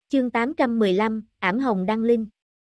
Chương 815, Ảm Hồng Đăng Linh.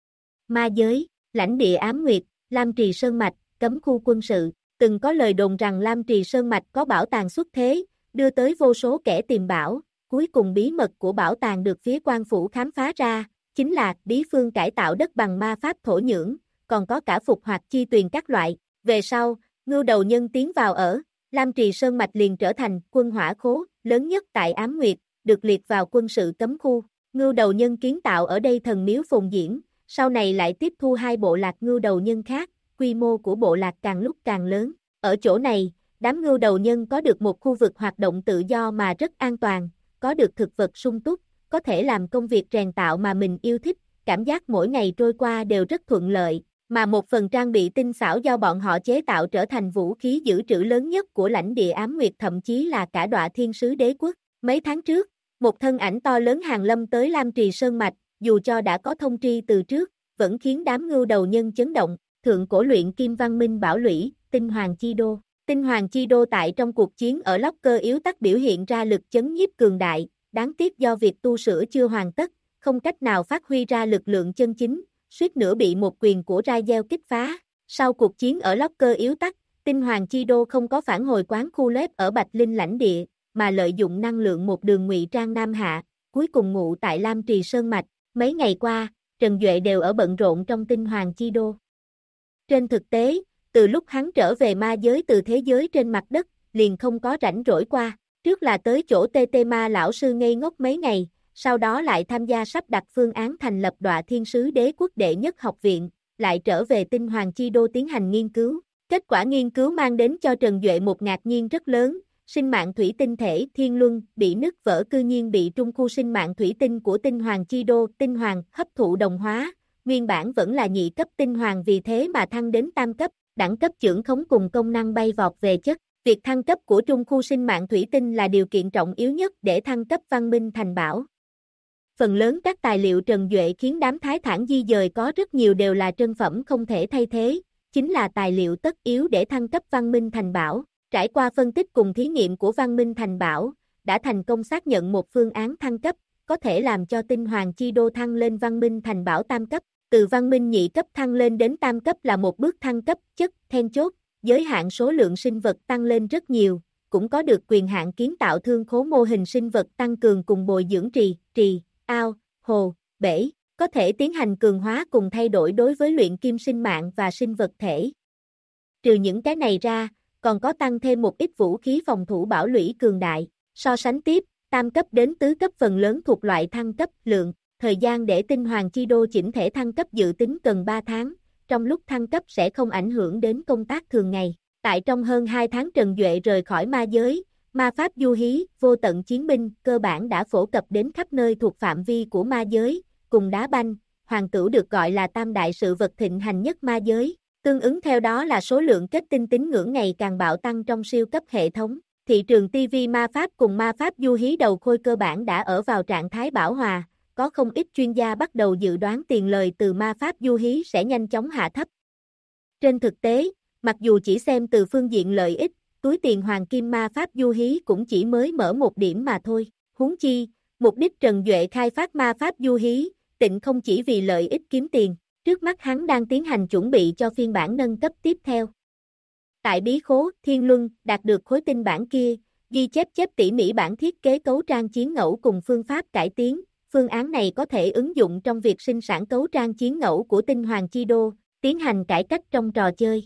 Ma giới, lãnh địa ám nguyệt, Lam Trì Sơn Mạch, cấm khu quân sự. Từng có lời đồn rằng Lam Trì Sơn Mạch có bảo tàng xuất thế, đưa tới vô số kẻ tìm bảo. Cuối cùng bí mật của bảo tàng được phía quan phủ khám phá ra, chính là bí phương cải tạo đất bằng ma pháp thổ nhưỡng, còn có cả phục hoạt chi tuyền các loại. Về sau, Ngưu Đầu Nhân tiến vào ở, Lam Trì Sơn Mạch liền trở thành quân hỏa khố lớn nhất tại Ám Nguyệt, được liệt vào quân sự cấm khu. Ngưu Đầu Nhân kiến tạo ở đây thần miếu phồn diễn, sau này lại tiếp thu hai bộ lạc Ngưu Đầu Nhân khác, quy mô của bộ lạc càng lúc càng lớn. Ở chỗ này, đám Ngưu Đầu Nhân có được một khu vực hoạt động tự do mà rất an toàn, có được thực vật sung túc, có thể làm công việc rèn tạo mà mình yêu thích, cảm giác mỗi ngày trôi qua đều rất thuận lợi, mà một phần trang bị tinh xảo do bọn họ chế tạo trở thành vũ khí dự trữ lớn nhất của lãnh địa Ám Nguyệt, thậm chí là cả Đọa Thiên Sứ Đế Quốc. Mấy tháng trước, một thân ảnh to lớn hàng lâm tới Lam Trì Sơn Mạch, dù cho đã có thông tri từ trước, vẫn khiến đám Ngưu Đầu Nhân chấn động. Thượng cổ luyện kim văn minh bảo lũy, Tinh Hoàng Chi Đô. Tinh Hoàng Chi Đô tại trong cuộc chiến ở Locker yếu tắc biểu hiện ra lực chấn nhiếp cường đại, đáng tiếc do việc tu sửa chưa hoàn tất, không cách nào phát huy ra lực lượng chân chính, suýt nữa bị một quyền của Razel kích phá. Sau cuộc chiến ở Locker yếu tắc, Tinh Hoàng Chi Đô không có phản hồi quán khu lép ở Bạch Linh lãnh địa, mà lợi dụng năng lượng một đường ngụy trang Nam Hạ, cuối cùng ngụ tại Lam Trì Sơn Mạch. Mấy ngày qua, Trần Duệ đều ở bận rộn trong Tinh Hoàng Chi Đô. Trên thực tế, từ lúc hắn trở về ma giới từ thế giới trên mặt đất, liền không có rảnh rỗi qua. Trước là tới chỗ TT Ma lão sư ngây ngốc mấy ngày, sau đó lại tham gia sắp đặt phương án thành lập Đọa Thiên Sứ Đế Quốc đệ nhất học viện, lại trở về Tinh Hoàng Chi Đô tiến hành nghiên cứu. Kết quả nghiên cứu mang đến cho Trần Duệ một ngạc nhiên rất lớn. Sinh mạng thủy tinh thể Thiên Luân bị nứt vỡ cư nhiên bị trung khu sinh mạng thủy tinh của Tinh Hoàng Chi Đô Tinh Hoàng hấp thụ đồng hóa, nguyên bản vẫn là nhị cấp Tinh Hoàng vì thế mà thăng đến tam cấp, đẳng cấp chưởng khống cùng công năng bay vọt về chất. Việc thăng cấp của trung khu sinh mạng thủy tinh là điều kiện trọng yếu nhất để thăng cấp văn minh thành bảo. Phần lớn các tài liệu Trần Duệ khiến đám Thái Thản di dời có rất nhiều đều là trân phẩm không thể thay thế, chính là tài liệu tất yếu để thăng cấp văn minh thành bảo. Trải qua phân tích cùng thí nghiệm của Văn Minh Thành Bảo, đã thành công xác nhận một phương án thăng cấp, có thể làm cho Tinh Hoàng Chi Đô thăng lên Văn Minh Thành Bảo tam cấp. Từ Văn Minh nhị cấp thăng lên đến tam cấp là một bước thăng cấp chất then chốt, giới hạn số lượng sinh vật tăng lên rất nhiều, cũng có được quyền hạn kiến tạo thương khố mô hình sinh vật tăng cường cùng bồi dưỡng trì, ao, hồ, bể, có thể tiến hành cường hóa cùng thay đổi đối với luyện kim sinh mạng và sinh vật thể. Trừ những cái này ra, còn có tăng thêm một ít vũ khí phòng thủ bảo lũy cường đại. So sánh tiếp, tam cấp đến tứ cấp phần lớn thuộc loại thăng cấp lượng, thời gian để Tinh Hoàng Chi Đô chỉnh thể thăng cấp dự tính cần 3 tháng, trong lúc thăng cấp sẽ không ảnh hưởng đến công tác thường ngày. Tại trong hơn 2 tháng Trần Duệ rời khỏi ma giới, ma pháp du hí, vô tận chiến binh cơ bản đã phổ cập đến khắp nơi thuộc phạm vi của ma giới, cùng đá banh, hoàng cửu được gọi là tam đại sự vật thịnh hành nhất ma giới. Tương ứng theo đó là số lượng kết tinh tín ngưỡng ngày càng bạo tăng trong siêu cấp hệ thống. Thị trường TV ma pháp cùng ma pháp du hí đầu khôi cơ bản đã ở vào trạng thái bão hòa, có không ít chuyên gia bắt đầu dự đoán tiền lời từ ma pháp du hí sẽ nhanh chóng hạ thấp. Trên thực tế, mặc dù chỉ xem từ phương diện lợi ích, túi tiền hoàng kim ma pháp du hí cũng chỉ mới mở một điểm mà thôi. Huống chi, mục đích Trần Duệ khai phát ma pháp du hí, tịnh không chỉ vì lợi ích kiếm tiền. Trước mắt hắn đang tiến hành chuẩn bị cho phiên bản nâng cấp tiếp theo. Tại bí khố Thiên Luân đạt được khối tinh bản kia, ghi chép tỉ mỉ bản thiết kế cấu trang chiến ngẫu cùng phương pháp cải tiến. Phương án này có thể ứng dụng trong việc sinh sản cấu trang chiến ngẫu của Tinh Hoàng Chi Đô, tiến hành cải cách trong trò chơi,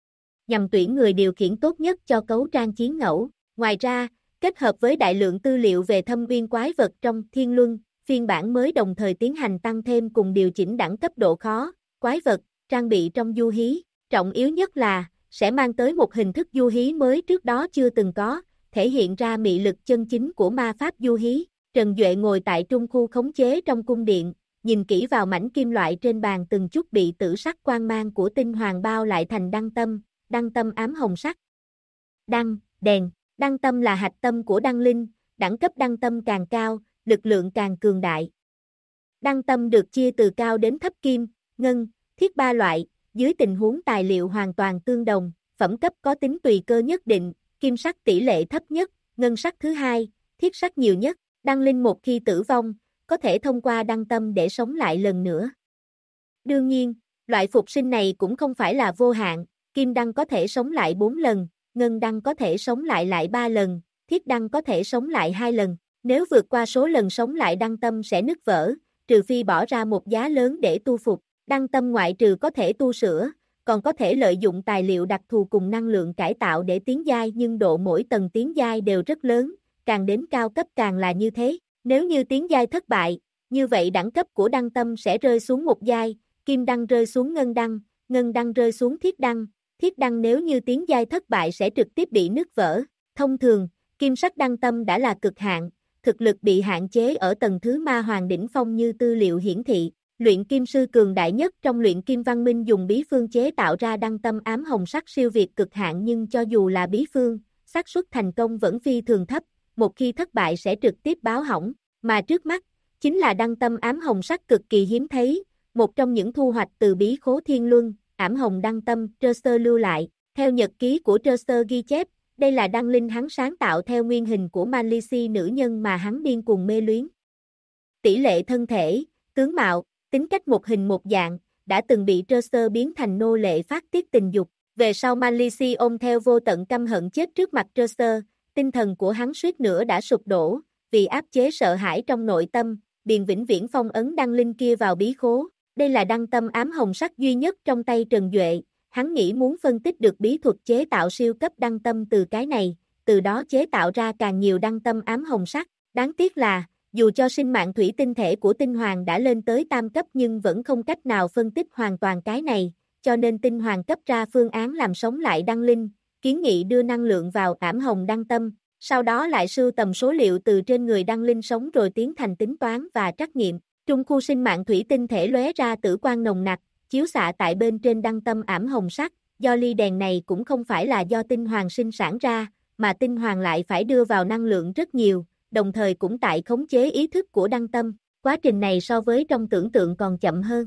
nhằm tuyển người điều khiển tốt nhất cho cấu trang chiến ngẫu. Ngoài ra, kết hợp với đại lượng tư liệu về thâm uyên quái vật trong Thiên Luân, phiên bản mới đồng thời tiến hành tăng thêm cùng điều chỉnh đẳng cấp độ khó, quái vật, trang bị trong du hí. Trọng yếu nhất là, sẽ mang tới một hình thức du hí mới trước đó chưa từng có, thể hiện ra mị lực chân chính của ma pháp du hí. Trần Duệ ngồi tại trung khu khống chế trong cung điện, nhìn kỹ vào mảnh kim loại trên bàn từng chút bị tử sắc quang mang của tinh hoàng bao lại thành đăng tâm ám hồng sắc. Đăng tâm là hạch tâm của đăng linh, đẳng cấp đăng tâm càng cao, lực lượng càng cường đại. Đăng tâm được chia từ cao đến thấp kim, ngân, thiết 3 loại, dưới tình huống tài liệu hoàn toàn tương đồng, phẩm cấp có tính tùy cơ nhất định, kim sắc tỷ lệ thấp nhất, ngân sắc thứ hai, thiết sắc nhiều nhất. Đăng linh một khi tử vong, có thể thông qua đăng tâm để sống lại lần nữa. Đương nhiên, loại phục sinh này cũng không phải là vô hạn, kim đăng có thể sống lại 4 lần, ngân đăng có thể sống lại 3 lần, thiết đăng có thể sống lại 2 lần. Nếu vượt qua số lần sống lại đăng tâm sẽ nứt vỡ, trừ phi bỏ ra một giá lớn để tu phục. Đăng tâm ngoại trừ có thể tu sửa, còn có thể lợi dụng tài liệu đặc thù cùng năng lượng cải tạo để tiến giai, nhưng độ mỗi tầng tiến giai đều rất lớn, càng đến cao cấp càng là như thế. Nếu như tiến giai thất bại, như vậy đẳng cấp của đăng tâm sẽ rơi xuống một giai, kim đăng rơi xuống ngân đăng rơi xuống thiết đăng nếu như tiến giai thất bại sẽ trực tiếp bị nứt vỡ. Thông thường, kim sắc đăng tâm đã là cực hạn, thực lực bị hạn chế ở tầng thứ ma hoàng đỉnh phong như tư liệu hiển thị. Luyện kim sư cường đại nhất trong luyện kim văn minh dùng bí phương chế tạo ra đăng tâm ám hồng sắc siêu việt cực hạn, nhưng cho dù là bí phương, xác suất thành công vẫn phi thường thấp, một khi thất bại sẽ trực tiếp báo hỏng, mà trước mắt, chính là đăng tâm ám hồng sắc cực kỳ hiếm thấy, một trong những thu hoạch từ bí khố thiên luân, ảm hồng đăng tâm, Trơ lưu lại. Theo nhật ký của Trơ ghi chép, đây là đăng linh hắn sáng tạo theo nguyên hình của Malici nữ nhân mà hắn điên cuồng mê luyến. Tỷ lệ thân thể, tướng mạo, tính cách một hình một dạng, đã từng bị Trơ biến thành nô lệ phát tiết tình dục. Về sau Malici ôm theo vô tận căm hận chết trước mặt Trơ, tinh thần của hắn suýt nữa đã sụp đổ, vì áp chế sợ hãi trong nội tâm, liền vĩnh viễn phong ấn đăng linh kia vào bí khố. Đây là đăng tâm ám hồng sắc duy nhất trong tay Trần Duệ, hắn nghĩ muốn phân tích được bí thuật chế tạo siêu cấp đăng tâm từ cái này, từ đó chế tạo ra càng nhiều đăng tâm ám hồng sắc. Đáng tiếc là, dù cho sinh mạng thủy tinh thể của tinh hoàng đã lên tới tam cấp nhưng vẫn không cách nào phân tích hoàn toàn cái này, cho nên tinh hoàng cấp ra phương án làm sống lại đăng linh, kiến nghị đưa năng lượng vào ảm hồng đăng tâm, sau đó lại sưu tầm số liệu từ trên người đăng linh sống rồi tiến hành tính toán và trắc nghiệm. Trung khu sinh mạng thủy tinh thể lóe ra tử quang nồng nặc, chiếu xạ tại bên trên đăng tâm ảm hồng sắc, do ly đèn này cũng không phải là do tinh hoàng sinh sản ra, mà tinh hoàng lại phải đưa vào năng lượng rất nhiều, đồng thời cũng tại khống chế ý thức của đăng tâm. Quá trình này so với trong tưởng tượng còn chậm hơn.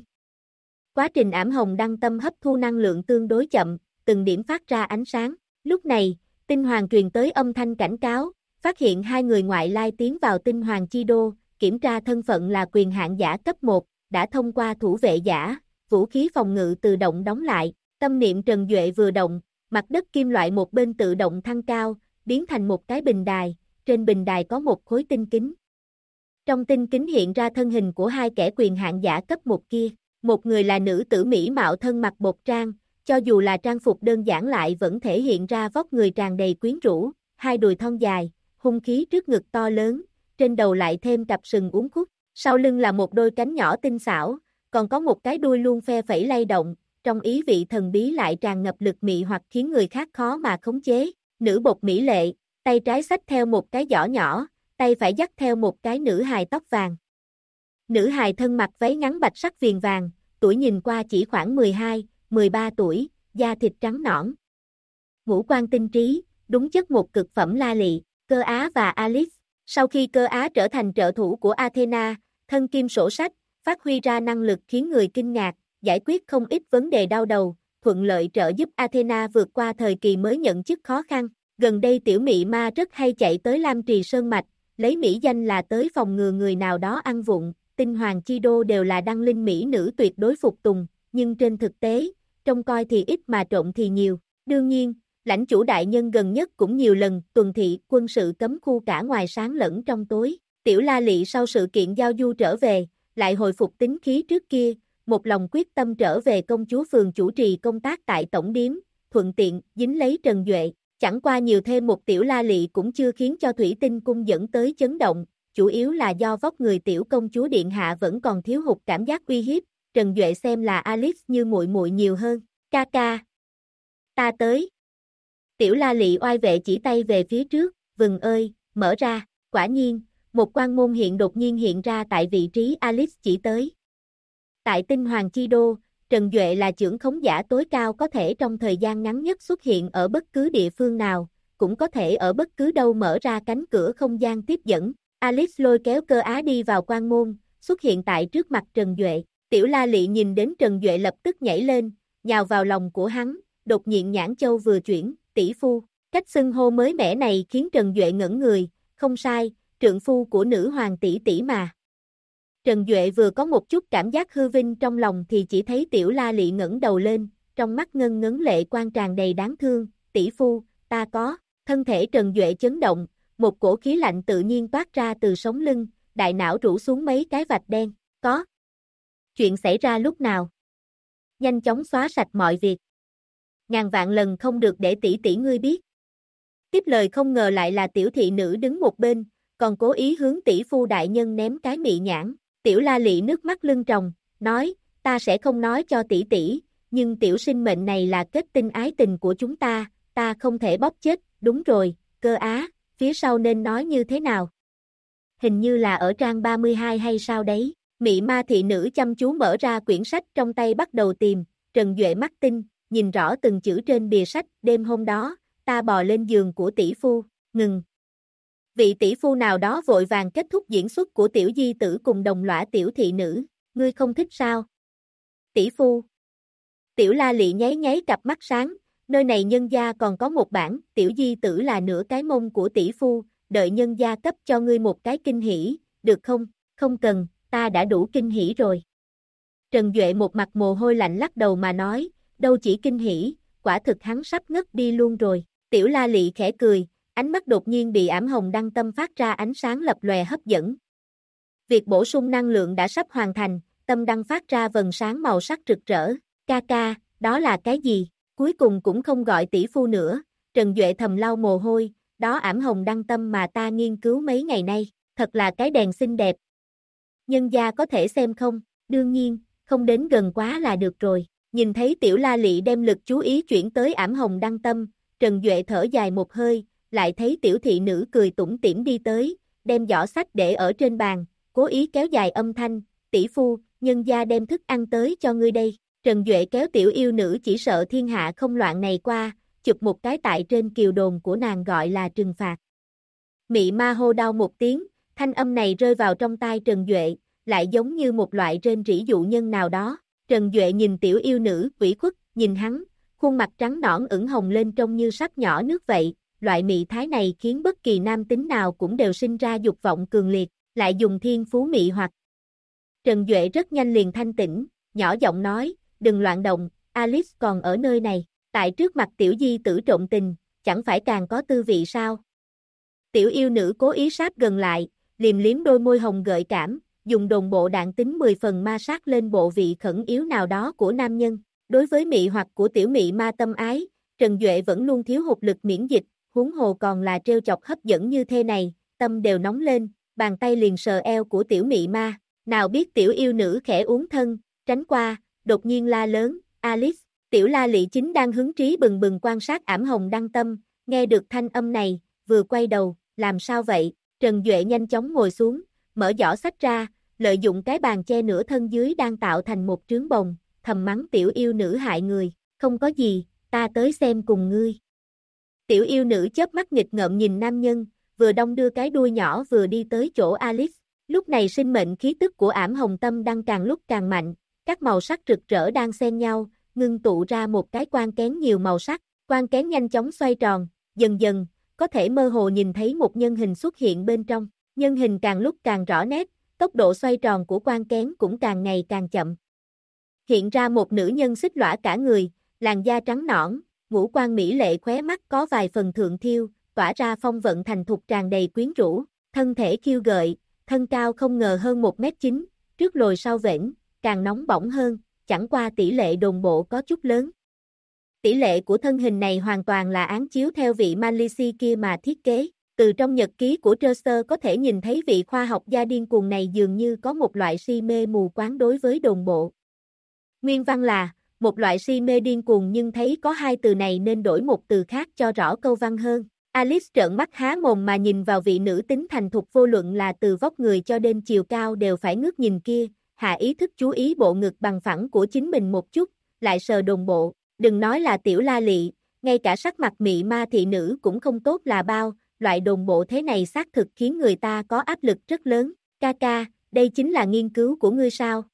Quá trình ảm hồng đăng tâm hấp thu năng lượng tương đối chậm, từng điểm phát ra ánh sáng. Lúc này, tinh hoàng truyền tới âm thanh cảnh cáo, phát hiện 2 người ngoại lai tiến vào tinh hoàng chi đô, kiểm tra thân phận là quyền hạn giả cấp 1, đã thông qua thủ vệ giả, vũ khí phòng ngự tự động đóng lại. Tâm niệm Trần Duệ vừa động, mặt đất kim loại một bên tự động thăng cao, biến thành một cái bình đài, trên bình đài có một khối tinh kính. Trong tinh kính hiện ra thân hình của 2 kẻ quyền hạn giả cấp 1 kia, một người là nữ tử mỹ mạo thân mặc bột trang, cho dù là trang phục đơn giản lại vẫn thể hiện ra vóc người tràn đầy quyến rũ, 2 đùi thon dài, hung khí trước ngực to lớn, trên đầu lại thêm cặp sừng uốn khúc, sau lưng là một đôi cánh nhỏ tinh xảo, còn có một cái đuôi luôn phe phẩy lay động, trong ý vị thần bí lại tràn ngập lực mị hoặc khiến người khác khó mà khống chế. Nữ bột mỹ lệ, tay trái xách theo một cái giỏ nhỏ, tay phải dắt theo một cái nữ hài tóc vàng. Nữ hài thân mặc váy ngắn bạch sắc viền vàng, tuổi nhìn qua chỉ khoảng 12, 13 tuổi, da thịt trắng nõn. Ngũ quan tinh trí, đúng chất một cực phẩm la lị. Cơ Á và Alice. Sau khi Cơ Á trở thành trợ thủ của Athena, thân kim sổ sách, phát huy ra năng lực khiến người kinh ngạc, giải quyết không ít vấn đề đau đầu, thuận lợi trợ giúp Athena vượt qua thời kỳ mới nhận chức khó khăn. Gần đây tiểu mị ma rất hay chạy tới Lam Trì Sơn Mạch, lấy mỹ danh là tới phòng ngừa người nào đó ăn vụng, tinh hoàng chi đô đều là đăng linh mỹ nữ tuyệt đối phục tùng, nhưng trên thực tế, trông coi thì ít mà trộn thì nhiều. Đương nhiên, lãnh chủ đại nhân gần nhất cũng nhiều lần tuần thị quân sự cấm khu cả ngoài sáng lẫn trong tối. Tiểu La Lị sau sự kiện giao du trở về, lại hồi phục tính khí trước kia, một lòng quyết tâm trở về công chúa phường chủ trì công tác tại tổng điếm, thuận tiện dính lấy Trần Duệ. Chẳng qua nhiều thêm một Tiểu La Lị cũng chưa khiến cho Thủy Tinh cung dẫn tới chấn động, chủ yếu là do vóc người tiểu công chúa điện hạ vẫn còn thiếu hụt cảm giác uy hiếp, Trần Duệ xem là Alice như muội muội nhiều hơn. Ca ca, ta tới. Tiểu La Lị oai vệ chỉ tay về phía trước, vừng ơi, mở ra, quả nhiên, một quan môn đột nhiên hiện ra tại vị trí Alice chỉ tới. Tại tinh hoàng chi đô, Trần Duệ là chưởng khống giả tối cao có thể trong thời gian ngắn nhất xuất hiện ở bất cứ địa phương nào, cũng có thể ở bất cứ đâu mở ra cánh cửa không gian tiếp dẫn. Alice lôi kéo Cơ Á đi vào quan môn, xuất hiện tại trước mặt Trần Duệ. Tiểu La Lị nhìn đến Trần Duệ lập tức nhảy lên, nhào vào lòng của hắn, đột nhiên nhãn châu vừa chuyển, tỷ phu. Cách xưng hô mới mẻ này khiến Trần Duệ ngẩn người, không sai, trượng phu của nữ hoàng tỷ tỷ mà. Trần Duệ vừa có một chút cảm giác hư vinh trong lòng thì chỉ thấy Tiểu La Lị ngẩng đầu lên, trong mắt ngân ngấn lệ quan tràn đầy đáng thương, tỷ phu, ta có, thân thể Trần Duệ chấn động, một cổ khí lạnh tự nhiên toát ra từ sống lưng, đại não rũ xuống mấy cái vạch đen, có. Chuyện xảy ra lúc nào? Nhanh chóng xóa sạch mọi việc. Ngàn vạn lần không được để tỷ tỷ ngươi biết. Tiếp lời không ngờ lại là tiểu thị nữ đứng một bên, còn cố ý hướng tỷ phu đại nhân ném cái mị nhãn. Tiểu La Lị nước mắt lưng tròng, nói, ta sẽ không nói cho tỷ tỷ, nhưng tiểu sinh mệnh này là kết tinh ái tình của chúng ta không thể bóp chết, đúng rồi, Cơ Á, phía sau nên nói như thế nào? Hình như là ở trang 32 hay sao đấy? Mị ma thị nữ chăm chú mở ra quyển sách trong tay bắt đầu tìm, Trần Duệ mắt tinh, nhìn rõ từng chữ trên bìa sách, đêm hôm đó, ta bò lên giường của tỷ phu, ngừng. Vị tỷ phu nào đó vội vàng kết thúc diễn xuất của tiểu di tử cùng đồng lõa tiểu thị nữ, ngươi không thích sao? Tỷ phu. Tiểu La Lị nháy nháy cặp mắt sáng, nơi này nhân gia còn có một bản, tiểu di tử là nửa cái mông của tỷ phu, đợi nhân gia cấp cho ngươi một cái kinh hỉ, được không? Không cần, ta đã đủ kinh hỉ rồi. Trần Duệ một mặt mồ hôi lạnh lắc đầu mà nói, đâu chỉ kinh hỉ, quả thực hắn sắp ngất đi luôn rồi. Tiểu La Lị khẽ cười, ánh mắt đột nhiên bị ảm hồng đăng tâm phát ra ánh sáng lập lòe hấp dẫn. Việc bổ sung năng lượng đã sắp hoàn thành, tâm đăng phát ra vầng sáng màu sắc rực rỡ. Ca ca, đó là cái gì? Cuối cùng cũng không gọi tỷ phu nữa, Trần Duệ thầm lau mồ hôi, đó ảm hồng đăng tâm mà ta nghiên cứu mấy ngày nay, thật là cái đèn xinh đẹp. Nhân gia có thể xem không? Đương nhiên, không đến gần quá là được rồi. Nhìn thấy Tiểu La Lị đem lực chú ý chuyển tới ảm hồng đăng tâm, Trần Duệ thở dài một hơi, lại thấy tiểu thị nữ cười tủm tỉm đi tới, đem giỏ sách để ở trên bàn, cố ý kéo dài âm thanh, tỷ phu, nhân gia đem thức ăn tới cho ngươi đây. Trần Duệ kéo tiểu yêu nữ chỉ sợ thiên hạ không loạn này qua, chụp một cái tại trên kiều đồn của nàng gọi là trừng phạt. Mị ma hô đau một tiếng, thanh âm này rơi vào trong tai Trần Duệ, lại giống như một loại rên rỉ dụ nhân nào đó. Trần Duệ nhìn tiểu yêu nữ, ủy khuất, nhìn hắn, khuôn mặt trắng nõn ửng hồng lên trông như sắp nhỏ nước vậy, loại mị thái này khiến bất kỳ nam tính nào cũng đều sinh ra dục vọng cường liệt, lại dùng thiên phú mị hoặc. Trần Duệ rất nhanh liền thanh tỉnh, nhỏ giọng nói, đừng loạn động, Alice còn ở nơi này, tại trước mặt tiểu di tử trộn tình, chẳng phải càng có tư vị sao? Tiểu yêu nữ cố ý sát gần lại, liếm liếm đôi môi hồng gợi cảm, dùng đồn bộ đạn tính 10 phần ma sát lên bộ vị khẩn yếu nào đó của nam nhân. Đối với mị hoặc của tiểu mị ma tâm ái, Trần Duệ vẫn luôn thiếu hụt lực miễn dịch, huống hồ còn là trêu chọc hấp dẫn như thế này, tâm đều nóng lên, bàn tay liền sờ eo của tiểu mị ma, nào biết tiểu yêu nữ khẽ uốn thân, tránh qua, đột nhiên la lớn, Alice, tiểu La Lị chính đang hứng trí bừng bừng quan sát ảm hồng đăng tâm, nghe được thanh âm này, vừa quay đầu, làm sao vậy, Trần Duệ nhanh chóng ngồi xuống, mở giỏ sách ra, lợi dụng cái bàn che nửa thân dưới đang tạo thành một trướng bồng, thầm mắng tiểu yêu nữ hại người, không có gì, ta tới xem cùng ngươi. Tiểu yêu nữ chớp mắt nghịch ngợm nhìn nam nhân, vừa đong đưa cái đuôi nhỏ vừa đi tới chỗ Alice, lúc này sinh mệnh khí tức của ảm hồng tâm đang càng lúc càng mạnh, các màu sắc rực rỡ đang xen nhau, ngưng tụ ra một cái quan kén nhiều màu sắc, quan kén nhanh chóng xoay tròn, dần dần, có thể mơ hồ nhìn thấy một nhân hình xuất hiện bên trong, nhân hình càng lúc càng rõ nét, tốc độ xoay tròn của quan kén cũng càng ngày càng chậm. Hiện ra một nữ nhân xích lõa cả người, làn da trắng nõn, ngũ quan mỹ lệ khóe mắt có vài phần thượng thiêu, tỏa ra phong vận thành thục tràn đầy quyến rũ, thân thể khiêu gợi, thân cao không ngờ hơn 1m9, trước lồi sau vểnh, càng nóng bỏng hơn, chẳng qua tỷ lệ đồng bộ có chút lớn. Tỷ lệ của thân hình này hoàn toàn là án chiếu theo vị Malici kia mà thiết kế. Từ trong nhật ký của Trester có thể nhìn thấy vị khoa học gia điên cuồng này dường như có một loại si mê mù quáng đối với đồng bộ. Nguyên văn là, một loại si mê điên cuồng nhưng thấy có hai từ này nên đổi một từ khác cho rõ câu văn hơn. Alice trợn mắt há mồm mà nhìn vào vị nữ tính thành thục vô luận là từ vóc người cho đến chiều cao đều phải ngước nhìn kia, hạ ý thức chú ý bộ ngực bằng phẳng của chính mình một chút, lại sờ đồng bộ, đừng nói là tiểu La Lị, ngay cả sắc mặt mị ma thị nữ cũng không tốt là bao. Loại đồng bộ thế này xác thực khiến người ta có áp lực rất lớn. Ca ca, đây chính là nghiên cứu của ngươi sao?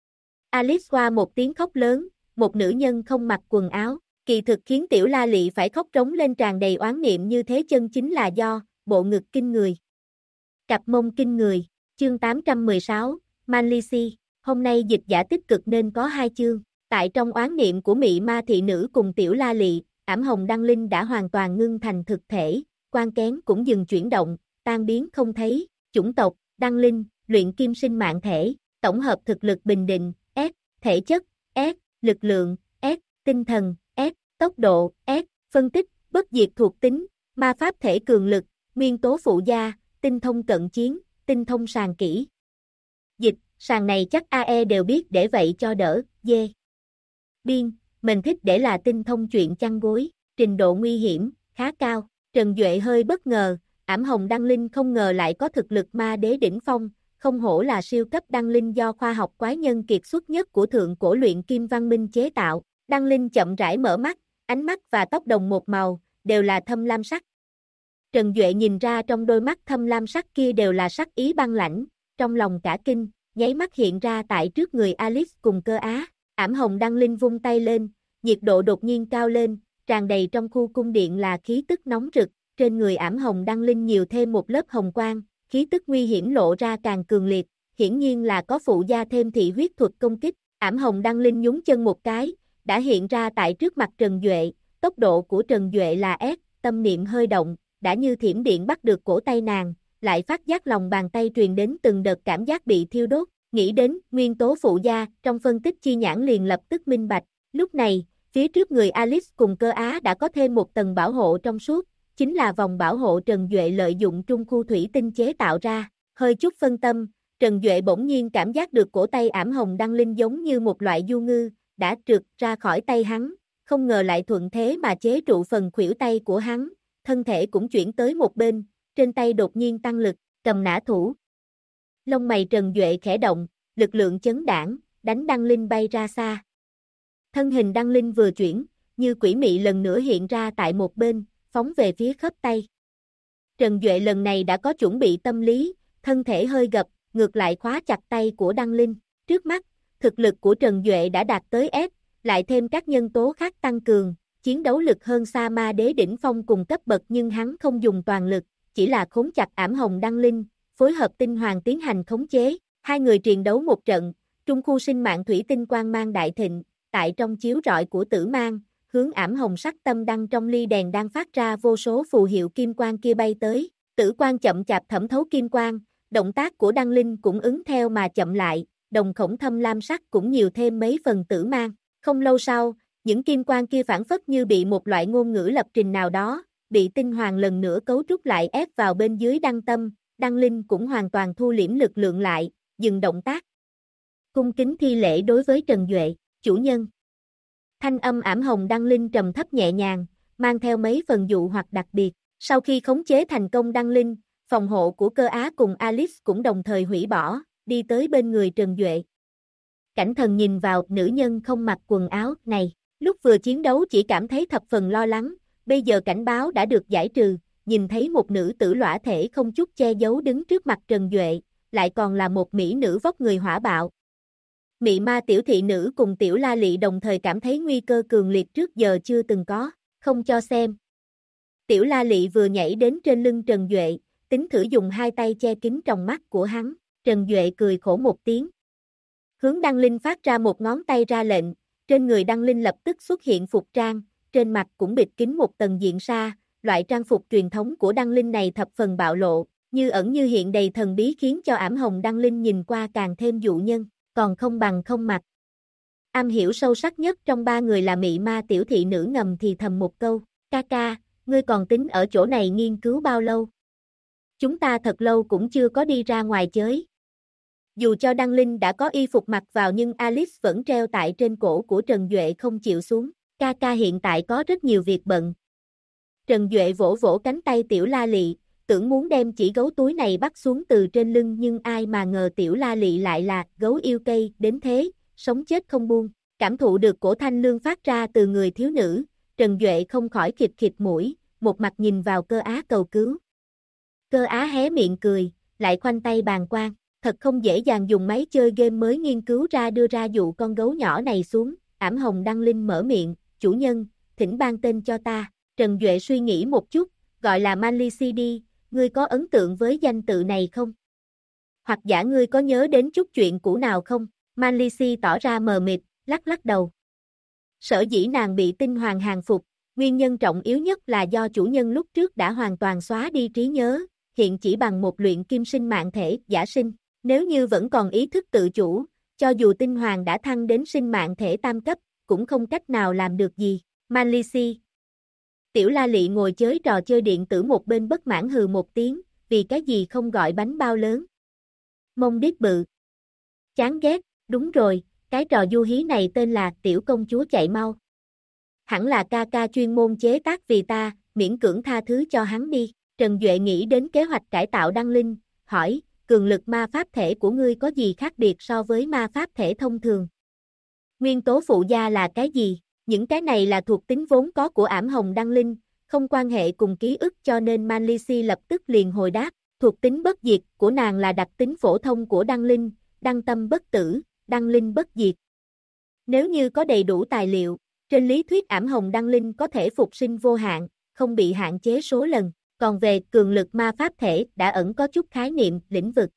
Alice qua một tiếng khóc lớn, một nữ nhân không mặc quần áo, kỳ thực khiến tiểu La Lị phải khóc trống lên tràn đầy oán niệm như thế chân chính là do bộ ngực kinh người. Cặp mông kinh người, chương 816, Manly hôm nay dịch giả tích cực nên có 2 chương. Tại trong oán niệm của mị ma thị nữ cùng tiểu la lị, ảm hồng đăng linh đã hoàn toàn ngưng thành thực thể, quan kén cũng dừng chuyển động, tan biến không thấy, chủng tộc, đăng linh, luyện kim sinh mạng thể, tổng hợp thực lực bình định, S, thể chất, S, lực lượng, S, tinh thần, S, tốc độ, S, phân tích, bất diệt thuộc tính, ma pháp thể cường lực, nguyên tố phụ gia, tinh thông cận chiến, tinh thông sàn kỹ. Dịch, sàn này chắc AE đều biết để vậy cho đỡ, dê. Biên, mình thích để là tinh thông chuyện chăn gối, trình độ nguy hiểm, khá cao. Trần Duệ hơi bất ngờ, ảm hồng đăng linh không ngờ lại có thực lực ma đế đỉnh phong, không hổ là siêu cấp đăng linh do khoa học quái nhân kiệt xuất nhất của thượng cổ luyện kim văn minh chế tạo. Đăng linh chậm rãi mở mắt, ánh mắt và tóc đồng một màu, đều là thâm lam sắc. Trần Duệ nhìn ra trong đôi mắt thâm lam sắc kia đều là sắc ý băng lãnh, trong lòng cả kinh, nháy mắt hiện ra tại trước người Alice cùng Cơ Á. Ảm hồng đăng linh vung tay lên, nhiệt độ đột nhiên cao lên, tràn đầy trong khu cung điện là khí tức nóng rực, trên người ảm hồng đăng linh nhiều thêm một lớp hồng quang, khí tức nguy hiểm lộ ra càng cường liệt, hiển nhiên là có phụ gia thêm thị huyết thuật công kích. Ảm hồng đăng linh nhún chân một cái, đã hiện ra tại trước mặt Trần Duệ, tốc độ của Trần Duệ là S, tâm niệm hơi động, đã như thiểm điện bắt được cổ tay nàng, lại phát giác lòng bàn tay truyền đến từng đợt cảm giác bị thiêu đốt, nghĩ đến nguyên tố phụ gia, trong phân tích chi nhãn liền lập tức minh bạch. Lúc này, phía trước người Alice cùng Cơ Á đã có thêm một tầng bảo hộ trong suốt, chính là vòng bảo hộ Trần Duệ lợi dụng trung khu thủy tinh chế tạo ra. Hơi chút phân tâm, Trần Duệ bỗng nhiên cảm giác được cổ tay ảm hồng đăng linh giống như một loại du ngư, đã trượt ra khỏi tay hắn, không ngờ lại thuận thế mà chế trụ phần khuỷu tay của hắn, thân thể cũng chuyển tới một bên, trên tay đột nhiên tăng lực, cầm nã thủ. Lông mày Trần Duệ khẽ động, lực lượng chấn đảng, đánh đăng linh bay ra xa. Thân hình đăng linh vừa chuyển, như quỷ mị lần nữa hiện ra tại một bên, phóng về phía khớp tay. Trần Duệ lần này đã có chuẩn bị tâm lý, thân thể hơi gập, ngược lại khóa chặt tay của đăng linh. Trước mắt, thực lực của Trần Duệ đã đạt tới S, lại thêm các nhân tố khác tăng cường, chiến đấu lực hơn xa ma đế đỉnh phong cùng cấp bậc nhưng hắn không dùng toàn lực, chỉ là khống chặt ảm hồng đăng linh, phối hợp tinh hoàng tiến hành khống chế. Hai người triền đấu một trận, trung khu sinh mạng thủy tinh quang mang đại thịnh, tại trong chiếu rọi của tử mang, hướng ảm hồng sắc tâm đăng trong ly đèn đang phát ra vô số phù hiệu kim quang kia bay tới, tử quang chậm chạp thẩm thấu kim quang, động tác của đăng linh cũng ứng theo mà chậm lại, đồng khổng thâm lam sắc cũng nhiều thêm mấy phần tử mang. Không lâu sau, những kim quang kia phản phất như bị một loại ngôn ngữ lập trình nào đó, bị tinh hoàng lần nữa cấu trúc lại ép vào bên dưới đăng tâm, đăng linh cũng hoàn toàn thu liễm lực lượng lại, dừng động tác. Cung kính thi lễ đối với Trần Duệ, chủ nhân. Thanh âm ảm hồng đăng linh trầm thấp nhẹ nhàng, mang theo mấy phần dụ hoặc đặc biệt. Sau khi khống chế thành công đăng linh, phòng hộ của Cơ Á cùng Alice cũng đồng thời hủy bỏ, đi tới bên người Trần Duệ. Cảnh thần nhìn vào nữ nhân không mặc quần áo này, lúc vừa chiến đấu chỉ cảm thấy thập phần lo lắng, bây giờ cảnh báo đã được giải trừ, nhìn thấy một nữ tử lõa thể không chút che giấu đứng trước mặt Trần Duệ, lại còn là một mỹ nữ vóc người hỏa bạo. Mị ma tiểu thị nữ cùng tiểu la lị đồng thời cảm thấy nguy cơ cường liệt trước giờ chưa từng có, không cho xem. Tiểu la lị vừa nhảy đến trên lưng Trần Duệ, tính thử dùng hai tay che kín tròng mắt của hắn, Trần Duệ cười khổ một tiếng. Hướng đăng linh phát ra một ngón tay ra lệnh, trên người đăng linh lập tức xuất hiện phục trang, trên mặt cũng bịt kín một tầng diện sa, loại trang phục truyền thống của đăng linh này thập phần bạo lộ, như ẩn như hiện đầy thần bí khiến cho ảm hồng đăng linh nhìn qua càng thêm dụ nhân, còn không bằng không mặc. Am hiểu sâu sắc nhất trong ba người là mị ma tiểu thị nữ ngầm thì thầm một câu, ca ca, ngươi còn tính ở chỗ này nghiên cứu bao lâu? Chúng ta thật lâu cũng chưa có đi ra ngoài chơi. Dù cho đăng linh đã có y phục mặc vào nhưng Alice vẫn treo tại trên cổ của Trần Duệ không chịu xuống, ca ca hiện tại có rất nhiều việc bận. Trần Duệ vỗ vỗ cánh tay tiểu la lị, tưởng muốn đem chỉ gấu túi này bắt xuống từ trên lưng nhưng ai mà ngờ tiểu la lị lại là gấu yêu cây đến thế, sống chết không buông. Cảm thụ được cổ thanh lương phát ra từ người thiếu nữ, Trần Duệ không khỏi khịt khịt mũi, một mặt nhìn vào Cơ Á cầu cứu. Cơ Á hé miệng cười, lại khoanh tay bàn quan, thật không dễ dàng dùng máy chơi game mới nghiên cứu ra đưa ra dụ con gấu nhỏ này xuống. Ảm hồng đăng linh mở miệng, chủ nhân, thỉnh ban tên cho ta. Trần Duệ suy nghĩ một chút, gọi là Manly CD, ngươi có ấn tượng với danh tự này không? Hoặc giả ngươi có nhớ đến chút chuyện cũ nào không? Malici tỏ ra mờ mịt, lắc lắc đầu. Sở dĩ nàng bị tinh hoàng hàng phục, nguyên nhân trọng yếu nhất là do chủ nhân lúc trước đã hoàn toàn xóa đi trí nhớ, hiện chỉ bằng một luyện kim sinh mạng thể giả sinh. Nếu như vẫn còn ý thức tự chủ, cho dù tinh hoàng đã thăng đến sinh mạng thể tam cấp, cũng không cách nào làm được gì. Malici. Tiểu La Lị ngồi chơi trò chơi điện tử một bên bất mãn hừ một tiếng, vì cái gì không gọi bánh bao lớn. Mông điếc bự. Chán ghét, đúng rồi, cái trò du hí này tên là Tiểu Công Chúa Chạy Mau. Hẳn là ca ca chuyên môn chế tác vì ta, miễn cưỡng tha thứ cho hắn đi. Trần Duệ nghĩ đến kế hoạch cải tạo Đăng Linh, hỏi, cường lực ma pháp thể của ngươi có gì khác biệt so với ma pháp thể thông thường? Nguyên tố phụ gia là cái gì? Những cái này là thuộc tính vốn có của ảm hồng Đăng Linh, không quan hệ cùng ký ức cho nên Malici lập tức liền hồi đáp, thuộc tính bất diệt của nàng là đặc tính phổ thông của Đăng Linh, đăng tâm bất tử, Đăng Linh bất diệt. Nếu như có đầy đủ tài liệu, trên lý thuyết ảm hồng Đăng Linh có thể phục sinh vô hạn, không bị hạn chế số lần, còn về cường lực ma pháp thể đã ẩn có chút khái niệm, lĩnh vực.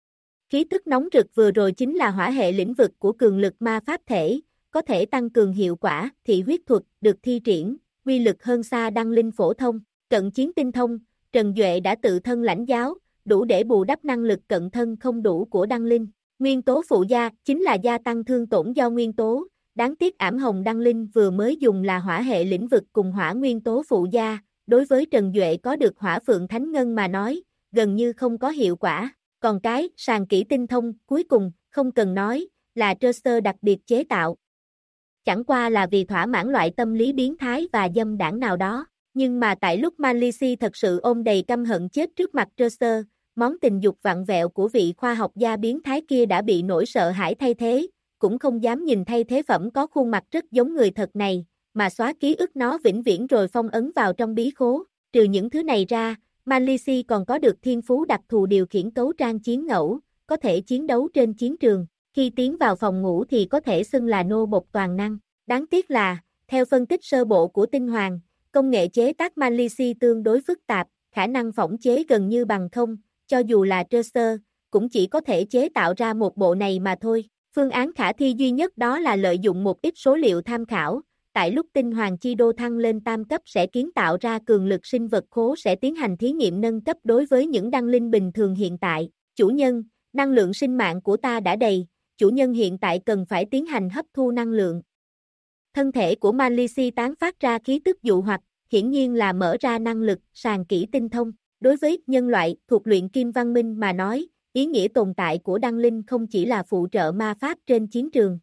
Khí tức nóng rực vừa rồi chính là hỏa hệ lĩnh vực của cường lực ma pháp thể, có thể tăng cường hiệu quả, thị huyết thuật, được thi triển, uy lực hơn xa Đăng Linh phổ thông, cận chiến tinh thông, Trần Duệ đã tự thân lãnh giáo, đủ để bù đắp năng lực cận thân không đủ của Đăng Linh. Nguyên tố phụ gia chính là gia tăng thương tổn do nguyên tố, đáng tiếc ảm hồng Đăng Linh vừa mới dùng là hỏa hệ lĩnh vực cùng hỏa nguyên tố phụ gia, đối với Trần Duệ có được hỏa phượng thánh ngân mà nói, gần như không có hiệu quả. Còn cái sàn kỹ tinh thông cuối cùng, không cần nói, là Trơ đặc biệt chế tạo. Chẳng qua là vì thỏa mãn loại tâm lý biến thái và dâm đảng nào đó. Nhưng mà tại lúc Malici thật sự ôm đầy căm hận chết trước mặt Trơ, món tình dục vặn vẹo của vị khoa học gia biến thái kia đã bị nỗi sợ hãi thay thế, cũng không dám nhìn thay thế phẩm có khuôn mặt rất giống người thật này, mà xóa ký ức nó vĩnh viễn rồi phong ấn vào trong bí khố. Trừ những thứ này ra, Malici còn có được thiên phú đặc thù điều khiển cấu trang chiến ngẫu, có thể chiến đấu trên chiến trường, khi tiến vào phòng ngủ thì có thể xưng là nô bộc toàn năng. Đáng tiếc là, theo phân tích sơ bộ của Tinh Hoàng, công nghệ chế tác Malici tương đối phức tạp, khả năng phỏng chế gần như bằng không, cho dù là Trơ, cũng chỉ có thể chế tạo ra một bộ này mà thôi. Phương án khả thi duy nhất đó là lợi dụng một ít số liệu tham khảo, tại lúc tinh hoàng chi đô thăng lên tam cấp sẽ kiến tạo ra cường lực sinh vật khố sẽ tiến hành thí nghiệm nâng cấp đối với những đăng linh bình thường hiện tại. Chủ nhân, năng lượng sinh mạng của ta đã đầy, chủ nhân hiện tại cần phải tiến hành hấp thu năng lượng. Thân thể của Malici tán phát ra khí tức dụ hoặc, hiển nhiên là mở ra năng lực, sàn kỹ tinh thông. Đối với nhân loại thuộc luyện kim văn minh mà nói, ý nghĩa tồn tại của Đăng Linh không chỉ là phụ trợ ma pháp trên chiến trường,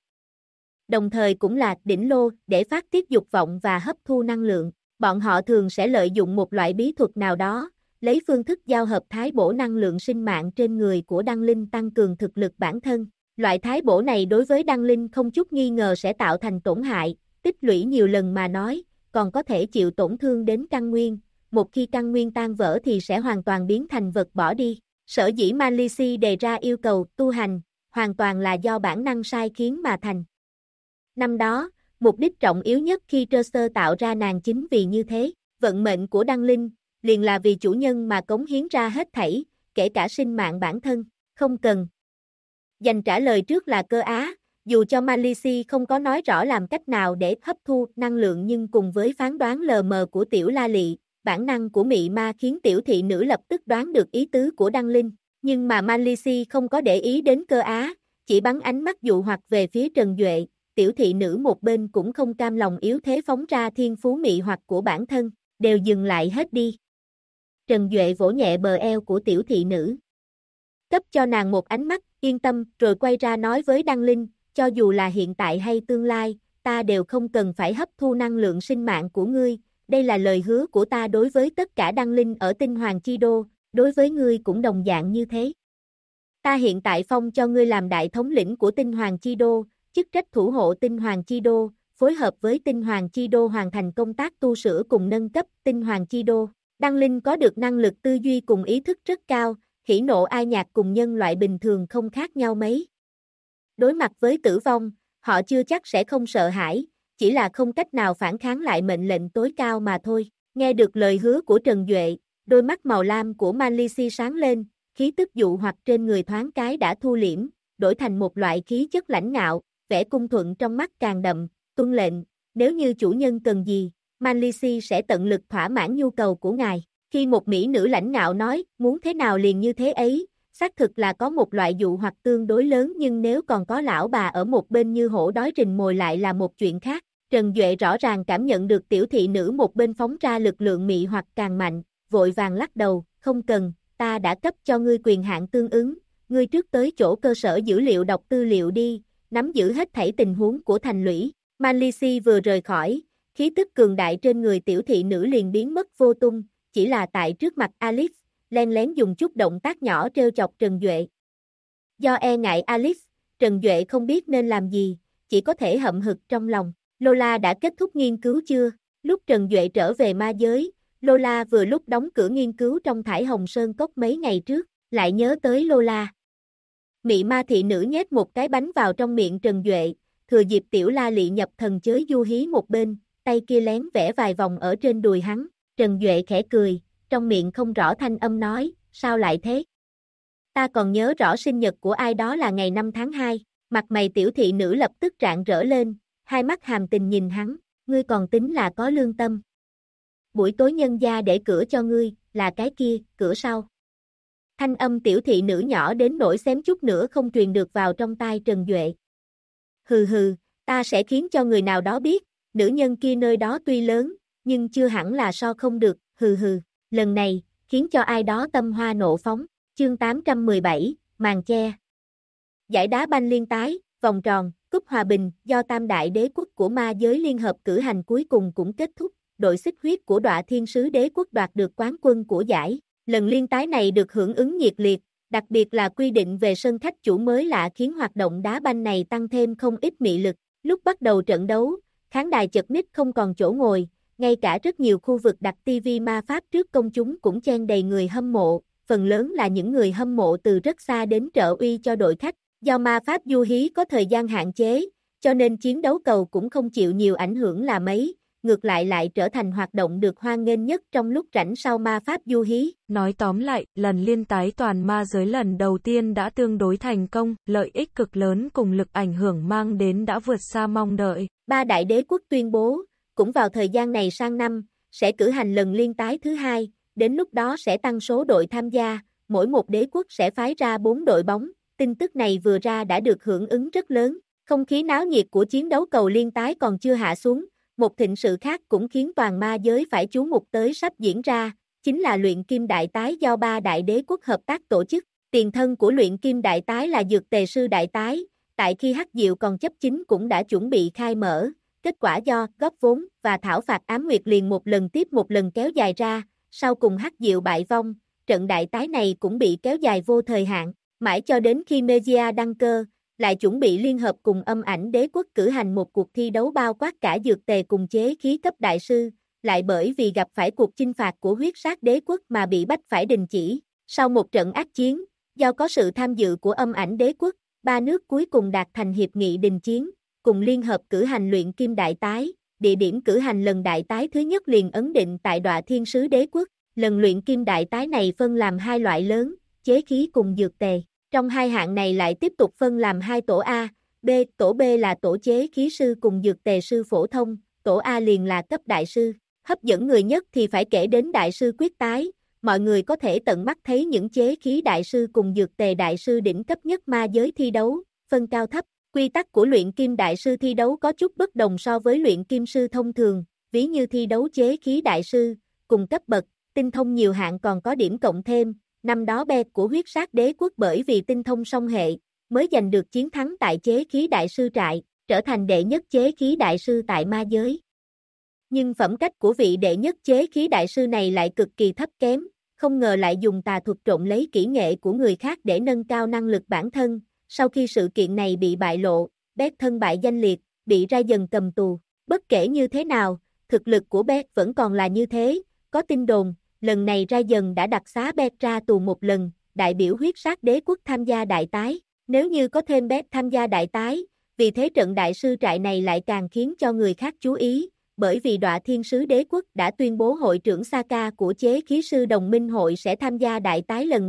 đồng thời cũng là đỉnh lô để phát tiết dục vọng và hấp thu năng lượng. Bọn họ thường sẽ lợi dụng một loại bí thuật nào đó, lấy phương thức giao hợp thái bổ năng lượng sinh mạng trên người của Đăng Linh tăng cường thực lực bản thân. Loại thái bổ này đối với Đăng Linh không chút nghi ngờ sẽ tạo thành tổn hại, tích lũy nhiều lần mà nói, còn có thể chịu tổn thương đến căn nguyên. Một khi căn nguyên tan vỡ thì sẽ hoàn toàn biến thành vật bỏ đi. Sở dĩ Malici đề ra yêu cầu tu hành, hoàn toàn là do bản năng sai khiến mà thành. Năm đó, mục đích trọng yếu nhất khi Trơ tạo ra nàng chính vì như thế, vận mệnh của Đăng Linh, liền là vì chủ nhân mà cống hiến ra hết thảy, kể cả sinh mạng bản thân, không cần. Dành trả lời trước là Cơ Á, dù cho Malici không có nói rõ làm cách nào để hấp thu năng lượng nhưng cùng với phán đoán lờ mờ của Tiểu La Lị, bản năng của mị ma khiến tiểu thị nữ lập tức đoán được ý tứ của Đăng Linh, nhưng mà Malici không có để ý đến Cơ Á, chỉ bắn ánh mắt dụ hoặc về phía Trần Duệ, tiểu thị nữ một bên cũng không cam lòng yếu thế phóng ra thiên phú mị hoặc của bản thân, đều dừng lại hết đi. Trần Duệ vỗ nhẹ bờ eo của tiểu thị nữ, cấp cho nàng một ánh mắt, yên tâm, rồi quay ra nói với Đăng Linh, cho dù là hiện tại hay tương lai, ta đều không cần phải hấp thu năng lượng sinh mạng của ngươi, đây là lời hứa của ta đối với tất cả Đăng Linh ở Tinh Hoàng Chi Đô, đối với ngươi cũng đồng dạng như thế. Ta hiện tại phong cho ngươi làm đại thống lĩnh của Tinh Hoàng Chi Đô, chức trách thủ hộ Tinh Hoàng Chi Đô, phối hợp với Tinh Hoàng Chi Đô hoàn thành công tác tu sửa cùng nâng cấp Tinh Hoàng Chi Đô. Đăng Linh có được năng lực tư duy cùng ý thức rất cao, hỉ nộ ai nhạc cùng nhân loại bình thường không khác nhau mấy. Đối mặt với tử vong, họ chưa chắc sẽ không sợ hãi, chỉ là không cách nào phản kháng lại mệnh lệnh tối cao mà thôi. Nghe được lời hứa của Trần Duệ, đôi mắt màu lam của Malici sáng lên, khí tức dụ hoặc trên người thoáng cái đã thu liễm, đổi thành một loại khí chất lãnh ngạo, vẻ cung thuận trong mắt càng đậm, tuân lệnh, nếu như chủ nhân cần gì, Manlisi sẽ tận lực thỏa mãn nhu cầu của ngài. Khi một mỹ nữ lãnh ngạo nói, muốn thế nào liền như thế ấy, xác thực là có một loại dụ hoặc tương đối lớn, nhưng nếu còn có lão bà ở một bên như hổ đói rình mồi lại là một chuyện khác. Trần Duệ rõ ràng cảm nhận được tiểu thị nữ một bên phóng ra lực lượng mị hoặc càng mạnh, vội vàng lắc đầu, không cần, ta đã cấp cho ngươi quyền hạn tương ứng, ngươi trước tới chỗ cơ sở dữ liệu đọc tư liệu đi, nắm giữ hết thảy tình huống của thành lũy. Manlisi vừa rời khỏi, khí tức cường đại trên người tiểu thị nữ liền biến mất vô tung, chỉ là tại trước mặt Alice, len lén dùng chút động tác nhỏ trêu chọc Trần Duệ. Do e ngại Alice, Trần Duệ không biết nên làm gì, chỉ có thể hậm hực trong lòng. Lola đã kết thúc nghiên cứu chưa? Lúc Trần Duệ trở về ma giới, Lola vừa lúc đóng cửa nghiên cứu trong Thải Hồng Sơn Cốc mấy ngày trước, lại nhớ tới Lola. Mị ma thị nữ nhét một cái bánh vào trong miệng Trần Duệ, thừa dịp tiểu la lị nhập thần chới du hí một bên, tay kia lén vẽ vài vòng ở trên đùi hắn. Trần Duệ khẽ cười, trong miệng không rõ thanh âm nói, sao lại thế? Ta còn nhớ rõ sinh nhật của ai đó là ngày 5 tháng 2, mặt mày tiểu thị nữ lập tức rạng rỡ lên, hai mắt hàm tình nhìn hắn, ngươi còn tính là có lương tâm. Buổi tối nhân gia để cửa cho ngươi, là cái kia, cửa sau. Thanh âm tiểu thị nữ nhỏ đến nỗi xém chút nữa không truyền được vào trong tai Trần Duệ. Hừ hừ, ta sẽ khiến cho người nào đó biết, nữ nhân kia nơi đó tuy lớn, nhưng chưa hẳn là so không được, hừ hừ, lần này, khiến cho ai đó tâm hoa nộ phóng. Chương 817, màn che. Giải đá banh liên tái, vòng tròn, cúp hòa bình, do tam đại đế quốc của ma giới liên hợp cử hành cuối cùng cũng kết thúc, đội xích huyết của Đọa Thiên Sứ đế quốc đoạt được quán quân của giải. Lần liên tái này được hưởng ứng nhiệt liệt, đặc biệt là quy định về sân khách chủ mới lạ khiến hoạt động đá banh này tăng thêm không ít mị lực. Lúc bắt đầu trận đấu, khán đài chật ních không còn chỗ ngồi, ngay cả rất nhiều khu vực đặt TV ma pháp trước công chúng cũng chen đầy người hâm mộ, phần lớn là những người hâm mộ từ rất xa đến trợ uy cho đội khách. Do ma pháp du hí có thời gian hạn chế, cho nên chiến đấu cầu cũng không chịu nhiều ảnh hưởng là mấy, ngược lại trở thành hoạt động được hoan nghênh nhất trong lúc rảnh sau ma pháp du hí. Nói tóm lại, lần liên tái toàn ma giới lần đầu tiên đã tương đối thành công, lợi ích cực lớn cùng lực ảnh hưởng mang đến đã vượt xa mong đợi. Ba đại đế quốc tuyên bố, cũng vào thời gian này sang năm, sẽ cử hành lần liên tái thứ hai, đến lúc đó sẽ tăng số đội tham gia, mỗi một đế quốc sẽ phái ra 4 đội bóng. Tin tức này vừa ra đã được hưởng ứng rất lớn, không khí náo nhiệt của chiến đấu cầu liên tái còn chưa hạ xuống, một thịnh sự khác cũng khiến toàn ma giới phải chú mục tới sắp diễn ra, chính là luyện kim đại tái do ba đại đế quốc hợp tác tổ chức. Tiền thân của luyện kim đại tái là dược tề sư đại tái, tại khi Hắc Diệu còn chấp chính cũng đã chuẩn bị khai mở, kết quả do góp vốn và thảo phạt ám nguyệt liền một lần tiếp một lần kéo dài ra, sau cùng Hắc Diệu bại vong, trận đại tái này cũng bị kéo dài vô thời hạn. Mãi cho đến khi Megia đăng cơ, lại chuẩn bị liên hợp cùng Âm Ảnh Đế quốc cử hành một cuộc thi đấu bao quát cả dược tề cùng chế khí cấp đại sư, lại bởi vì gặp phải cuộc chinh phạt của huyết sát đế quốc mà bị bách phải đình chỉ. Sau một trận ác chiến, do có sự tham dự của Âm Ảnh Đế quốc, ba nước cuối cùng đạt thành hiệp nghị đình chiến, cùng liên hợp cử hành luyện kim đại tái, địa điểm cử hành lần đại tái thứ nhất liền ấn định tại Đọa Thiên Sứ đế quốc. Lần luyện kim đại tái này phân làm hai loại lớn, chế khí cùng dược tề. Trong hai hạng này lại tiếp tục phân làm hai tổ A, B, tổ B là tổ chế khí sư cùng dược tề sư phổ thông, tổ A liền là cấp đại sư. Hấp dẫn người nhất thì phải kể đến đại sư quyết tái, mọi người có thể tận mắt thấy những chế khí đại sư cùng dược tề đại sư đỉnh cấp nhất ma giới thi đấu, phân cao thấp. Quy tắc của luyện kim đại sư thi đấu có chút bất đồng so với luyện kim sư thông thường, ví như thi đấu chế khí đại sư, cùng cấp bậc, tinh thông nhiều hạng còn có điểm cộng thêm. Năm đó B của huyết sát đế quốc bởi vì tinh thông song hệ, mới giành được chiến thắng tại chế khí đại sư trại, trở thành đệ nhất chế khí đại sư tại ma giới. Nhưng phẩm cách của vị đệ nhất chế khí đại sư này lại cực kỳ thấp kém, không ngờ lại dùng tà thuật trộn lấy kỹ nghệ của người khác để nâng cao năng lực bản thân. Sau khi sự kiện này bị bại lộ, Beck thân bại danh liệt, bị ra dần cầm tù. Bất kể như thế nào, thực lực của Beck vẫn còn là như thế, có tin đồn. Lần này ra dần đã đặc xá Beck ra tù một lần, đại biểu huyết sát đế quốc tham gia đại tái. Nếu như có thêm Beck tham gia đại tái, vì thế trận đại sư trại này lại càng khiến cho người khác chú ý, bởi vì Đọa Thiên Sứ đế quốc đã tuyên bố hội trưởng Saka của chế khí sư đồng minh hội sẽ tham gia đại tái lần này.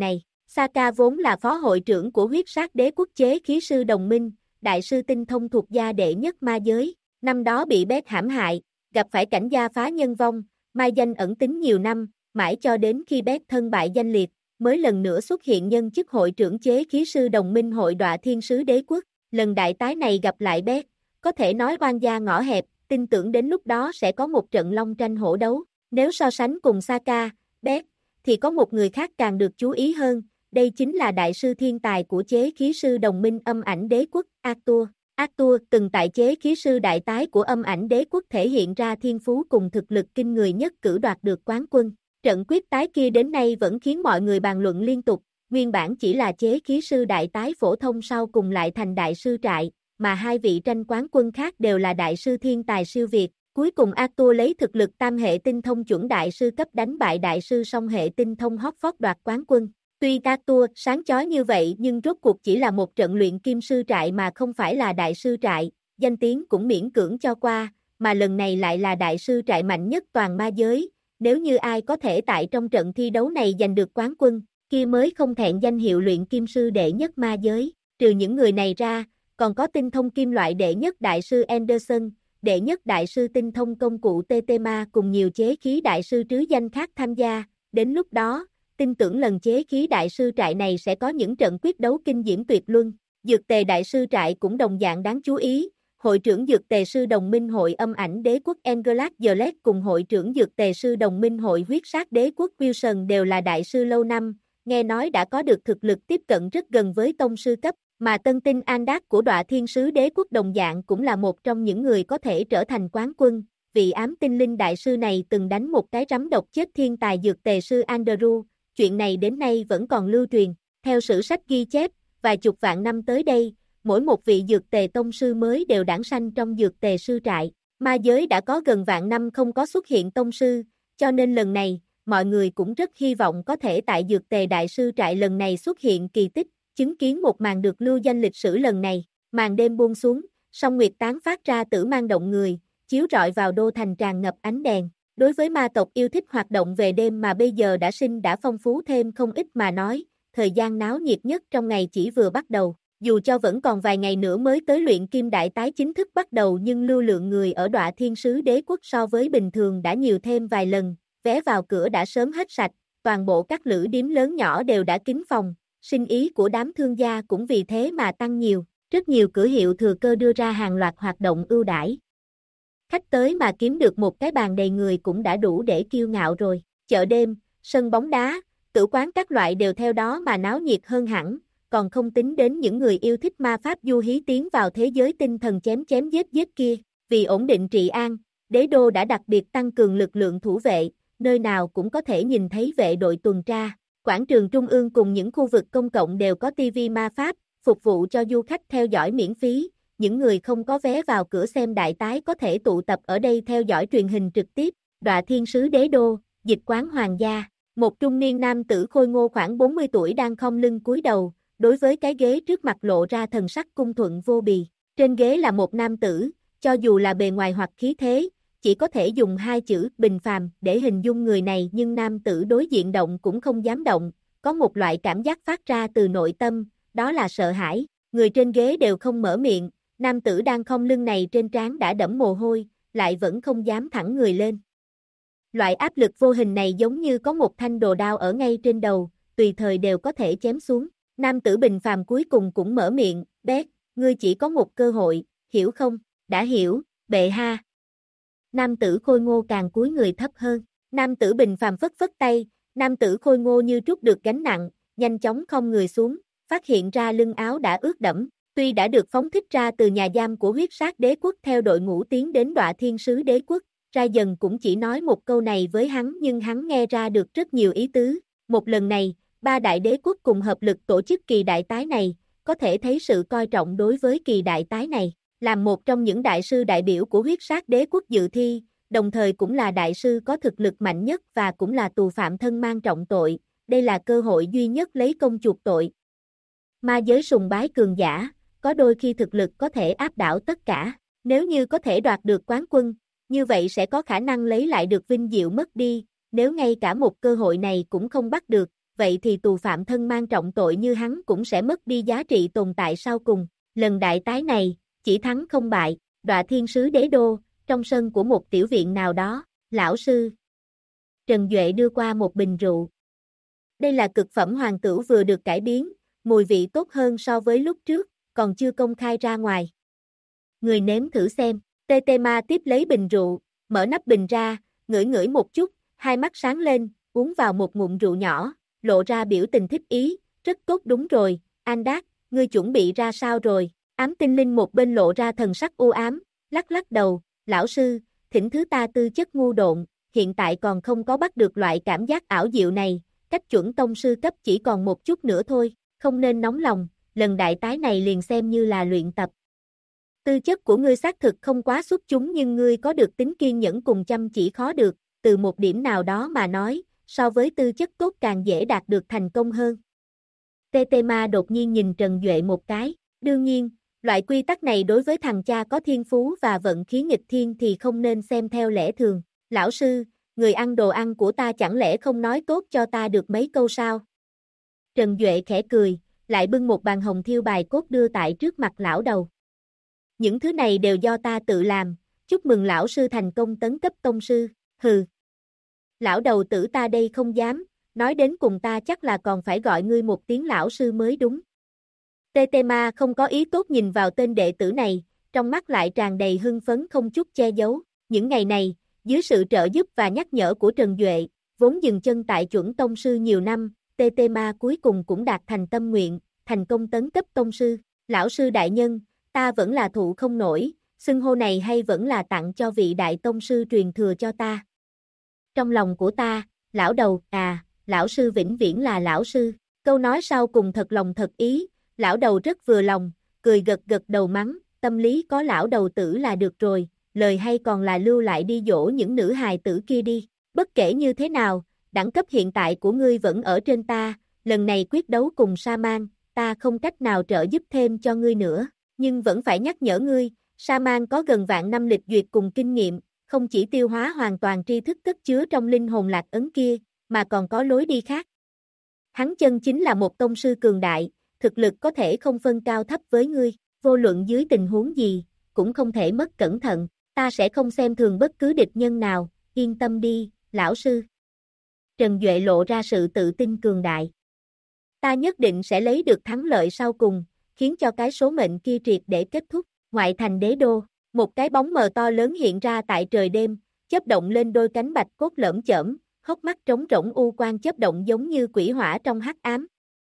Saka vốn là phó hội trưởng của huyết sát đế quốc chế khí sư đồng minh, đại sư tinh thông thuộc gia đệ nhất ma giới, năm đó bị Beck hãm hại, gặp phải cảnh gia phá nhân vong, mai danh ẩn tính nhiều năm, mãi cho đến khi Beck thân bại danh liệt, mới lần nữa xuất hiện nhân chức hội trưởng chế khí sư đồng minh hội Đọa Thiên Sứ Đế Quốc. Lần đại tái này gặp lại Beck, có thể nói oan gia ngõ hẹp, tin tưởng đến lúc đó sẽ có một trận long tranh hổ đấu. Nếu so sánh cùng Saka, Beck, thì có một người khác càng được chú ý hơn, đây chính là đại sư thiên tài của chế khí sư đồng minh Âm Ảnh Đế Quốc, Arthur. Arthur từng tại chế khí sư đại tái của Âm Ảnh Đế Quốc thể hiện ra thiên phú cùng thực lực kinh người nhất cử đoạt được quán quân. Trận quyết tái kia đến nay vẫn khiến mọi người bàn luận liên tục, nguyên bản chỉ là chế khí sư đại tái phổ thông sau cùng lại thành đại sư trại, mà hai vị tranh quán quân khác đều là đại sư thiên tài siêu việt. Cuối cùng Arthur lấy thực lực tam hệ tinh thông chuẩn đại sư cấp đánh bại đại sư song hệ tinh thông Hotford đoạt quán quân. Tuy Arthur sáng chói như vậy nhưng rốt cuộc chỉ là một trận luyện kim sư trại mà không phải là đại sư trại, danh tiếng cũng miễn cưỡng cho qua, mà lần này lại là đại sư trại mạnh nhất toàn ma giới. Nếu như ai có thể tại trong trận thi đấu này giành được quán quân, kia mới không thẹn danh hiệu luyện kim sư đệ nhất ma giới. Trừ những người này ra, còn có tinh thông kim loại đệ nhất đại sư Anderson, đệ nhất đại sư tinh thông công cụ Tetema cùng nhiều chế khí đại sư trứ danh khác tham gia. Đến lúc đó, tin tưởng lần chế khí đại sư trại này sẽ có những trận quyết đấu kinh diễm tuyệt luân. Dược tề đại sư trại cũng đồng dạng đáng chú ý. Hội trưởng Dược tề sư đồng minh hội Âm Ảnh Đế Quốc Engelad Gillette cùng hội trưởng Dược tề sư đồng minh hội huyết sát đế quốc Wilson đều là đại sư lâu năm, nghe nói đã có được thực lực tiếp cận rất gần với tông sư cấp, mà tân tinh Andat của Đọa Thiên Sứ Đế Quốc đồng dạng cũng là một trong những người có thể trở thành quán quân. Vị ám tinh linh đại sư này từng đánh một cái rắm độc chết thiên tài Dược tề sư Andrew, chuyện này đến nay vẫn còn lưu truyền. Theo sử sách ghi chép, vài chục vạn năm tới đây, mỗi một vị dược tề tông sư mới đều đản sanh trong dược tề sư trại. Ma giới đã có gần vạn năm không có xuất hiện tông sư, cho nên lần này, mọi người cũng rất hy vọng có thể tại dược tề đại sư trại lần này xuất hiện kỳ tích, chứng kiến một màn được lưu danh lịch sử lần này. Màn đêm buông xuống, song nguyệt tán phát ra tử mang động người, chiếu rọi vào đô thành tràn ngập ánh đèn. Đối với ma tộc yêu thích hoạt động về đêm mà bây giờ đã phong phú thêm không ít mà nói, thời gian náo nhiệt nhất trong ngày chỉ vừa bắt đầu. Dù cho vẫn còn vài ngày nữa mới tới luyện kim đại tái chính thức bắt đầu nhưng lưu lượng người ở Đọa Thiên Sứ Đế Quốc so với bình thường đã nhiều thêm vài lần, vé vào cửa đã sớm hết sạch, toàn bộ các lữ điếm lớn nhỏ đều đã kín phòng, sinh ý của đám thương gia cũng vì thế mà tăng nhiều, rất nhiều cửa hiệu thừa cơ đưa ra hàng loạt hoạt động ưu đãi. Khách tới mà kiếm được một cái bàn đầy người cũng đã đủ để kiêu ngạo rồi, chợ đêm, sân bóng đá, tử quán các loại đều theo đó mà náo nhiệt hơn hẳn. Còn không tính đến những người yêu thích ma pháp du hí tiến vào thế giới tinh thần chém chém giết kia. Vì ổn định trị an, đế đô đã đặc biệt tăng cường lực lượng thủ vệ, nơi nào cũng có thể nhìn thấy vệ đội tuần tra. Quảng trường trung ương cùng những khu vực công cộng đều có tivi ma pháp, phục vụ cho du khách theo dõi miễn phí. Những người không có vé vào cửa xem đại tái có thể tụ tập ở đây theo dõi truyền hình trực tiếp. Đọa Thiên Sứ Đế Đô, dịch quán hoàng gia. Một trung niên nam tử khôi ngô khoảng 40 tuổi đang khom lưng cúi đầu. Đối với cái ghế trước mặt lộ ra thần sắc cung thuận vô bì. Trên ghế là một nam tử, cho dù là bề ngoài hoặc khí thế, chỉ có thể dùng hai chữ bình phàm để hình dung người này nhưng nam tử đối diện động cũng không dám động, có một loại cảm giác phát ra từ nội tâm, đó là sợ hãi. Người trên ghế đều không mở miệng, nam tử đang khom lưng này trên trán đã đẫm mồ hôi, lại vẫn không dám thẳng người lên. Loại áp lực vô hình này giống như có một thanh đồ đao ở ngay trên đầu, tùy thời đều có thể chém xuống. Nam tử bình phàm cuối cùng cũng mở miệng, Beck, ngươi chỉ có một cơ hội, hiểu không? Đã hiểu, bệ hạ. Nam tử khôi ngô càng cúi người thấp hơn. Nam tử bình phàm phất phất tay, nam tử khôi ngô như trút được gánh nặng, nhanh chóng khom người xuống, phát hiện ra lưng áo đã ướt đẫm. Tuy đã được phóng thích ra từ nhà giam của huyết sát đế quốc theo đội ngũ tiến đến Đọa Thiên Sứ Đế Quốc, Ra Dần cũng chỉ nói một câu này với hắn nhưng hắn nghe ra được rất nhiều ý tứ. Một lần này, ba đại đế quốc cùng hợp lực tổ chức kỳ đại tái này, có thể thấy sự coi trọng đối với kỳ đại tái này. Làm một trong những đại sư đại biểu của huyết sát đế quốc dự thi, đồng thời cũng là đại sư có thực lực mạnh nhất và cũng là tù phạm thân mang trọng tội, đây là cơ hội duy nhất lấy công chuộc tội. Ma giới sùng bái cường giả, có đôi khi thực lực có thể áp đảo tất cả, nếu như có thể đoạt được quán quân, như vậy sẽ có khả năng lấy lại được vinh diệu mất đi, nếu ngay cả một cơ hội này cũng không bắt được, vậy thì tù phạm thân mang trọng tội như hắn cũng sẽ mất đi giá trị tồn tại sau cùng. Lần đại tái này, chỉ thắng không bại, Đọa Thiên Sứ Đế Đô, trong sân của một tiểu viện nào đó, lão sư. Trần Duệ đưa qua một bình rượu. Đây là cực phẩm hoàng tửu vừa được cải biến, mùi vị tốt hơn so với lúc trước, còn chưa công khai ra ngoài. Người nếm thử xem, TT Ma tiếp lấy bình rượu, mở nắp bình ra, ngửi ngửi một chút, hai mắt sáng lên, uống vào một ngụm rượu nhỏ, lộ ra biểu tình thích ý, rất tốt đúng rồi, Andak, ngươi chuẩn bị ra sao rồi? Ám Tinh Linh một bên lộ ra thần sắc u ám, lắc lắc đầu, lão sư, thỉnh thứ ta tư chất ngu độn, hiện tại còn không có bắt được loại cảm giác ảo diệu này, cách chuẩn tông sư cấp chỉ còn một chút nữa thôi, không nên nóng lòng, lần đại tái này liền xem như là luyện tập. Tư chất của ngươi xác thực không quá xuất chúng nhưng ngươi có được tính kiên nhẫn cùng chăm chỉ khó được, từ một điểm nào đó mà nói, so với tư chất tốt càng dễ đạt được thành công hơn. TT Ma đột nhiên nhìn Trần Duệ một cái, đương nhiên, loại quy tắc này đối với thằng cha có thiên phú và vận khí nghịch thiên thì không nên xem theo lẽ thường. Lão sư, người ăn đồ ăn của ta chẳng lẽ không nói tốt cho ta được mấy câu sao? Trần Duệ khẽ cười, lại bưng một bàn hồng thiêu bài cốt đưa tại trước mặt lão đầu. Những thứ này đều do ta tự làm, chúc mừng lão sư thành công tấn cấp tông sư, hừ. Lão đầu tử ta đây không dám, nói đến cùng ta chắc là còn phải gọi ngươi một tiếng lão sư mới đúng. TT Ma không có ý tốt nhìn vào tên đệ tử này, trong mắt lại tràn đầy hưng phấn không chút che giấu. Những ngày này, dưới sự trợ giúp và nhắc nhở của Trần Duệ, vốn dừng chân tại chuẩn tông sư nhiều năm, TT Ma cuối cùng cũng đạt thành tâm nguyện, thành công tấn cấp tông sư. Lão sư đại nhân, ta vẫn là thụ không nổi, xưng hô này hay vẫn là tặng cho vị đại tông sư truyền thừa cho ta. Trong lòng của ta, lão đầu, lão sư vĩnh viễn là lão sư. Câu nói sau cùng thật lòng thật ý, lão đầu rất vừa lòng, cười gật gật đầu mắng, tâm lý có lão đầu tử là được rồi, lời hay còn là lưu lại đi dỗ những nữ hài tử kia đi. Bất kể như thế nào, đẳng cấp hiện tại của ngươi vẫn ở trên ta, lần này quyết đấu cùng Sa-man, ta không cách nào trợ giúp thêm cho ngươi nữa, nhưng vẫn phải nhắc nhở ngươi, Sa-man có gần vạn năm lịch duyệt cùng kinh nghiệm, không chỉ tiêu hóa hoàn toàn tri thức cất chứa trong linh hồn lạc ấn kia, mà còn có lối đi khác. Hắn chân chính là một tông sư cường đại, thực lực có thể không phân cao thấp với ngươi, vô luận dưới tình huống gì, cũng không thể mất cẩn thận, ta sẽ không xem thường bất cứ địch nhân nào, yên tâm đi, lão sư. Trần Duệ lộ ra sự tự tin cường đại. Ta nhất định sẽ lấy được thắng lợi sau cùng, khiến cho cái số mệnh kia triệt để kết thúc. Ngoại thành đế đô, một cái bóng mờ to lớn hiện ra tại trời đêm, chớp động lên đôi cánh bạch cốt lởm chởm, hốc mắt trống rỗng u quang chớp động giống như quỷ hỏa trong hắc ám.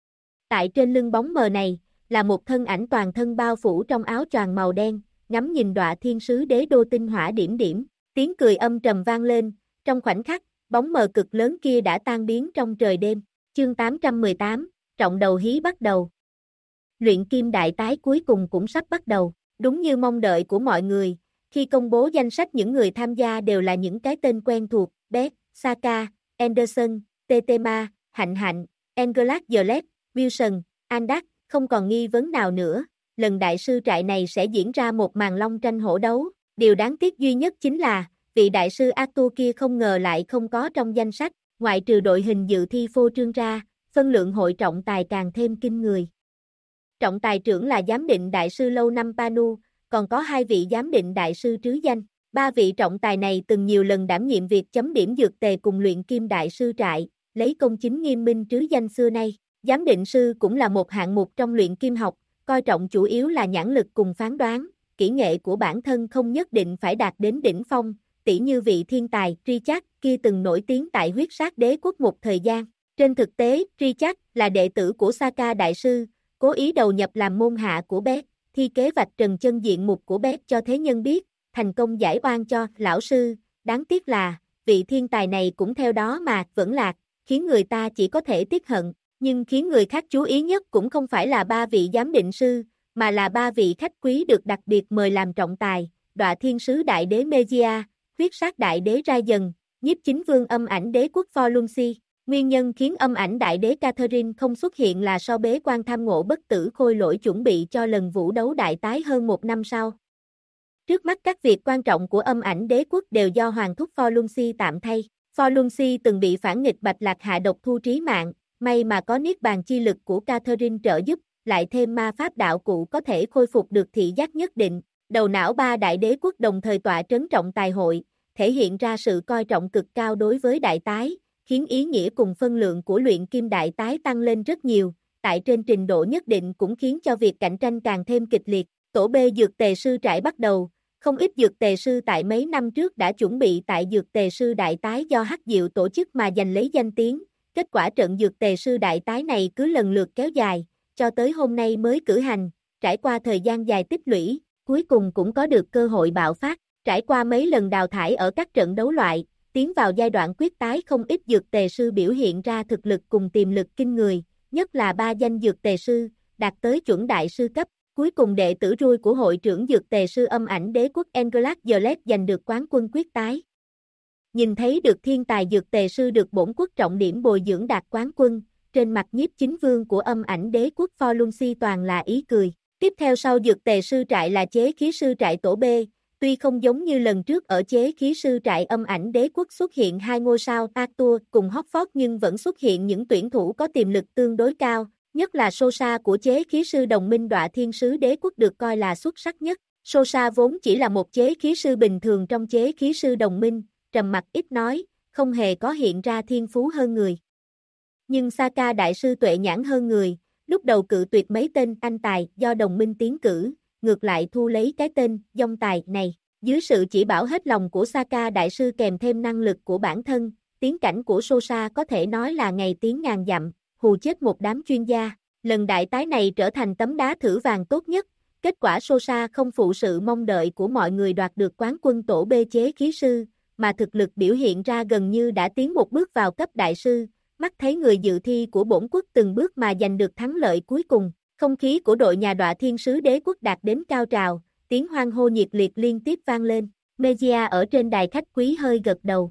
Tại trên lưng bóng mờ này, là một thân ảnh toàn thân bao phủ trong áo choàng màu đen, ngắm nhìn Đọa Thiên Sứ Đế Đô tinh hỏa điểm điểm, tiếng cười âm trầm vang lên, trong khoảnh khắc, bóng mờ cực lớn kia đã tan biến trong trời đêm. Chương 818, trọng đầu hí bắt đầu. Luyện kim đại tái cuối cùng cũng sắp bắt đầu, đúng như mong đợi của mọi người, khi công bố danh sách những người tham gia đều là những cái tên quen thuộc, Beth, Saka, Anderson, Tetema, Hạnh Hạnh, Engelak Gillette, Wilson, Andak, không còn nghi vấn nào nữa, lần đại sư trại này sẽ diễn ra một màn long tranh hổ đấu, điều đáng tiếc duy nhất chính là, vị đại sư Arthur kia không ngờ lại không có trong danh sách, ngoại trừ đội hình dự thi phô trương ra, phân lượng hội trọng tài càng thêm kinh người. Trọng tài trưởng là giám định đại sư lâu năm Panu, còn có 2 vị giám định đại sư trứ danh. 3 vị trọng tài này từng nhiều lần đảm nhiệm việc chấm điểm dược tề cùng luyện kim đại sư trại, lấy công chính nghiêm minh trứ danh xưa nay. Giám định sư cũng là một hạng mục trong luyện kim học, coi trọng chủ yếu là nhãn lực cùng phán đoán, kỹ nghệ của bản thân không nhất định phải đạt đến đỉnh phong, tỉ như vị thiên tài Richard kia từng nổi tiếng tại huyết sát đế quốc một thời gian. Trên thực tế, Richard là đệ tử của Saka đại sư, cố ý đầu nhập làm môn hạ của Beth, thi kế vạch trần chân diện mục của Beth cho thế nhân biết, thành công giải oan cho lão sư, đáng tiếc là, vị thiên tài này cũng theo đó mà vẫn lạc, khiến người ta chỉ có thể tiếc hận, nhưng khiến người khác chú ý nhất cũng không phải là 3 vị giám định sư, mà là 3 vị khách quý được đặc biệt mời làm trọng tài, Đọa Thiên Sứ Đại Đế Mejia, huyết sát Đại Đế Raiden, nhiếp chính vương âm ảnh đế quốc Forlunsi. Nguyên nhân khiến âm ảnh đại đế Catherine không xuất hiện là so bế quan tham ngộ bất tử khôi lỗi chuẩn bị cho lần vũ đấu đại tái hơn 1 năm sau. Trước mắt các việc quan trọng của âm ảnh đế quốc đều do Hoàng thúc Forlunsi tạm thay. Forlunsi từng bị phản nghịch Bạch Lạc hạ độc thu trí mạng, may mà có niết bàn chi lực của Catherine trợ giúp, lại thêm ma pháp đạo cụ có thể khôi phục được thị giác nhất định. Đầu não ba đại đế quốc đồng thời tọa trấn trọng tài hội, thể hiện ra sự coi trọng cực cao đối với đại tái, khiến ý nghĩa cùng phân lượng của luyện kim đại tái tăng lên rất nhiều, tại trên trình độ nhất định cũng khiến cho việc cạnh tranh càng thêm kịch liệt. Tổ B dược tề sư trại bắt đầu, không ít dược tề sư tại mấy năm trước đã chuẩn bị tại dược tề sư đại tái do Hắc Diệu tổ chức mà giành lấy danh tiếng, kết quả trận dược tề sư đại tái này cứ lần lượt kéo dài, cho tới hôm nay mới cử hành, trải qua thời gian dài tích lũy, cuối cùng cũng có được cơ hội bạo phát, trải qua mấy lần đào thải ở các trận đấu loại, tiến vào giai đoạn quyết tái không ít dược tề sư biểu hiện ra thực lực cùng tiềm lực kinh người, nhất là 3 danh dược tề sư, đạt tới chuẩn đại sư cấp. Cuối cùng đệ tử rui của hội trưởng dược tề sư âm ảnh đế quốc Englas Gillette giành được quán quân quyết tái. Nhìn thấy được thiên tài dược tề sư được bổn quốc trọng điểm bồi dưỡng đạt quán quân, trên mặt nhiếp chính vương của âm ảnh đế quốc Forlunsi toàn là ý cười. Tiếp theo sau dược tề sư trại là chế khí sư trại tổ B, tuy không giống như lần trước ở chế khí sư trại âm ảnh đế quốc xuất hiện 2 ngôi sao Arthur cùng Hotford nhưng vẫn xuất hiện những tuyển thủ có tiềm lực tương đối cao. Nhất là Sosa của chế khí sư đồng minh Đọa Thiên Sứ Đế Quốc được coi là xuất sắc nhất. Sosa vốn chỉ là một chế khí sư bình thường trong chế khí sư đồng minh, trầm mặc ít nói, không hề có hiện ra thiên phú hơn người. Nhưng Saka đại sư tuệ nhãn hơn người, lúc đầu cự tuyệt mấy tên anh tài do đồng minh tiến cử, ngược lại thu lấy cái tên dông tài này. Dưới sự chỉ bảo hết lòng của Saka đại sư kèm thêm năng lực của bản thân, tiến cảnh của Sosa có thể nói là ngày tiến ngàn dặm, hù chết một đám chuyên gia. Lần đại tái này trở thành tấm đá thử vàng tốt nhất, kết quả Sosa không phụ sự mong đợi của mọi người đoạt được quán quân tổ B chế khí sư, mà thực lực biểu hiện ra gần như đã tiến một bước vào cấp đại sư, mắt thấy người dự thi của bổn quốc từng bước mà giành được thắng lợi cuối cùng. Không khí của đội nhà Đọa Thiên Sứ Đế Quốc đạt đến cao trào, tiếng hoan hô nhiệt liệt liên tiếp vang lên. Mejia ở trên đài khách quý hơi gật đầu.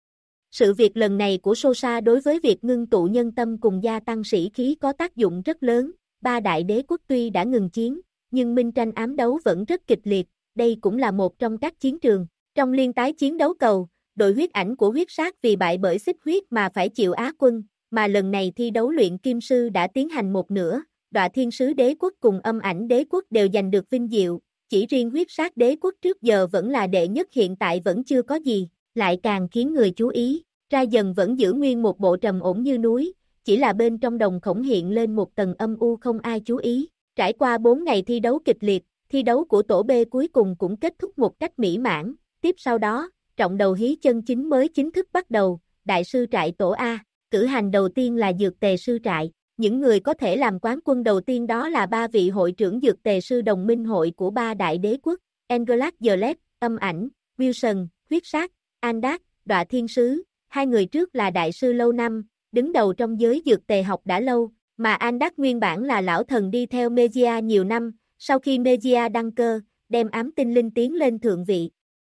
Sự việc lần này của Sosa đối với việc ngưng tụ nhân tâm cùng gia tăng sĩ khí có tác dụng rất lớn. 3 đại đế quốc tuy đã ngừng chiến, nhưng minh tranh ám đấu vẫn rất kịch liệt, đây cũng là một trong các chiến trường. Trong liên tái chiến đấu cầu, đội huyết ảnh của huyết sát vì bại bởi xích huyết mà phải chịu Á quân, mà lần này thi đấu luyện kim sư đã tiến hành một nửa, Đọa Thiên Sứ Đế Quốc cùng âm ảnh đế quốc đều giành được vinh diệu, chỉ riêng huyết sát đế quốc trước giờ vẫn là đệ nhất hiện tại vẫn chưa có gì, lại càng khiến người chú ý. Ra dần vẫn giữ nguyên một bộ trầm ổn như núi, chỉ là bên trong đồng khổng hiện lên một tầng âm u không ai chú ý. Trải qua 4 ngày thi đấu kịch liệt, thi đấu của tổ B cuối cùng cũng kết thúc một cách mỹ mãn. Tiếp sau đó, trọng đầu hí chân chính mới chính thức bắt đầu, đại sư trại tổ A, cử hành đầu tiên là dược tề sư trại. Những người có thể làm quán quân đầu tiên đó là 3 vị hội trưởng dược tề sư đồng minh hội của 3 đại đế quốc, Englas Gillette, âm ảnh, Wilson, huyết sát, Andak, Đọa Thiên Sứ. 2 người trước là đại sư lâu năm, đứng đầu trong giới dược tề học đã lâu, mà Andak nguyên bản là lão thần đi theo Mejia nhiều năm, sau khi Mejia đăng cơ, đem ám tinh linh tiến lên thượng vị.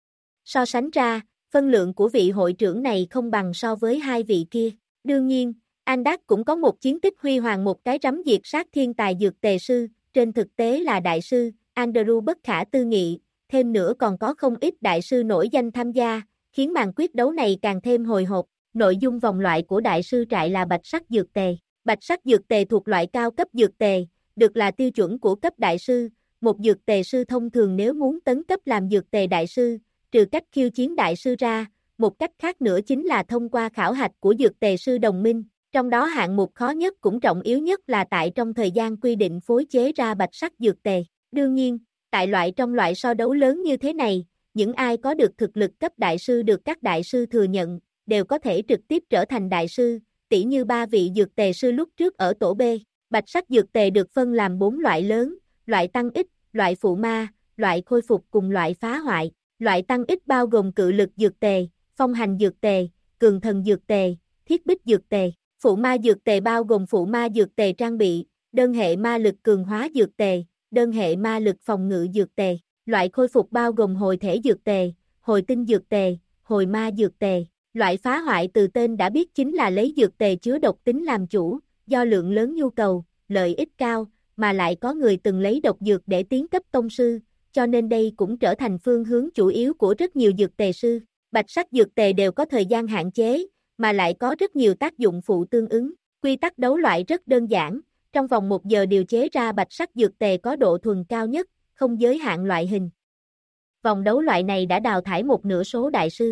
So sánh ra, phân lượng của vị hội trưởng này không bằng so với 2 vị kia. Đương nhiên, Andak cũng có một chiến tích huy hoàng, một cái rắm diệt sát thiên tài dược tề sư, trên thực tế là đại sư, Andrew bất khả tư nghị, thêm nữa còn có không ít đại sư nổi danh tham gia, khiến màn quyết đấu này càng thêm hồi hộp. Nội dung vòng loại của đại sư trại là bạch sắc dược tề. Bạch sắc dược tề thuộc loại cao cấp dược tề, được là tiêu chuẩn của cấp đại sư. Một dược tề sư thông thường nếu muốn tấn cấp làm dược tề đại sư, trừ cách khiêu chiến đại sư ra, một cách khác nữa chính là thông qua khảo hạch của dược tề sư đồng minh. Trong đó hạng mục khó nhất cũng trọng yếu nhất là tại trong thời gian quy định phối chế ra bạch sắc dược tề. Đương nhiên, trong loại so đấu lớn như thế này, những ai có được thực lực cấp đại sư được các đại sư thừa nhận, đều có thể trực tiếp trở thành đại sư, tỉ như 3 vị dược tề sư lúc trước ở tổ B. Bạch sắc dược tề được phân làm 4 loại lớn, loại tăng ích, loại phụ ma, loại khôi phục cùng loại phá hoại. Loại tăng ích bao gồm cự lực dược tề, phong hành dược tề, cường thần dược tề, thiết bích dược tề. Phụ ma dược tề bao gồm phụ ma dược tề trang bị, đơn hệ ma lực cường hóa dược tề, đơn hệ ma lực phòng ngự dược tề. Loại khôi phục bao gồm hồi thể dược tề, hồi tinh dược tề, hồi ma dược tề. Loại phá hoại từ tên đã biết chính là lấy dược tề chứa độc tính làm chủ, do lượng lớn nhu cầu, lợi ích cao, mà lại có người từng lấy độc dược để tiến cấp tông sư, cho nên đây cũng trở thành phương hướng chủ yếu của rất nhiều dược tề sư. Bạch sắc dược tề đều có thời gian hạn chế, mà lại có rất nhiều tác dụng phụ tương ứng. Quy tắc đấu loại rất đơn giản, trong vòng 1 giờ điều chế ra bạch sắc dược tề có độ thuần cao nhất, không giới hạn loại hình. Vòng đấu loại này đã đào thải một nửa số đại sư.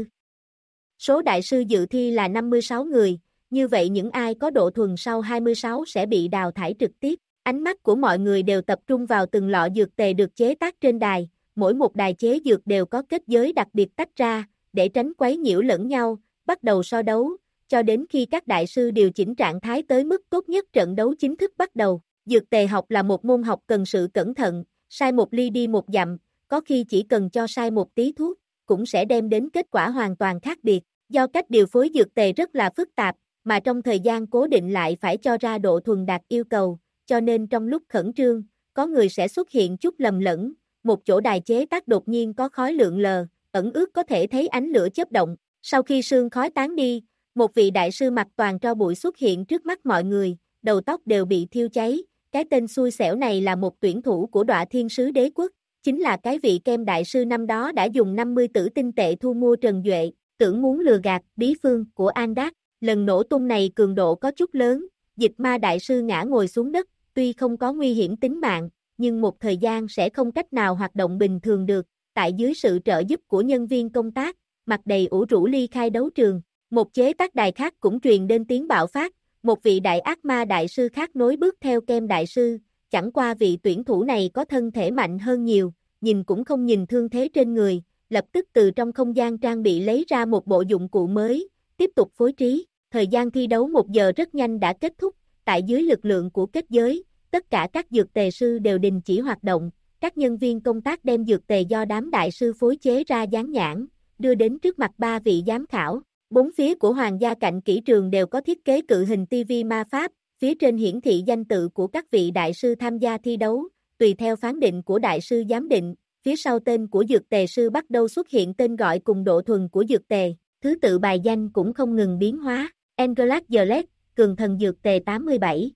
Số đại sư dự thi là 56 người, như vậy những ai có độ thuần sau 26 sẽ bị đào thải trực tiếp. Ánh mắt của mọi người đều tập trung vào từng lọ dược tề được chế tác trên đài, mỗi một đài chế dược đều có kết giới đặc biệt tách ra, để tránh quấy nhiễu lẫn nhau, bắt đầu so đấu, cho đến khi các đại sư điều chỉnh trạng thái tới mức tốt nhất trận đấu chính thức bắt đầu. Dược tề học là một môn học cần sự cẩn thận, sai một ly đi một dặm, có khi chỉ cần cho sai một tí thuốc, cũng sẽ đem đến kết quả hoàn toàn khác biệt. Do cách điều phối dược tề rất là phức tạp, mà trong thời gian cố định lại phải cho ra độ thuần đạt yêu cầu, cho nên trong lúc khẩn trương, có người sẽ xuất hiện chút lầm lẫn, một chỗ đài chế tác đột nhiên có khói lượn lờ, ẩn ước có thể thấy ánh lửa chớp động. Sau khi sương khói tán đi, một vị đại sư mặc toàn tro bụi xuất hiện trước mắt mọi người, đầu tóc đều bị thiêu cháy. Cái tên xui xẻo này là một tuyển thủ của Đọa Thiên Sứ Đế Quốc, chính là cái vị kem đại sư năm đó đã dùng 50 tử tinh tệ thu mua Trần Duệ, tưởng muốn lừa gạt bí phương của An Đát. Lần nổ tung này cường độ có chút lớn, Dịch Ma đại sư ngã ngồi xuống đất, tuy không có nguy hiểm tính mạng, nhưng một thời gian sẽ không cách nào hoạt động bình thường được. Tại dưới sự trợ giúp của nhân viên công tác, mặt đầy ủ rũ ly khai đấu trường. Một chế tác đài khác cũng truyền đến tiếng bạo phát, một vị đại ác ma đại sư khác nối bước theo kem đại sư, chẳng qua vị tuyển thủ này có thân thể mạnh hơn nhiều, nhìn cũng không nhìn thương thế trên người, lập tức từ trong không gian trang bị lấy ra một bộ dụng cụ mới, tiếp tục phối trí. Thời gian thi đấu 1 giờ rất nhanh đã kết thúc, tại dưới lực lượng của kết giới, tất cả các dược tề sư đều đình chỉ hoạt động, các nhân viên công tác đem dược tề do đám đại sư phối chế ra dán nhãn, đưa đến trước mặt 3 vị giám khảo. 4 phía của hoàng gia cạnh kỹ trường đều có thiết kế cự hình TV ma pháp, phía trên hiển thị danh tự của các vị đại sư tham gia thi đấu, tùy theo phán định của đại sư giám định, phía sau tên của dược tề sư bắt đầu xuất hiện tên gọi cùng độ thuần của dược tề, thứ tự bài danh cũng không ngừng biến hóa. Angelac Gillette, cường thần dược tề 87.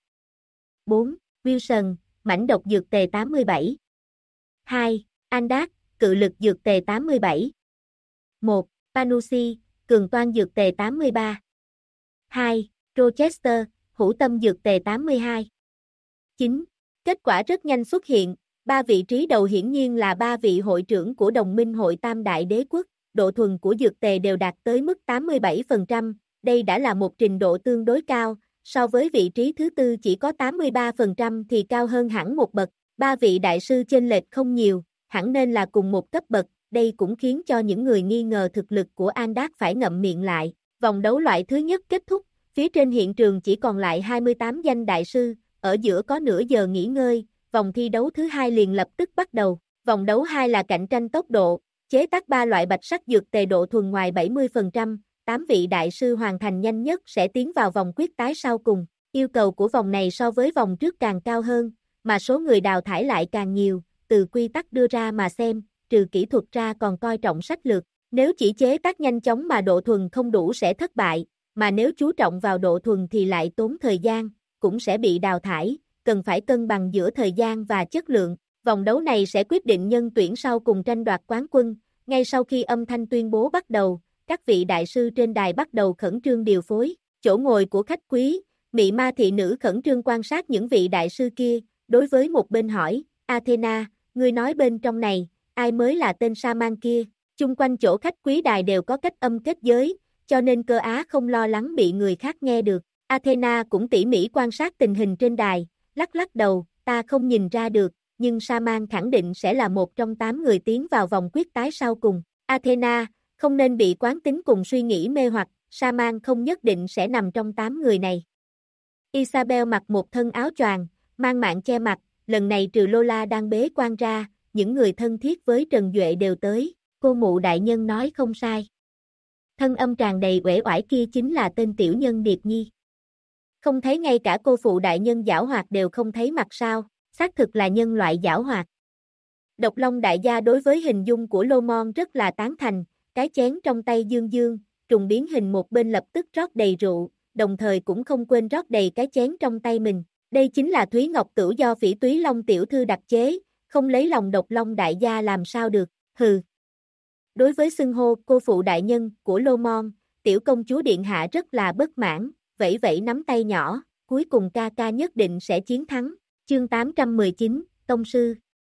4. Wilson, mãnh độc dược tề 87. 2. Andat, cự lực dược tề 87. 1. Panusi, cường toan dược tề 83. 2. Rochester, hữu tâm dược tề 82. 9. Kết quả rất nhanh xuất hiện, 3 vị trí đầu hiển nhiên là 3 vị hội trưởng của đồng minh hội Tam Đại Đế Quốc, độ thuần của dược tề đều đạt tới mức 87%, đây đã là một trình độ tương đối cao, so với vị trí thứ tư chỉ có 83% thì cao hơn hẳn một bậc. 3 vị đại sư chênh lệch không nhiều, hẳn nên là cùng một cấp bậc, đây cũng khiến cho những người nghi ngờ thực lực của Andat phải ngậm miệng lại. Vòng đấu loại thứ nhất kết thúc, phía trên hiện trường chỉ còn lại 28 danh đại sư, ở giữa có nửa giờ nghỉ ngơi, vòng thi đấu thứ hai liền lập tức bắt đầu. Vòng đấu 2 là cạnh tranh tốc độ, chế tác 3 loại bạch sắc dược tề độ thuần ngoài 70%, 8 vị đại sư hoàn thành nhanh nhất sẽ tiến vào vòng quyết tái sau cùng. Yêu cầu của vòng này so với vòng trước càng cao hơn, mà số người đào thải lại càng nhiều, từ quy tắc đưa ra mà xem, trừ kỹ thuật ra còn coi trọng sách lược. Nếu chỉ chế tác nhanh chóng mà độ thuần không đủ sẽ thất bại, mà nếu chú trọng vào độ thuần thì lại tốn thời gian, cũng sẽ bị đào thải, cần phải cân bằng giữa thời gian và chất lượng. Vòng đấu này sẽ quyết định nhân tuyển sau cùng tranh đoạt quán quân. Ngay sau khi âm thanh tuyên bố bắt đầu, các vị đại sư trên đài bắt đầu khẩn trương điều phối. Chỗ ngồi của khách quý, mị ma thị nữ khẩn trương quan sát những vị đại sư kia, đối với một bên hỏi, Athena, ngươi nói bên trong này, ai mới là tên Saman kia? Chung quanh chỗ khách quý đài đều có cách âm kết giới, cho nên cơ á không lo lắng bị người khác nghe được. Athena cũng tỉ mỉ quan sát tình hình trên đài, lắc lắc đầu, ta không nhìn ra được, nhưng Saman khẳng định sẽ là một trong 8 người tiến vào vòng quyết tái sau cùng. Athena, không nên bị quán tính cùng suy nghĩ mê hoặc, Saman không nhất định sẽ nằm trong 8 người này. Isabel mặc một thân áo choàng, mang mạng che mặt, lần này trừ Lola đang bế quan ra, những người thân thiết với Trần Duệ đều tới, cô mụ đại nhân nói không sai. Thân âm tràn đầy uể oải kia chính là tên tiểu nhân Điệp Nhi. Không thấy ngay cả cô phụ đại nhân giảo hoạt đều không thấy mặt sao, xác thực là nhân loại giảo hoạt. Độc Long đại gia đối với hình dung của Lô Mon rất là tán thành, cái chén trong tay dương dương, trùng biến hình một bên lập tức rót đầy rượu, đồng thời cũng không quên rót đầy cái chén trong tay mình. Đây chính là Thúy Ngọc Tửu do Phỉ Túy Long tiểu thư đặc chế, không lấy lòng Độc Long đại gia làm sao được, hừ. Đối với xưng hô cô phụ đại nhân của Lô Mon, tiểu công chúa điện hạ rất là bất mãn, vẫy vẫy nắm tay nhỏ, cuối cùng Kaka nhất định sẽ chiến thắng. Chương 819, Tông Sư.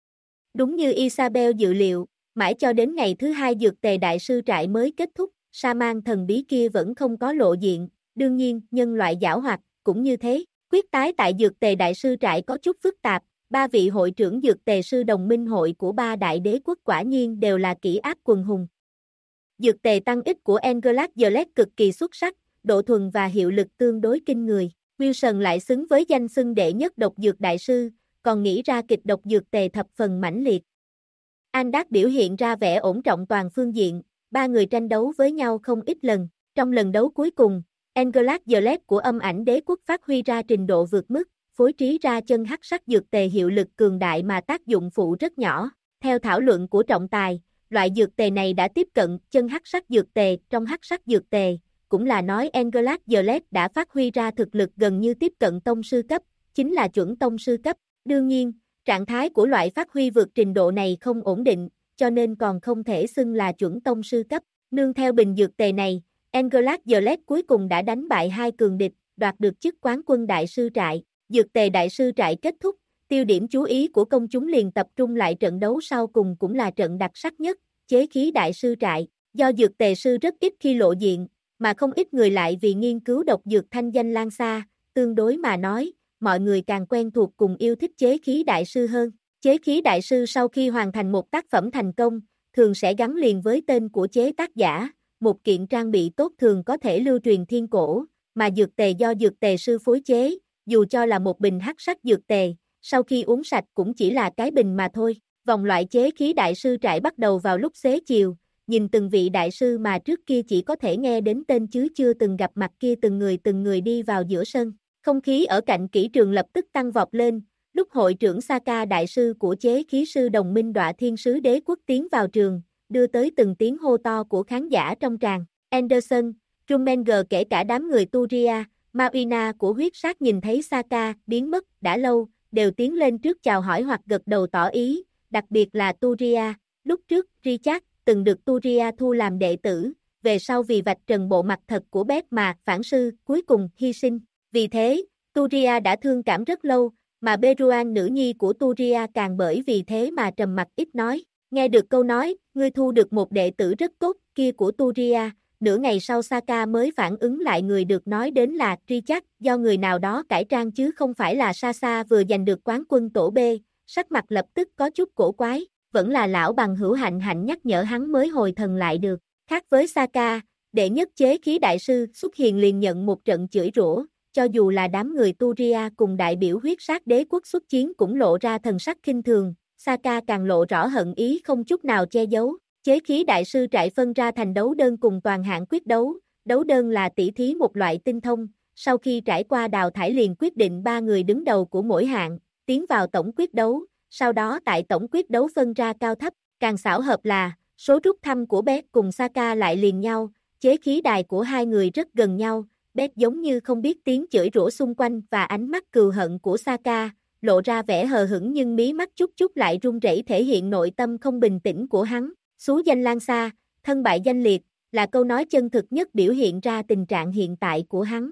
Đúng như Isabel dự liệu, mãi cho đến ngày thứ hai dược tề đại sư trại mới kết thúc, sa man thần bí kia vẫn không có lộ diện, đương nhiên, nhân loại giảo hoạt, cũng như thế. Quyết tái tại dược tề đại sư trại có chút phức tạp, ba vị hội trưởng dược tề sư đồng minh hội của ba đại đế quốc quả nhiên đều là kỹ áp quần hùng. Dược tề tăng ích của Angelac Gillette cực kỳ xuất sắc, độ thuần và hiệu lực tương đối kinh người. Wilson lại xứng với danh xưng đệ nhất độc dược đại sư, còn nghĩ ra kịch độc dược tề thập phần mãnh liệt. Andak biểu hiện ra vẻ ổn trọng toàn phương diện, ba người tranh đấu với nhau không ít lần. Trong lần đấu cuối cùng, Angelac Gillette của âm ảnh đế quốc phát huy ra trình độ vượt mức, phối trí ra chân hắc sắc dược tề hiệu lực cường đại mà tác dụng phụ rất nhỏ. Theo thảo luận của trọng tài, loại dược tề này đã tiếp cận chân hắc sắc dược tề trong hắc sắc dược tề, cũng là nói Angelac Gillette đã phát huy ra thực lực gần như tiếp cận tông sư cấp, chính là chuẩn tông sư cấp. Đương nhiên, trạng thái của loại phát huy vượt trình độ này không ổn định, cho nên còn không thể xưng là chuẩn tông sư cấp. Nương theo bình dược tề này, Angelac Gillette cuối cùng đã đánh bại hai cường địch, đoạt được chức quán quân đại sư trại. Dược tề đại sư trại kết thúc, tiêu điểm chú ý của công chúng liền tập trung lại trận đấu sau cùng cũng là trận đặc sắc nhất, chế khí đại sư trại. Do dược tề sư rất ít khi lộ diện, mà không ít người lại vì nghiên cứu độc dược thanh danh lan xa, tương đối mà nói, mọi người càng quen thuộc cùng yêu thích chế khí đại sư hơn. Chế khí đại sư sau khi hoàn thành một tác phẩm thành công, thường sẽ gắn liền với tên của chế tác giả, một kiện trang bị tốt thường có thể lưu truyền thiên cổ, mà dược tề do dược tề sư phối chế, dù cho là một bình hắc sắc dược tề, sau khi uống sạch cũng chỉ là cái bình mà thôi. Vòng loại chế khí đại sư trại bắt đầu vào lúc xế chiều, nhìn từng vị đại sư mà trước kia chỉ có thể nghe đến tên chứ chưa từng gặp mặt kia từng người đi vào giữa sân. Không khí ở cạnh kỹ trường lập tức tăng vọt lên, lúc hội trưởng Saka đại sư của chế khí sư đồng minh Đọa Thiên Sứ Đế Quốc tiến vào trường, đưa tới từng tiếng hô to của khán giả trong tràng. Anderson, Rumenger kể cả đám người Turia, Marina của huyết sát nhìn thấy Saka biến mất đã lâu, đều tiến lên trước chào hỏi hoặc gật đầu tỏ ý, đặc biệt là Turia, lúc trước Richard từng được Turia thu làm đệ tử, về sau vì vạch trần bộ mặt thật của Beth mà phản sư cuối cùng hy sinh. Vì thế, Turia đã thương cảm rất lâu, mà Beruan nữ nhi của Turia càng bởi vì thế mà trầm mặc ít nói. Nghe được câu nói, ngươi thu được một đệ tử rất tốt kia của Turia, nửa ngày sau Saka mới phản ứng lại người được nói đến là Richard, do người nào đó cải trang chứ không phải là Sasa vừa giành được quán quân tổ B, sắc mặt lập tức có chút cổ quái, vẫn là lão bằng hữu Hạnh Hạnh nhắc nhở hắn mới hồi thần lại được. Khác với Saka, đệ nhất chế khí đại sư xuất hiện liền nhận một trận chửi rủa, cho dù là đám người Turia cùng đại biểu huyết sát đế quốc xuất chiến cũng lộ ra thần sắc khinh thường, Saka càng lộ rõ hận ý không chút nào che giấu. Chế khí đại sư trại phân ra thành đấu đơn cùng toàn hạng quyết đấu, đấu đơn là tỷ thí một loại tinh thông, sau khi trải qua đào thải liền quyết định 3 người đứng đầu của mỗi hạng, tiến vào tổng quyết đấu, sau đó tại tổng quyết đấu phân ra cao thấp, càng xảo hợp là, số rút thăm của Beth cùng Saka lại liền nhau, chế khí đài của hai người rất gần nhau, Beth giống như không biết tiếng chửi rủa xung quanh và ánh mắt cừu hận của Saka, lộ ra vẻ hờ hững nhưng mí mắt chút chút lại run rẩy thể hiện nội tâm không bình tĩnh của hắn. Xú danh lan xa, thân bại danh liệt, là câu nói chân thực nhất biểu hiện ra tình trạng hiện tại của hắn.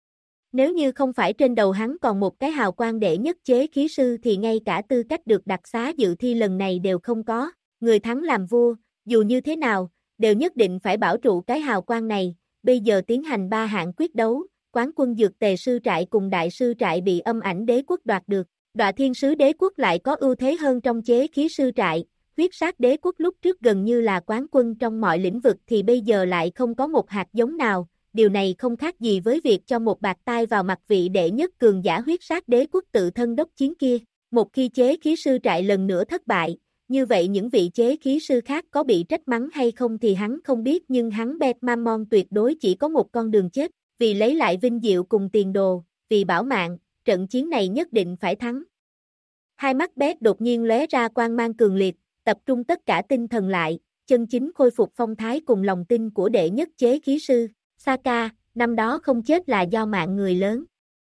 Nếu như không phải trên đầu hắn còn một cái hào quang đệ nhất chế khí sư thì ngay cả tư cách được đặc xá dự thi lần này đều không có. Người thắng làm vua, dù như thế nào, đều nhất định phải bảo trụ cái hào quang này. Bây giờ tiến hành 3 hạng quyết đấu, quán quân dược tề sư trại cùng đại sư trại bị âm ảnh đế quốc đoạt được. Đọa Thiên Sứ Đế Quốc lại có ưu thế hơn trong chế khí sư trại. Huyết sát đế quốc lúc trước gần như là quán quân trong mọi lĩnh vực thì bây giờ lại không có một hạt giống nào, điều này không khác gì với việc cho một bạt tai vào mặt vị đệ nhất cường giả huyết sát đế quốc tự thân đốc chiến kia. Một khi chế khí sư trại lần nữa thất bại, như vậy những vị chế khí sư khác có bị trách mắng hay không thì hắn không biết nhưng hắn Beth Mammon tuyệt đối chỉ có một con đường chết, vì lấy lại vinh diệu cùng tiền đồ, vì bảo mạng, trận chiến này nhất định phải thắng. Hai mắt Beth đột nhiên lóe ra quang mang cường liệt, tập trung tất cả tinh thần lại, chân chính khôi phục phong thái cùng lòng tin của đệ nhất chế khí sư. Saka, năm đó không chết là do mạng người lớn.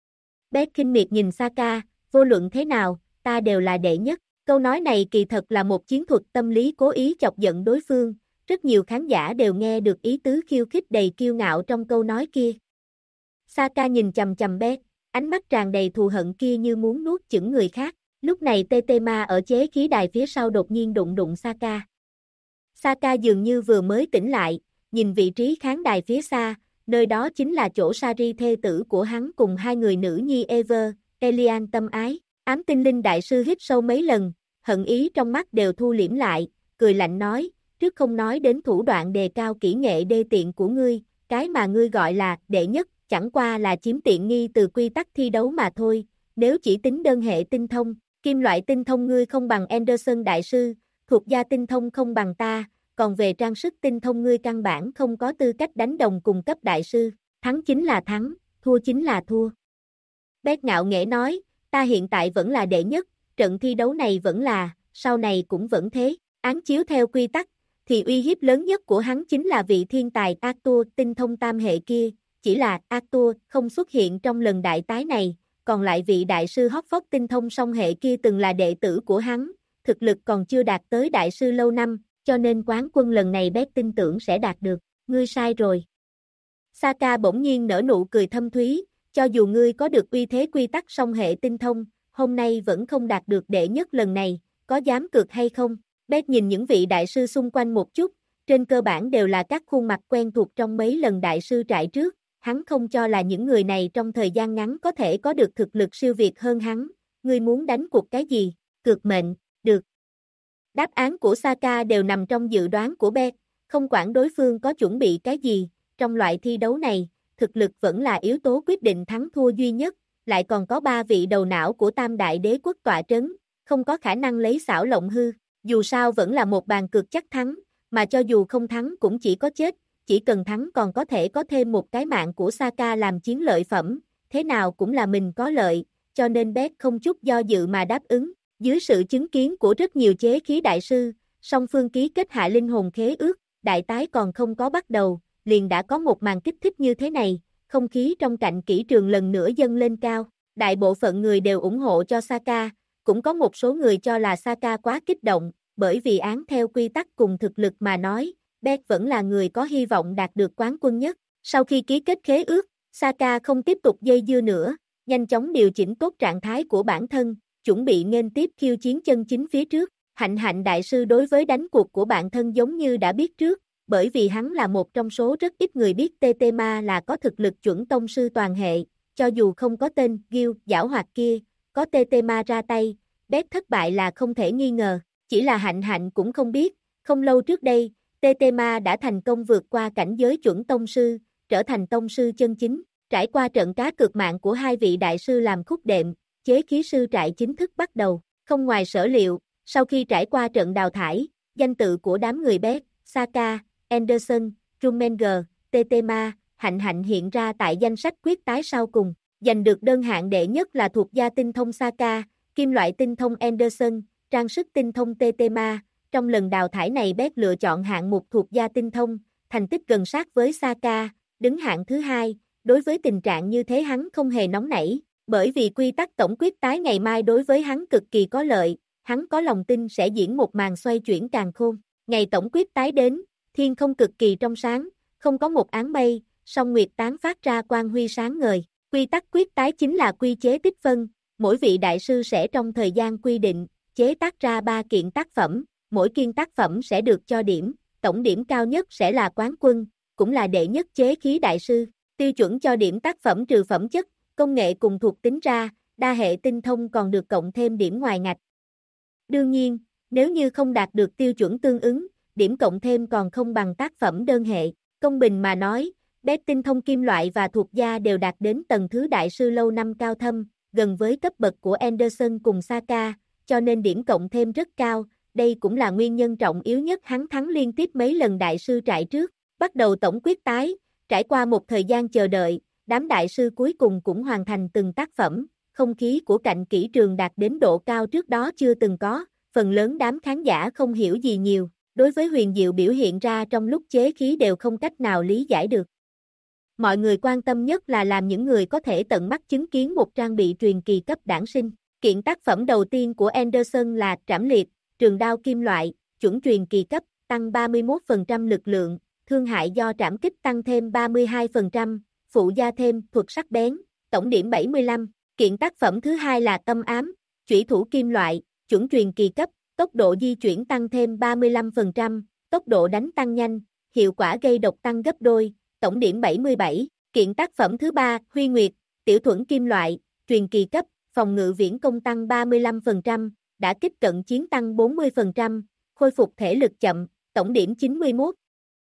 Beth khinh miệt nhìn Saka, vô luận thế nào, ta đều là đệ nhất. Câu nói này kỳ thật là một chiến thuật tâm lý cố ý chọc giận đối phương, rất nhiều khán giả đều nghe được ý tứ khiêu khích đầy kiêu ngạo trong câu nói kia. Saka nhìn chằm chằm Beth, ánh mắt tràn đầy thù hận kia như muốn nuốt chửng người khác. Lúc này Tetema ở chế khí đài phía sau đột nhiên đụng đụng Saka. Saka dường như vừa mới tỉnh lại, nhìn vị trí khán đài phía xa, nơi đó chính là chỗ Sari thê tử của hắn cùng hai người nữ nhi Ever, Elian tâm ái. Ám tinh linh đại sư hít sâu mấy lần, hận ý trong mắt đều thu liễm lại, cười lạnh nói, trước không nói đến thủ đoạn đề cao kỹ nghệ đê tiện của ngươi, cái mà ngươi gọi là đệ nhất, chẳng qua là chiếm tiện nghi từ quy tắc thi đấu mà thôi, nếu chỉ tính đơn hệ tinh thông, kim loại tinh thông ngươi không bằng Anderson đại sư, thuộc gia tinh thông không bằng ta, còn về trang sức tinh thông ngươi căn bản không có tư cách đánh đồng cùng cấp đại sư, thắng chính là thắng, thua chính là thua. Bét ngạo nghễ nói, ta hiện tại vẫn là đệ nhất, trận thi đấu này vẫn là, sau này cũng vẫn thế, án chiếu theo quy tắc, thì uy hiếp lớn nhất của hắn chính là vị thiên tài Arthur tinh thông tam hệ kia, chỉ là Arthur không xuất hiện trong lần đại tái này, còn lại vị đại sư Hotford tinh thông song hệ kia từng là đệ tử của hắn, thực lực còn chưa đạt tới đại sư lâu năm, cho nên quán quân lần này Bét tin tưởng sẽ đạt được, ngươi sai rồi. Saka bỗng nhiên nở nụ cười thâm thúy, cho dù ngươi có được uy thế quy tắc song hệ tinh thông, hôm nay vẫn không đạt được đệ nhất lần này, có dám cược hay không? Bét nhìn những vị đại sư xung quanh một chút, trên cơ bản đều là các khuôn mặt quen thuộc trong mấy lần đại sư trại trước, hắn không cho là những người này trong thời gian ngắn có thể có được thực lực siêu việt hơn hắn, ngươi muốn đánh cuộc cái gì? Cược mệnh, được. Đáp án của Saka đều nằm trong dự đoán của Bét, không quản đối phương có chuẩn bị cái gì, trong loại thi đấu này, thực lực vẫn là yếu tố quyết định thắng thua duy nhất, lại còn có 3 vị đầu não của Tam Đại Đế quốc tọa trấn, không có khả năng lấy xảo lộng hư, dù sao vẫn là một bàn cược chắc thắng, mà cho dù không thắng cũng chỉ có chết, chỉ cần thắng còn có thể có thêm một cái mạng của Saka làm chiến lợi phẩm, thế nào cũng là mình có lợi, cho nên Bét không chút do dự mà đáp ứng, dưới sự chứng kiến của rất nhiều chế khí đại sư, song phương ký kết hạ linh hồn khế ước, đại tái còn không có bắt đầu, liền đã có một màn kích thích như thế này, không khí trong cạnh kỹ trường lần nữa dâng lên cao, đại bộ phận người đều ủng hộ cho Saka, cũng có một số người cho là Saka quá kích động, bởi vì án theo quy tắc cùng thực lực mà nói, Bét vẫn là người có hy vọng đạt được quán quân nhất. Sau khi ký kết khế ước, Saka không tiếp tục dây dưa nữa, nhanh chóng điều chỉnh tốt trạng thái của bản thân, chuẩn bị nghênh tiếp khiêu chiến chân chính phía trước. Hạnh Hạnh đại sư đối với đánh cuộc của bản thân giống như đã biết trước, bởi vì hắn là một trong số rất ít người biết Tetema là có thực lực chuẩn tông sư toàn hệ, cho dù không có tên Gil giảo hoạt kia, có Tetema ra tay, Bét thất bại là không thể nghi ngờ, chỉ là Hạnh Hạnh cũng không biết, không lâu trước đây, Tetema đã thành công vượt qua cảnh giới chuẩn tông sư, trở thành tông sư chân chính, trải qua trận cá cược mạng của hai vị đại sư làm khúc đệm, chế khí sư trại chính thức bắt đầu, không ngoài sở liệu, sau khi trải qua trận đào thải, danh tự của đám người Bét, Saka, Anderson, Rumenger, Tetema, Hạnh Hạnh hiện ra tại danh sách quyết tái sau cùng, giành được đơn hạng đệ nhất là thuộc gia tinh thông Saka, kim loại tinh thông Anderson, trang sức tinh thông Tetema. Trong lần đào thải này Bét lựa chọn hạng mục thuộc gia tinh thông, thành tích gần sát với Saka, đứng hạng thứ hai, đối với tình trạng như thế hắn không hề nóng nảy, bởi vì quy tắc tổng quyết tái ngày mai đối với hắn cực kỳ có lợi, hắn có lòng tin sẽ diễn một màn xoay chuyển càn khôn. Ngày tổng quyết tái đến, thiên không cực kỳ trong sáng, không có một áng mây, song nguyệt tán phát ra quang huy sáng ngời. Quy tắc quyết tái chính là quy chế tích phân, mỗi vị đại sư sẽ trong thời gian quy định, chế tác ra 3 kiện tác phẩm, mỗi kiện tác phẩm sẽ được cho điểm, tổng điểm cao nhất sẽ là quán quân, cũng là đệ nhất chế khí đại sư. Tiêu chuẩn cho điểm tác phẩm trừ phẩm chất, công nghệ cùng thuộc tính ra, đa hệ tinh thông còn được cộng thêm điểm ngoài ngạch. Đương nhiên, nếu như không đạt được tiêu chuẩn tương ứng, điểm cộng thêm còn không bằng tác phẩm đơn hệ. Công bình mà nói, Bét tinh thông kim loại và thuộc gia đều đạt đến tầng thứ đại sư lâu năm cao thâm, gần với cấp bậc của Anderson cùng Saka, cho nên điểm cộng thêm rất cao, đây cũng là nguyên nhân trọng yếu nhất hắn thắng liên tiếp mấy lần đại sư trại trước. Bắt đầu tổng quyết tái, trải qua một thời gian chờ đợi, đám đại sư cuối cùng cũng hoàn thành từng tác phẩm, không khí của cạnh kỹ trường đạt đến độ cao trước đó chưa từng có, phần lớn đám khán giả không hiểu gì nhiều, đối với huyền diệu biểu hiện ra trong lúc chế khí đều không cách nào lý giải được. Mọi người quan tâm nhất là làm những người có thể tận mắt chứng kiến một trang bị truyền kỳ cấp đản sinh. Kiện tác phẩm đầu tiên của Anderson là Trảm Liệt, trường đao kim loại, chuẩn truyền kỳ cấp, tăng 31% lực lượng, thương hại do trảm kích tăng thêm 32%, phụ gia thêm thuật sắc bén, tổng điểm 75. Kiện tác phẩm thứ hai là Tâm Ám, chủy thủ kim loại, chuẩn truyền kỳ cấp, tốc độ di chuyển tăng thêm 35%, tốc độ đánh tăng nhanh, hiệu quả gây độc tăng gấp đôi, tổng điểm 77. Kiện tác phẩm thứ ba, Huy Nguyệt, tiểu thuẫn kim loại, truyền kỳ cấp, phòng ngự viễn công tăng 35%, đã kích cận chiến tăng 40%, khôi phục thể lực chậm, tổng điểm 91.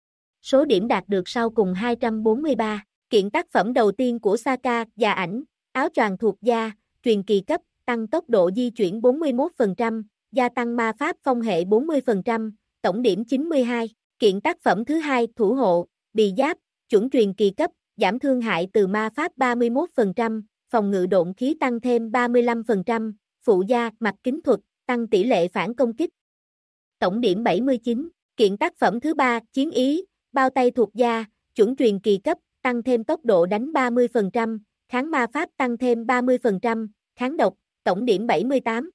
Số điểm đạt được sau cùng 243. Kiện tác phẩm đầu tiên của Saka, Già Ảnh, áo choàng thuộc da, truyền kỳ cấp, tăng tốc độ di chuyển 41%, gia tăng ma pháp phong hệ 40%, tổng điểm 92. Kiện tác phẩm thứ hai, Thủ hộ, bì giáp, chuẩn truyền kỳ cấp, giảm thương hại từ ma pháp 31%, phòng ngự độn khí tăng thêm 35%, phụ gia, mặt kính thuật, tăng tỷ lệ phản công kích. Tổng điểm 79. Kiện tác phẩm thứ ba, Chiến ý, bao tay thuộc da, chuẩn truyền kỳ cấp, tăng thêm tốc độ đánh 30%, kháng ma pháp tăng thêm 30%, kháng độc, tổng điểm 78.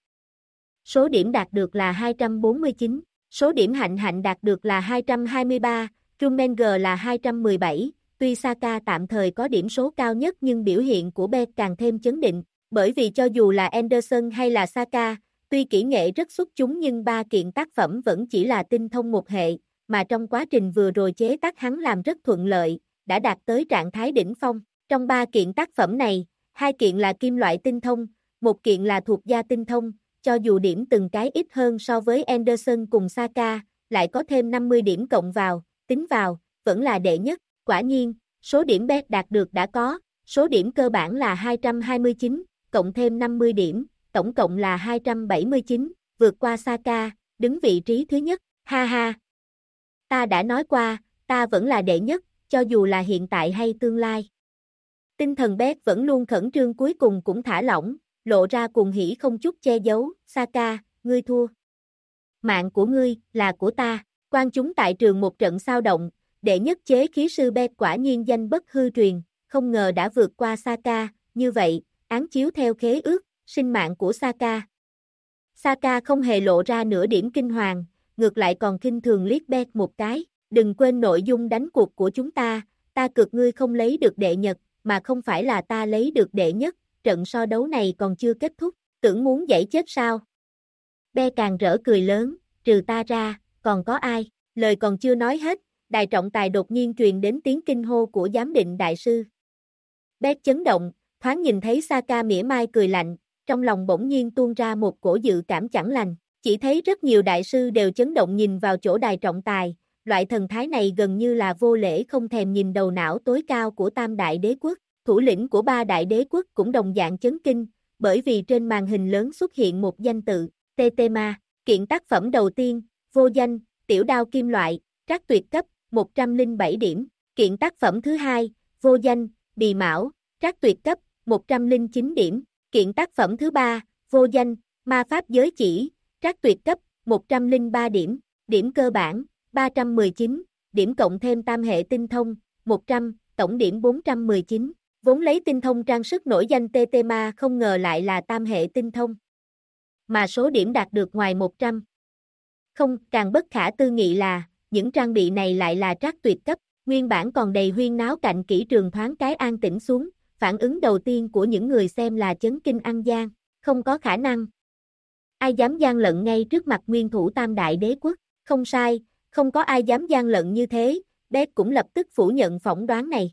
Số điểm đạt được là 249, số điểm hạnh hạnh đạt được là 223, Rumenger là 217, tuy Saka tạm thời có điểm số cao nhất nhưng biểu hiện của Beck càng thêm chấn định, bởi vì cho dù là Anderson hay là Saka, tuy kỹ nghệ rất xuất chúng nhưng ba kiện tác phẩm vẫn chỉ là tinh thông một hệ, mà trong quá trình vừa rồi chế tác hắn làm rất thuận lợi, đã đạt tới trạng thái đỉnh phong. Trong ba kiện tác phẩm này, hai kiện là kim loại tinh thông, một kiện là thuộc da tinh thông, cho dù điểm từng cái ít hơn so với Anderson cùng Saka, lại có thêm 50 điểm cộng vào, tính vào, vẫn là đệ nhất. Quả nhiên, số điểm Beck đạt được đã có, số điểm cơ bản là 229, cộng thêm 50 điểm, tổng cộng là 279, vượt qua Saka, đứng vị trí thứ nhất, ha ha. Ta đã nói qua, ta vẫn là đệ nhất, cho dù là hiện tại hay tương lai. Tinh thần Beck vẫn luôn khẩn trương, cuối cùng cũng thả lỏng, lộ ra cuồng hỉ không chút che giấu. Saka, ngươi thua. Mạng của ngươi, là của ta. Quan chúng tại trường một trận xao động, đệ nhất chế khí sư Beck quả nhiên danh bất hư truyền, không ngờ đã vượt qua Saka, như vậy, án chiếu theo khế ước, sinh mạng của Saka. Saka không hề lộ ra nửa điểm kinh hoàng, ngược lại còn khinh thường liếc Beck một cái. Đừng quên nội dung đánh cuộc của chúng ta cược ngươi không lấy được đệ nhật, mà không phải là ta lấy được đệ nhất, trận so đấu này còn chưa kết thúc, tưởng muốn giãy chết sao? Beck càng rỡ cười lớn, trừ ta ra, còn có ai? Lời còn chưa nói hết, đài trọng tài đột nhiên truyền đến tiếng kinh hô của giám định đại sư. Beck chấn động, thoáng nhìn thấy Saka mỉa mai cười lạnh, trong lòng bỗng nhiên tuôn ra một cổ dự cảm chẳng lành, chỉ thấy rất nhiều đại sư đều chấn động nhìn vào chỗ đài trọng tài, loại thần thái này gần như là vô lễ không thèm nhìn đầu não tối cao của Tam Đại Đế Quốc, thủ lĩnh của ba Đại Đế Quốc cũng đồng dạng chấn kinh, bởi vì trên màn hình lớn xuất hiện một danh tự, Tetema, kiện tác phẩm đầu tiên, vô danh, tiểu đao kim loại, trác tuyệt cấp, 107 điểm, kiện tác phẩm thứ hai, vô danh, bì mão, trác tuyệt cấp, 109 điểm, kiện tác phẩm thứ ba, vô danh, ma pháp giới chỉ, trác tuyệt cấp, 103 điểm, điểm cơ bản, 319, điểm cộng thêm tam hệ tinh thông, 100, tổng điểm 419, vốn lấy tinh thông trang sức nổi danh Tetema không ngờ lại là tam hệ tinh thông. Mà số điểm đạt được ngoài 100. Không, càng bất khả tư nghị là, những trang bị này lại là trác tuyệt cấp, nguyên bản còn đầy huyên náo cạnh kỹ trường thoáng cái an tĩnh xuống, phản ứng đầu tiên của những người xem là chấn kinh ăn gian, không có khả năng. Ai dám gian lận ngay trước mặt nguyên thủ Tam Đại Đế Quốc, không sai, không có ai dám gian lận như thế, Beck cũng lập tức phủ nhận phỏng đoán này.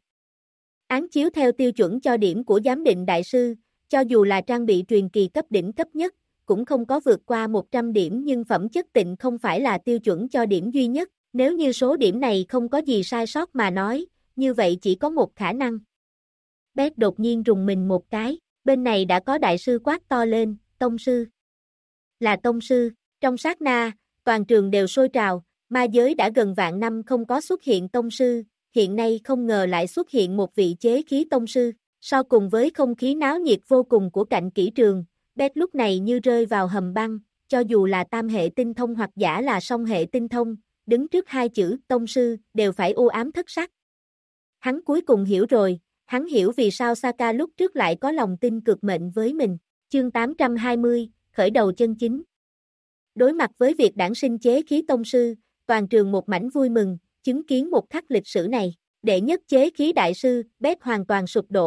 Án chiếu theo tiêu chuẩn cho điểm của giám định đại sư, cho dù là trang bị truyền kỳ cấp đỉnh cấp nhất, cũng không có vượt qua 100 điểm nhưng phẩm chất tịnh không phải là tiêu chuẩn cho điểm duy nhất, nếu như số điểm này không có gì sai sót mà nói, như vậy chỉ có một khả năng. Beck đột nhiên rùng mình một cái, bên này đã có đại sư quát to lên, tông sư. Là tông sư, trong sát na, toàn trường đều sôi trào, ma giới đã gần vạn năm không có xuất hiện tông sư, hiện nay không ngờ lại xuất hiện một vị chế khí tông sư, so cùng với không khí náo nhiệt vô cùng của cạnh kỹ trường, Beck lúc này như rơi vào hầm băng, cho dù là tam hệ tinh thông hoặc giả là song hệ tinh thông, đứng trước hai chữ tông sư đều phải u ám thất sắc. Hắn cuối cùng hiểu rồi, hắn hiểu vì sao Saka lúc trước lại có lòng tin cược mệnh với mình. Chương 820, khởi đầu chân chính. Đối mặt với việc đản sinh chế khí tông sư, toàn trường một mảnh vui mừng, chứng kiến một khắc lịch sử này. Đệ nhất chế khí đại sư, Beck hoàn toàn sụp đổ,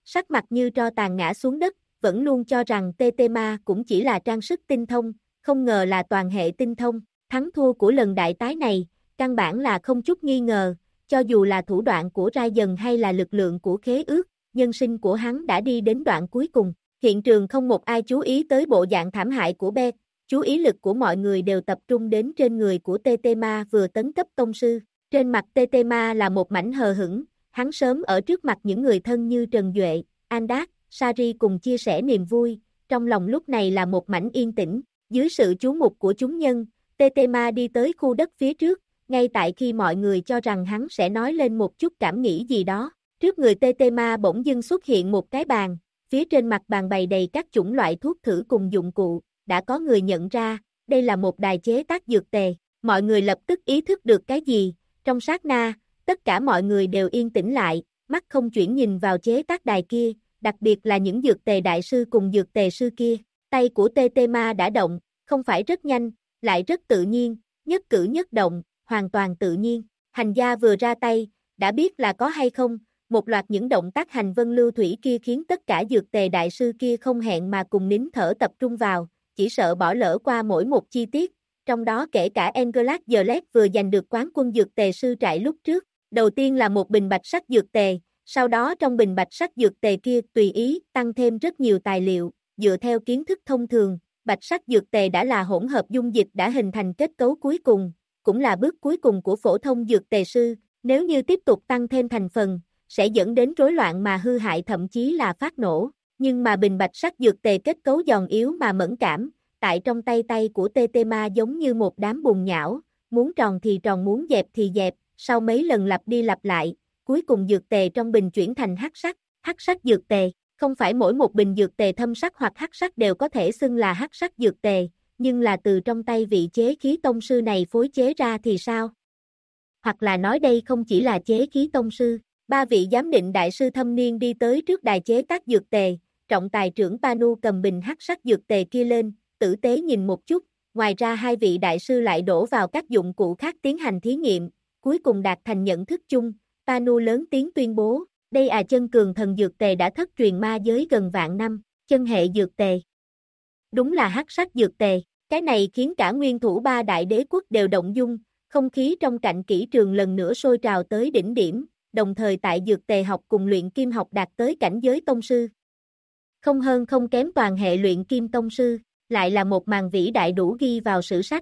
sắc mặt như tro tàn ngã xuống đất, vẫn luôn cho rằng Tetema cũng chỉ là trang sức tinh thông, không ngờ là toàn hệ tinh thông, thắng thua của lần đại tái này, căn bản là không chút nghi ngờ, cho dù là thủ đoạn của Ra Dần hay là lực lượng của khế ước, nhân sinh của hắn đã đi đến đoạn cuối cùng. Hiện trường không một ai chú ý tới bộ dạng thảm hại của Beth, chú ý lực của mọi người đều tập trung đến trên người của Tetema vừa tấn cấp tông sư. Trên mặt Tetema là một mảnh hờ hững, hắn sớm ở trước mặt những người thân như Trần Duệ, Andak, Sari cùng chia sẻ niềm vui, trong lòng lúc này là một mảnh yên tĩnh, dưới sự chú mục của chúng nhân, Tetema đi tới khu đất phía trước, ngay tại khi mọi người cho rằng hắn sẽ nói lên một chút cảm nghĩ gì đó, trước người Tetema bỗng dưng xuất hiện một cái bàn, phía trên mặt bàn bày đầy các chủng loại thuốc thử cùng dụng cụ, đã có người nhận ra, đây là một đài chế tác dược tề, mọi người lập tức ý thức được cái gì, trong sát na, tất cả mọi người đều yên tĩnh lại, mắt không chuyển nhìn vào chế tác đài kia, đặc biệt là những dược tề đại sư cùng dược tề sư kia, tay của Tetema đã động, không phải rất nhanh, lại rất tự nhiên, nhất cử nhất động, hoàn toàn tự nhiên, hành gia vừa ra tay, đã biết là có hay không, một loạt những động tác hành vân lưu thủy kia khiến tất cả dược tề đại sư kia không hẹn mà cùng nín thở tập trung vào, chỉ sợ bỏ lỡ qua mỗi một chi tiết, trong đó kể cả Englas Dlet vừa giành được quán quân dược tề sư trại lúc trước, đầu tiên là một bình bạch sắc dược tề, sau đó trong bình bạch sắc dược tề kia tùy ý tăng thêm rất nhiều tài liệu, dựa theo kiến thức thông thường, bạch sắc dược tề đã là hỗn hợp dung dịch đã hình thành kết cấu cuối cùng, cũng là bước cuối cùng của phổ thông dược tề sư, nếu như tiếp tục tăng thêm thành phần, sẽ dẫn đến rối loạn mà hư hại thậm chí là phát nổ, nhưng mà bình bạch sắc dược tề kết cấu giòn yếu mà mẫn cảm, tại trong tay của Tetema giống như một đám bùn nhão, muốn tròn thì tròn muốn dẹp thì dẹp, sau mấy lần lặp đi lặp lại, cuối cùng dược tề trong bình chuyển thành hắc sắc dược tề, không phải mỗi một bình dược tề thâm sắc hoặc hắc sắc đều có thể xưng là hắc sắc dược tề, nhưng là từ trong tay vị chế khí tông sư này phối chế ra thì sao? Hoặc là nói đây không chỉ là chế khí tông sư, ba vị giám định đại sư thâm niên đi tới trước đài chế tác dược tề, trọng tài trưởng Panu cầm bình hắc sắc dược tề kia lên, tử tế nhìn một chút, ngoài ra hai vị đại sư lại đổ vào các dụng cụ khác tiến hành thí nghiệm, cuối cùng đạt thành nhận thức chung, Panu lớn tiếng tuyên bố, đây chân cường thần dược tề đã thất truyền ma giới gần vạn năm, chân hệ dược tề. Đúng là hắc sắc dược tề, cái này khiến cả nguyên thủ ba đại đế quốc đều động dung, không khí trong cạnh kỹ trường lần nữa sôi trào tới đỉnh điểm, đồng thời tại dược tề học cùng luyện kim học đạt tới cảnh giới tông sư. Không hơn không kém toàn hệ luyện kim tông sư, lại là một màn vĩ đại đủ ghi vào sử sách.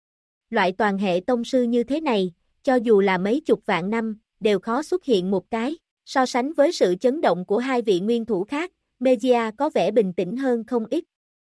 Loại toàn hệ tông sư như thế này, cho dù là mấy chục vạn năm, đều khó xuất hiện một cái, so sánh với sự chấn động của hai vị nguyên thủ khác, Mejia có vẻ bình tĩnh hơn không ít.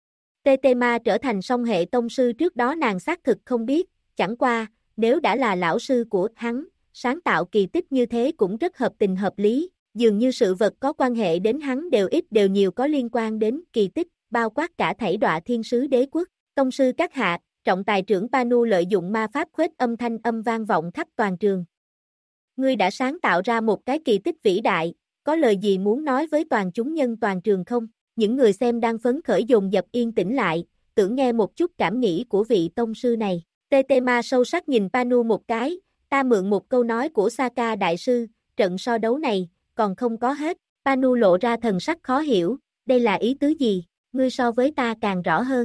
Tetema trở thành song hệ tông sư trước đó nàng xác thực không biết, chẳng qua, nếu đã là lão sư của hắn, sáng tạo kỳ tích như thế cũng rất hợp tình hợp lý, dường như sự vật có quan hệ đến hắn đều ít đều nhiều có liên quan đến kỳ tích, bao quát cả thảy đọa thiên sứ đế quốc, tông sư các hạ, trọng tài trưởng Panu lợi dụng ma pháp khuếch âm thanh âm vang vọng khắp toàn trường. Ngươi đã sáng tạo ra một cái kỳ tích vĩ đại, có lời gì muốn nói với toàn chúng nhân toàn trường không? Những người xem đang phấn khởi dồn dập yên tĩnh lại, tưởng nghe một chút cảm nghĩ của vị tông sư này. Tetema sâu sắc nhìn Panu một cái, ta mượn một câu nói của Saka đại sư, trận so đấu này, còn không có hết. Panu lộ ra thần sắc khó hiểu, đây là ý tứ gì, ngươi so với ta càng rõ hơn.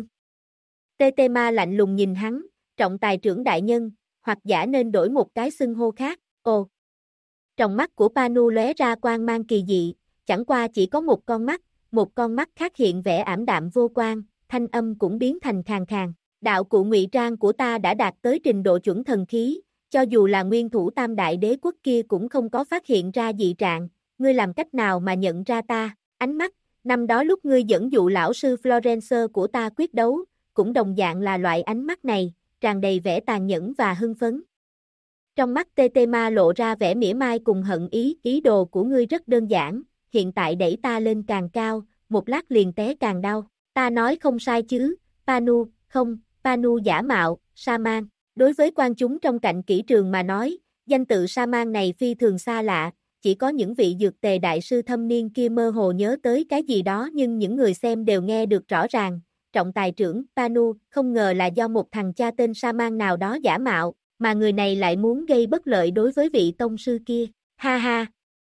Tetema lạnh lùng nhìn hắn, trọng tài trưởng đại nhân, hoặc giả nên đổi một cái xưng hô khác, ồ. Trong mắt của Panu lóe ra quang mang kỳ dị, chẳng qua chỉ có một con mắt khác hiện vẻ ảm đạm vô quang, thanh âm cũng biến thành khàn khàn. Đạo cụ ngụy trang của ta đã đạt tới trình độ chuẩn thần khí, cho dù là nguyên thủ tam đại đế quốc kia cũng không có phát hiện ra dị trạng, ngươi làm cách nào mà nhận ra ta, ánh mắt, năm đó lúc ngươi dẫn dụ lão sư Florence của ta quyết đấu, cũng đồng dạng là loại ánh mắt này, tràn đầy vẻ tàn nhẫn và hưng phấn. Trong mắt Tetema lộ ra vẻ mỉa mai cùng hận ý đồ của ngươi rất đơn giản, hiện tại đẩy ta lên càng cao, một lát liền té càng đau, ta nói không sai chứ, Panu, không, Panu giả mạo, Saman, đối với quan chúng trong cạnh kỹ trường mà nói, danh tự Saman này phi thường xa lạ, chỉ có những vị dược tề đại sư thâm niên kia mơ hồ nhớ tới cái gì đó nhưng những người xem đều nghe được rõ ràng, trọng tài trưởng, Panu, không ngờ là do một thằng cha tên Saman nào đó giả mạo, mà người này lại muốn gây bất lợi đối với vị tông sư kia, ha ha.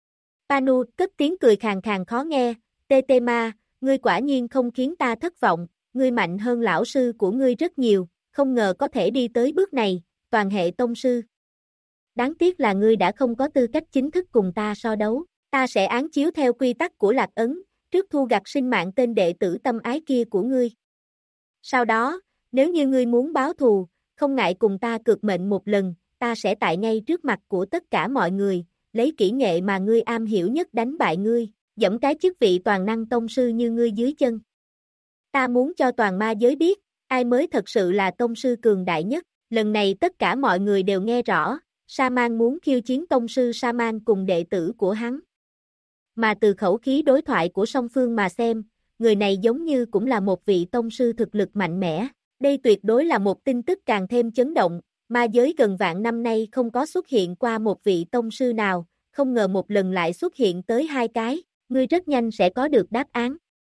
Panu cất tiếng cười khàn khàn khó nghe, Tetema, ngươi quả nhiên không khiến ta thất vọng, ngươi mạnh hơn lão sư của ngươi rất nhiều, không ngờ có thể đi tới bước này, toàn hệ tông sư. Đáng tiếc là ngươi đã không có tư cách chính thức cùng ta so đấu, ta sẽ án chiếu theo quy tắc của Lạc Ấn, trước thu gặt sinh mạng tên đệ tử tâm ái kia của ngươi. Sau đó, nếu như ngươi muốn báo thù, không ngại cùng ta cược mệnh một lần, ta sẽ tại ngay trước mặt của tất cả mọi người, lấy kỹ nghệ mà ngươi am hiểu nhất đánh bại ngươi, dẫm cái chức vị toàn năng tông sư như ngươi dưới chân. Ta muốn cho toàn ma giới biết, ai mới thật sự là tông sư cường đại nhất, lần này tất cả mọi người đều nghe rõ, Sa-man muốn khiêu chiến tông sư Sa-man cùng đệ tử của hắn. Mà từ khẩu khí đối thoại của song phương mà xem, người này giống như cũng là một vị tông sư thực lực mạnh mẽ. Đây tuyệt đối là một tin tức càng thêm chấn động, ma giới gần vạn năm nay không có xuất hiện qua một vị tông sư nào, không ngờ một lần lại xuất hiện tới 2 cái, ngươi rất nhanh sẽ có được đáp án.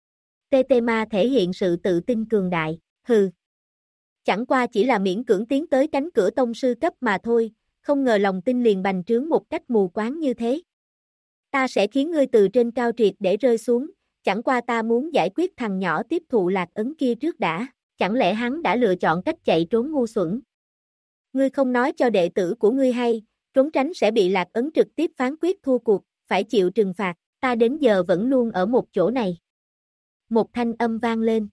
Tetema thể hiện sự tự tin cường đại, hừ. Chẳng qua chỉ là miễn cưỡng tiến tới cánh cửa tông sư cấp mà thôi, không ngờ lòng tin liền bành trướng một cách mù quáng như thế. Ta sẽ khiến ngươi từ trên cao triệt để rơi xuống, chẳng qua ta muốn giải quyết thằng nhỏ tiếp thụ Lạc Ấn kia trước đã, chẳng lẽ hắn đã lựa chọn cách chạy trốn ngu xuẩn. Ngươi không nói cho đệ tử của ngươi hay, trốn tránh sẽ bị Lạc Ấn trực tiếp phán quyết thua cuộc, phải chịu trừng phạt, ta đến giờ vẫn luôn ở một chỗ này. Một thanh âm vang lên.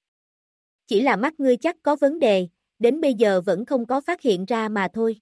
Chỉ là mắt ngươi chắc có vấn đề, đến bây giờ vẫn không có phát hiện ra mà thôi.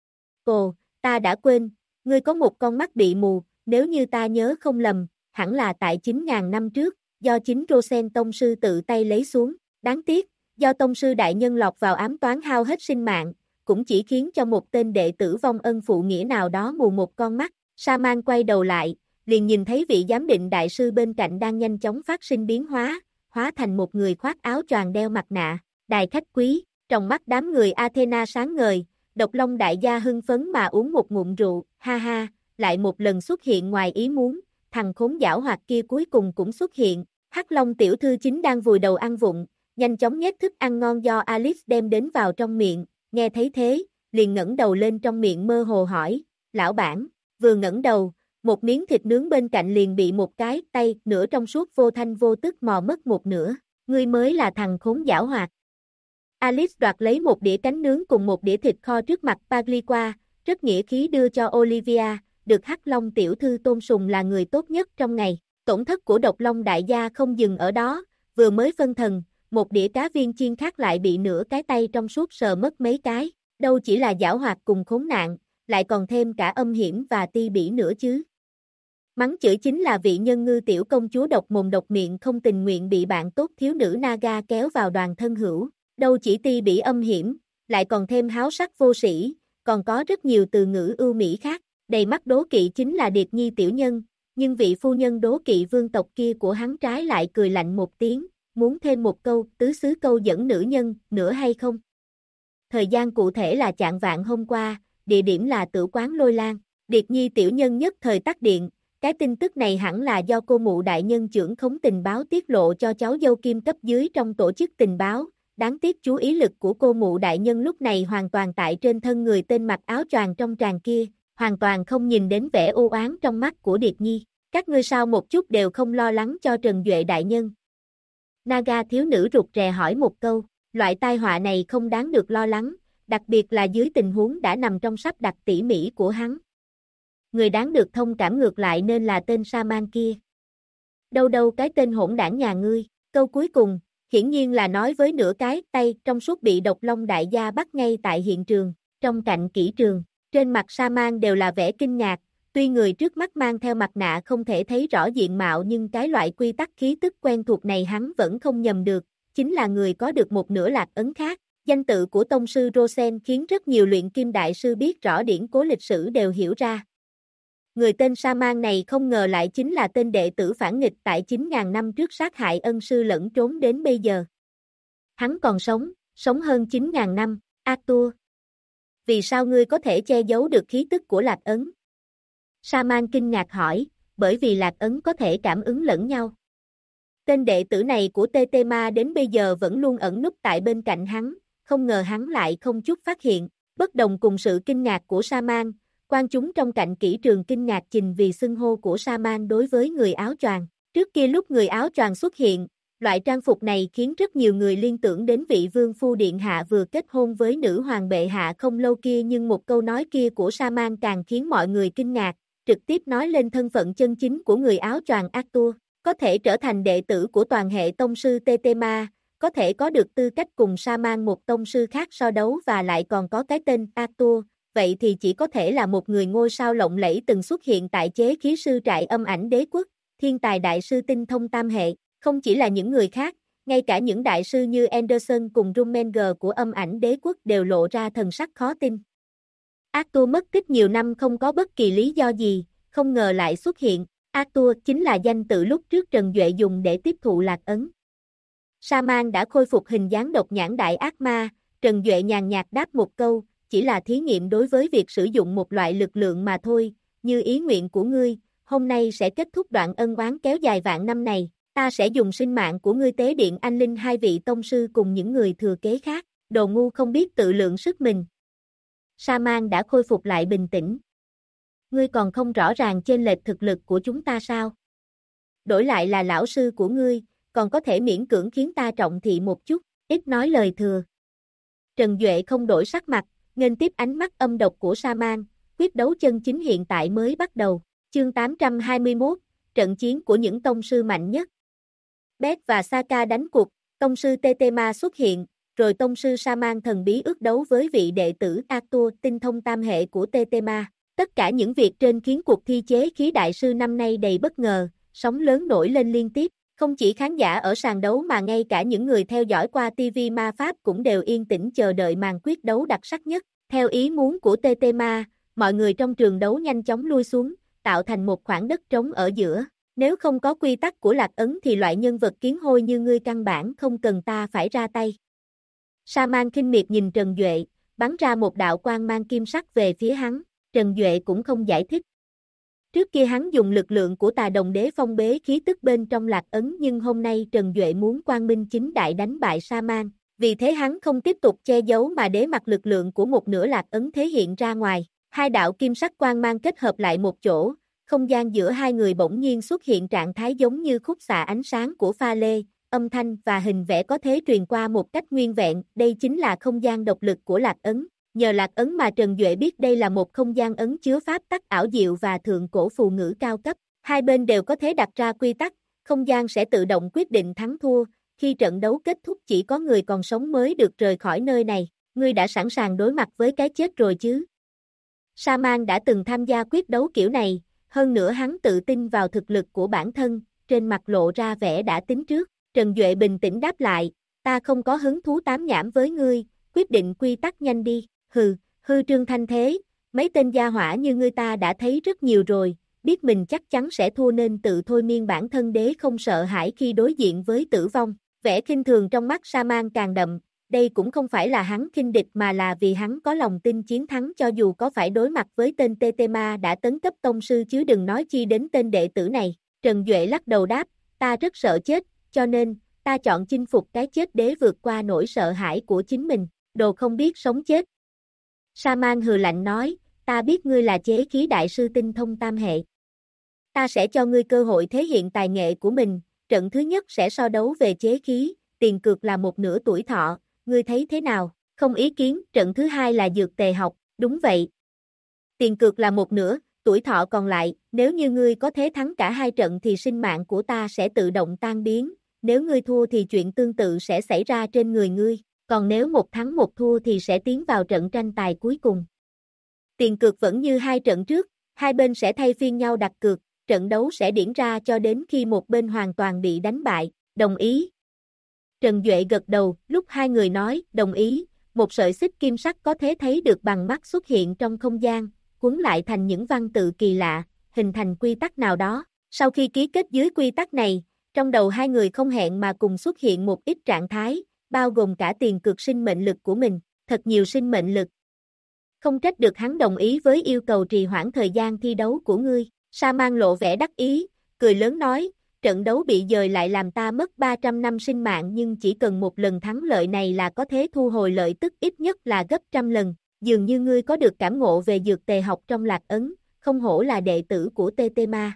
Ồ, ta đã quên, ngươi có một con mắt bị mù, nếu như ta nhớ không lầm, hẳn là tại 9.000 năm trước, do chính Rosen tông sư tự tay lấy xuống, đáng tiếc, do tông sư đại nhân lọt vào ám toán hao hết sinh mạng, cũng chỉ khiến cho một tên đệ tử vong ân phụ nghĩa nào đó mù một con mắt. Sa-man quay đầu lại, liền nhìn thấy vị giám định đại sư bên cạnh đang nhanh chóng phát sinh biến hóa thành một người khoác áo choàng đeo mặt nạ. Đài khách quý, trong mắt đám người Athena sáng ngời, Độc Long đại gia hưng phấn mà uống một ngụm rượu, ha ha, lại một lần xuất hiện ngoài ý muốn, thằng khốn giảo hoạt kia cuối cùng cũng xuất hiện. Hắc Long tiểu thư chính đang vùi đầu ăn vụng, nhanh chóng nhét thức ăn ngon do Alice đem đến vào trong miệng, nghe thấy thế, liền ngẩng đầu lên trong miệng mơ hồ hỏi, lão bản, vừa ngẩng đầu, một miếng thịt nướng bên cạnh liền bị một cái tay nửa trong suốt vô thanh vô tức mò mất một nửa, ngươi mới là thằng khốn giảo hoạt. Alice đoạt lấy một đĩa cánh nướng cùng một đĩa thịt kho trước mặt Pagliqua, rất nghĩa khí đưa cho Olivia, được Hắc Long tiểu thư tôn sùng là người tốt nhất trong ngày. Tổn thất của Độc Long đại gia không dừng ở đó, vừa mới phân thần, một đĩa cá viên chiên khác lại bị nửa cái tay trong suốt sờ mất mấy cái, đâu chỉ là giảo hoạt cùng khốn nạn, lại còn thêm cả âm hiểm và ti bỉ nữa chứ. Mắng chửi chính là vị nhân ngư tiểu công chúa độc mồm độc miệng không tình nguyện bị bạn tốt thiếu nữ Naga kéo vào đoàn thân hữu, đâu chỉ ti bỉ âm hiểm, lại còn thêm háo sắc vô sĩ, còn có rất nhiều từ ngữ ưu mỹ khác, đầy mắt đố kỵ chính là Điệp Nhi tiểu nhân, nhưng vị phu nhân đố kỵ vương tộc kia của hắn trái lại cười lạnh một tiếng, muốn thêm một câu, tứ xứ câu dẫn nữ nhân, nữa hay không? Thời gian cụ thể là chạng vạn hôm qua, địa điểm là tử quán Lôi Lan, Điệp Nhi tiểu nhân nhất thời tắt điện, cái tin tức này hẳn là do cô mụ đại nhân trưởng khống tình báo tiết lộ cho cháu dâu kim cấp dưới trong tổ chức tình báo, đáng tiếc chú ý lực của cô mụ đại nhân lúc này hoàn toàn tại trên thân người tên mặc áo choàng trong tràng kia, hoàn toàn không nhìn đến vẻ u oán trong mắt của Điệp Nhi, các ngươi sao một chút đều không lo lắng cho Trần Duệ đại nhân. Naga thiếu nữ rụt rè hỏi một câu, loại tai họa này không đáng được lo lắng, đặc biệt là dưới tình huống đã nằm trong sắp đặt tỉ mỉ của hắn. Người đáng được thông cảm ngược lại nên là tên Sa-man kia. Đâu đâu cái tên hỗn đảng nhà ngươi, câu cuối cùng, hiển nhiên là nói với nửa cái tay trong suốt bị Độc Long đại gia bắt ngay tại hiện trường, trong cạnh kỹ trường, trên mặt Sa-man đều là vẻ kinh ngạc, tuy người trước mắt mang theo mặt nạ không thể thấy rõ diện mạo nhưng cái loại quy tắc khí tức quen thuộc này hắn vẫn không nhầm được, chính là người có được một nửa Lạc Ấn khác. Danh tự của tông sư Rosen khiến rất nhiều luyện kim đại sư biết rõ điển cố lịch sử đều hiểu ra. Người tên Sa-man này không ngờ lại chính là tên đệ tử phản nghịch tại 9.000 năm trước sát hại ân sư lẫn trốn đến bây giờ. Hắn còn sống hơn 9.000 năm, Arthur. Vì sao ngươi có thể che giấu được khí tức của Lạc Ấn? Sa-man kinh ngạc hỏi, bởi vì Lạc Ấn có thể cảm ứng lẫn nhau. Tên đệ tử này của Tetema đến bây giờ vẫn luôn ẩn núp tại bên cạnh hắn, không ngờ hắn lại không chút phát hiện. Bất đồng cùng sự kinh ngạc của Sa-man, Quan chúng trong cạnh kỹ trường kinh ngạc chình vì xưng hô của Sa-man đối với người áo choàng. Trước kia lúc người áo choàng xuất hiện, loại trang phục này khiến rất nhiều người liên tưởng đến vị vương phu điện hạ vừa kết hôn với nữ hoàng bệ hạ không lâu kia, nhưng một câu nói kia của Sa-man càng khiến mọi người kinh ngạc, trực tiếp nói lên thân phận chân chính của người áo choàng Arthur, có thể trở thành đệ tử của toàn hệ tông sư Tetema, có thể có được tư cách cùng Sa-man một tông sư khác so đấu và lại còn có cái tên Arthur, vậy thì chỉ có thể là một người ngôi sao lộng lẫy từng xuất hiện tại chế khí sư trại âm ảnh đế quốc, thiên tài đại sư tinh thông tam hệ, không chỉ là những người khác, ngay cả những đại sư như Anderson cùng Rummenger của âm ảnh đế quốc đều lộ ra thần sắc khó tin. Arthur mất tích nhiều năm không có bất kỳ lý do gì, không ngờ lại xuất hiện. Arthur chính là danh tự lúc trước Trần Duệ dùng để tiếp thụ lạc ấn. Sa-man đã khôi phục hình dáng độc nhãn đại ác ma, Trần Duệ nhàn nhạt đáp một câu, chỉ là thí nghiệm đối với việc sử dụng một loại lực lượng mà thôi, như ý nguyện của ngươi, hôm nay sẽ kết thúc đoạn ân oán kéo dài vạn năm này, ta sẽ dùng sinh mạng của ngươi tế điện anh linh hai vị tông sư cùng những người thừa kế khác, đồ ngu không biết tự lượng sức mình. Sa-man đã khôi phục lại bình tĩnh. Ngươi còn không rõ ràng chênh lệch thực lực của chúng ta sao? Đổi lại là lão sư của ngươi, còn có thể miễn cưỡng khiến ta trọng thị một chút, ít nói lời thừa. Trần Duệ không đổi sắc mặt, nghênh tiếp ánh mắt âm độc của Sa-man, quyết đấu chân chính hiện tại mới bắt đầu. Chương 821, trận chiến của những tông sư mạnh nhất. Beth và Saka đánh cuộc, tông sư Tetema xuất hiện, rồi tông sư Sa-man thần bí ước đấu với vị đệ tử Arthur tinh thông tam hệ của Tetema. Tất cả những việc trên khiến cuộc thi chế khí đại sư năm nay đầy bất ngờ, sóng lớn nổi lên liên tiếp. Không chỉ khán giả ở sàn đấu mà ngay cả những người theo dõi qua TV ma pháp cũng đều yên tĩnh chờ đợi màn quyết đấu đặc sắc nhất. Theo ý muốn của Tetema, mọi người trong trường đấu nhanh chóng lui xuống, tạo thành một khoảng đất trống ở giữa. Nếu không có quy tắc của lạc ấn thì loại nhân vật kiến hôi như ngươi căn bản không cần ta phải ra tay. Sa-man khinh miệt nhìn Trần Duệ, bắn ra một đạo quang mang kim sắc về phía hắn, Trần Duệ cũng không giải thích. Trước kia hắn dùng lực lượng của tà đồng đế phong bế khí tức bên trong lạc ấn, nhưng hôm nay Trần Duệ muốn quang minh chính đại đánh bại Sa-man, vì thế hắn không tiếp tục che giấu mà để mặc lực lượng của một nửa lạc ấn thể hiện ra ngoài. Hai đạo kim sắc quang mang kết hợp lại một chỗ, không gian giữa hai người bỗng nhiên xuất hiện trạng thái giống như khúc xạ ánh sáng của pha lê, âm thanh và hình vẽ có thể truyền qua một cách nguyên vẹn, đây chính là không gian độc lực của lạc ấn. Nhờ lạc ấn mà Trần Duệ biết đây là một không gian ấn chứa pháp tắc ảo diệu và thượng cổ phù ngữ cao cấp. Hai bên đều có thể đặt ra quy tắc, không gian sẽ tự động quyết định thắng thua, khi trận đấu kết thúc chỉ có người còn sống mới được rời khỏi nơi này. Ngươi đã sẵn sàng đối mặt với cái chết rồi chứ? Sa-man đã từng tham gia quyết đấu kiểu này, hơn nữa hắn tự tin vào thực lực của bản thân, trên mặt lộ ra vẻ đã tính trước. Trần Duệ bình tĩnh đáp lại, ta không có hứng thú tám nhảm với ngươi, quyết định quy tắc nhanh đi. Hư trương thanh thế, mấy tên gia hỏa như ngươi ta đã thấy rất nhiều rồi, biết mình chắc chắn sẽ thua nên tự thôi miên bản thân đế không sợ hãi khi đối diện với tử vong. Vẻ khinh thường trong mắt Sa-man càng đậm, đây cũng không phải là hắn khinh địch mà là vì hắn có lòng tin chiến thắng cho dù có phải đối mặt với tên Tetema đã tấn cấp tông sư chứ đừng nói chi đến tên đệ tử này. Trần Duệ lắc đầu đáp, ta rất sợ chết, cho nên, ta chọn chinh phục cái chết đế vượt qua nỗi sợ hãi của chính mình, đồ không biết sống chết. Sa-man hừ lạnh nói, ta biết ngươi là chế khí đại sư tinh thông tam hệ. Ta sẽ cho ngươi cơ hội thể hiện tài nghệ của mình, trận thứ nhất sẽ so đấu về chế khí, tiền cược là một nửa tuổi thọ, ngươi thấy thế nào? Không ý kiến, trận thứ hai là dược tề học, đúng vậy. Tiền cược là một nửa, tuổi thọ còn lại, nếu như ngươi có thế thắng cả hai trận thì sinh mạng của ta sẽ tự động tan biến, nếu ngươi thua thì chuyện tương tự sẽ xảy ra trên người ngươi. Còn nếu một thắng một thua thì sẽ tiến vào trận tranh tài cuối cùng. Tiền cược vẫn như hai trận trước, hai bên sẽ thay phiên nhau đặt cược, trận đấu sẽ diễn ra cho đến khi một bên hoàn toàn bị đánh bại, đồng ý. Trần Duệ gật đầu, lúc hai người nói, đồng ý, một sợi xích kim sắc có thể thấy được bằng mắt xuất hiện trong không gian, cuốn lại thành những văn tự kỳ lạ, hình thành quy tắc nào đó. Sau khi ký kết dưới quy tắc này, trong đầu hai người không hẹn mà cùng xuất hiện một ít trạng thái, bao gồm cả tiền cược sinh mệnh lực của mình, thật nhiều sinh mệnh lực. Không trách được hắn đồng ý với yêu cầu trì hoãn thời gian thi đấu của ngươi. Sa-man lộ vẻ đắc ý, cười lớn nói, trận đấu bị dời lại làm ta mất 300 năm sinh mạng nhưng chỉ cần một lần thắng lợi này là có thể thu hồi lợi tức ít nhất là gấp trăm lần. dường như ngươi có được cảm ngộ về dược tề học trong Lạc Ấn, không hổ là đệ tử của TT Ma.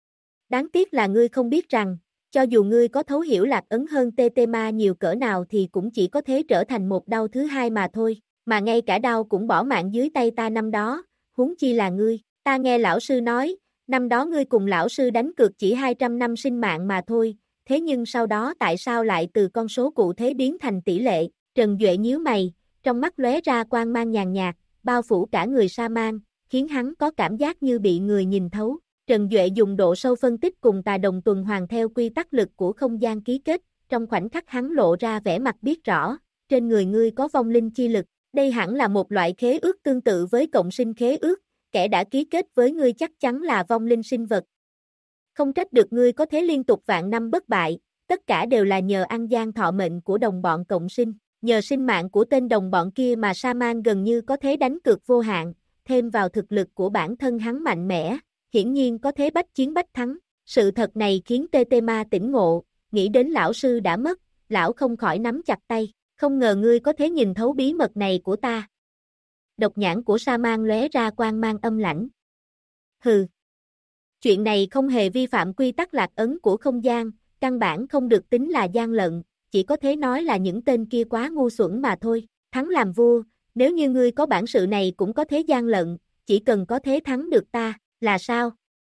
Đáng tiếc là ngươi không biết rằng, cho dù ngươi có thấu hiểu Lạc Ấn hơn TT Ma nhiều cỡ nào thì cũng chỉ có thể trở thành một đao thứ hai mà thôi, mà ngay cả đao cũng bỏ mạng dưới tay ta năm đó, huống chi là ngươi. Ta nghe lão sư nói, năm đó ngươi cùng lão sư đánh cược chỉ 200 năm sinh mạng mà thôi, thế nhưng sau đó tại sao lại từ con số cụ thế biến thành tỷ lệ? Trần Duệ nhíu mày, trong mắt lóe ra quang mang nhàn nhạt, bao phủ cả người Sa-man, khiến hắn có cảm giác như bị người nhìn thấu. Trần Duệ dùng độ sâu phân tích cùng tà đồng tuần hoàn theo quy tắc lực của không gian ký kết, trong khoảnh khắc hắn lộ ra vẻ mặt biết rõ, trên người ngươi có vong linh chi lực, đây hẳn là một loại khế ước tương tự với cộng sinh khế ước, kẻ đã ký kết với ngươi chắc chắn là vong linh sinh vật. Không trách được ngươi có thể liên tục vạn năm bất bại, tất cả đều là nhờ ăn gian thọ mệnh của đồng bọn cộng sinh, nhờ sinh mạng của tên đồng bọn kia mà Sa-man gần như có thể đánh cược vô hạn, thêm vào thực lực của bản thân hắn mạnh mẽ, hiển nhiên có thế bách chiến bách thắng. Sự thật này khiến TT Ma tỉnh ngộ, nghĩ đến lão sư đã mất, lão không khỏi nắm chặt tay, không ngờ ngươi có thể nhìn thấu bí mật này của ta. Độc nhãn của Sa-man lóe ra quang mang âm lãnh. Hừ. Chuyện này không hề vi phạm quy tắc Lạc Ấn của không gian, căn bản không được tính là gian lận, chỉ có thể nói là những tên kia quá ngu xuẩn mà thôi. Thắng làm vua, nếu như ngươi có bản sự này cũng có thế gian lận, chỉ cần có thế thắng được ta, là sao?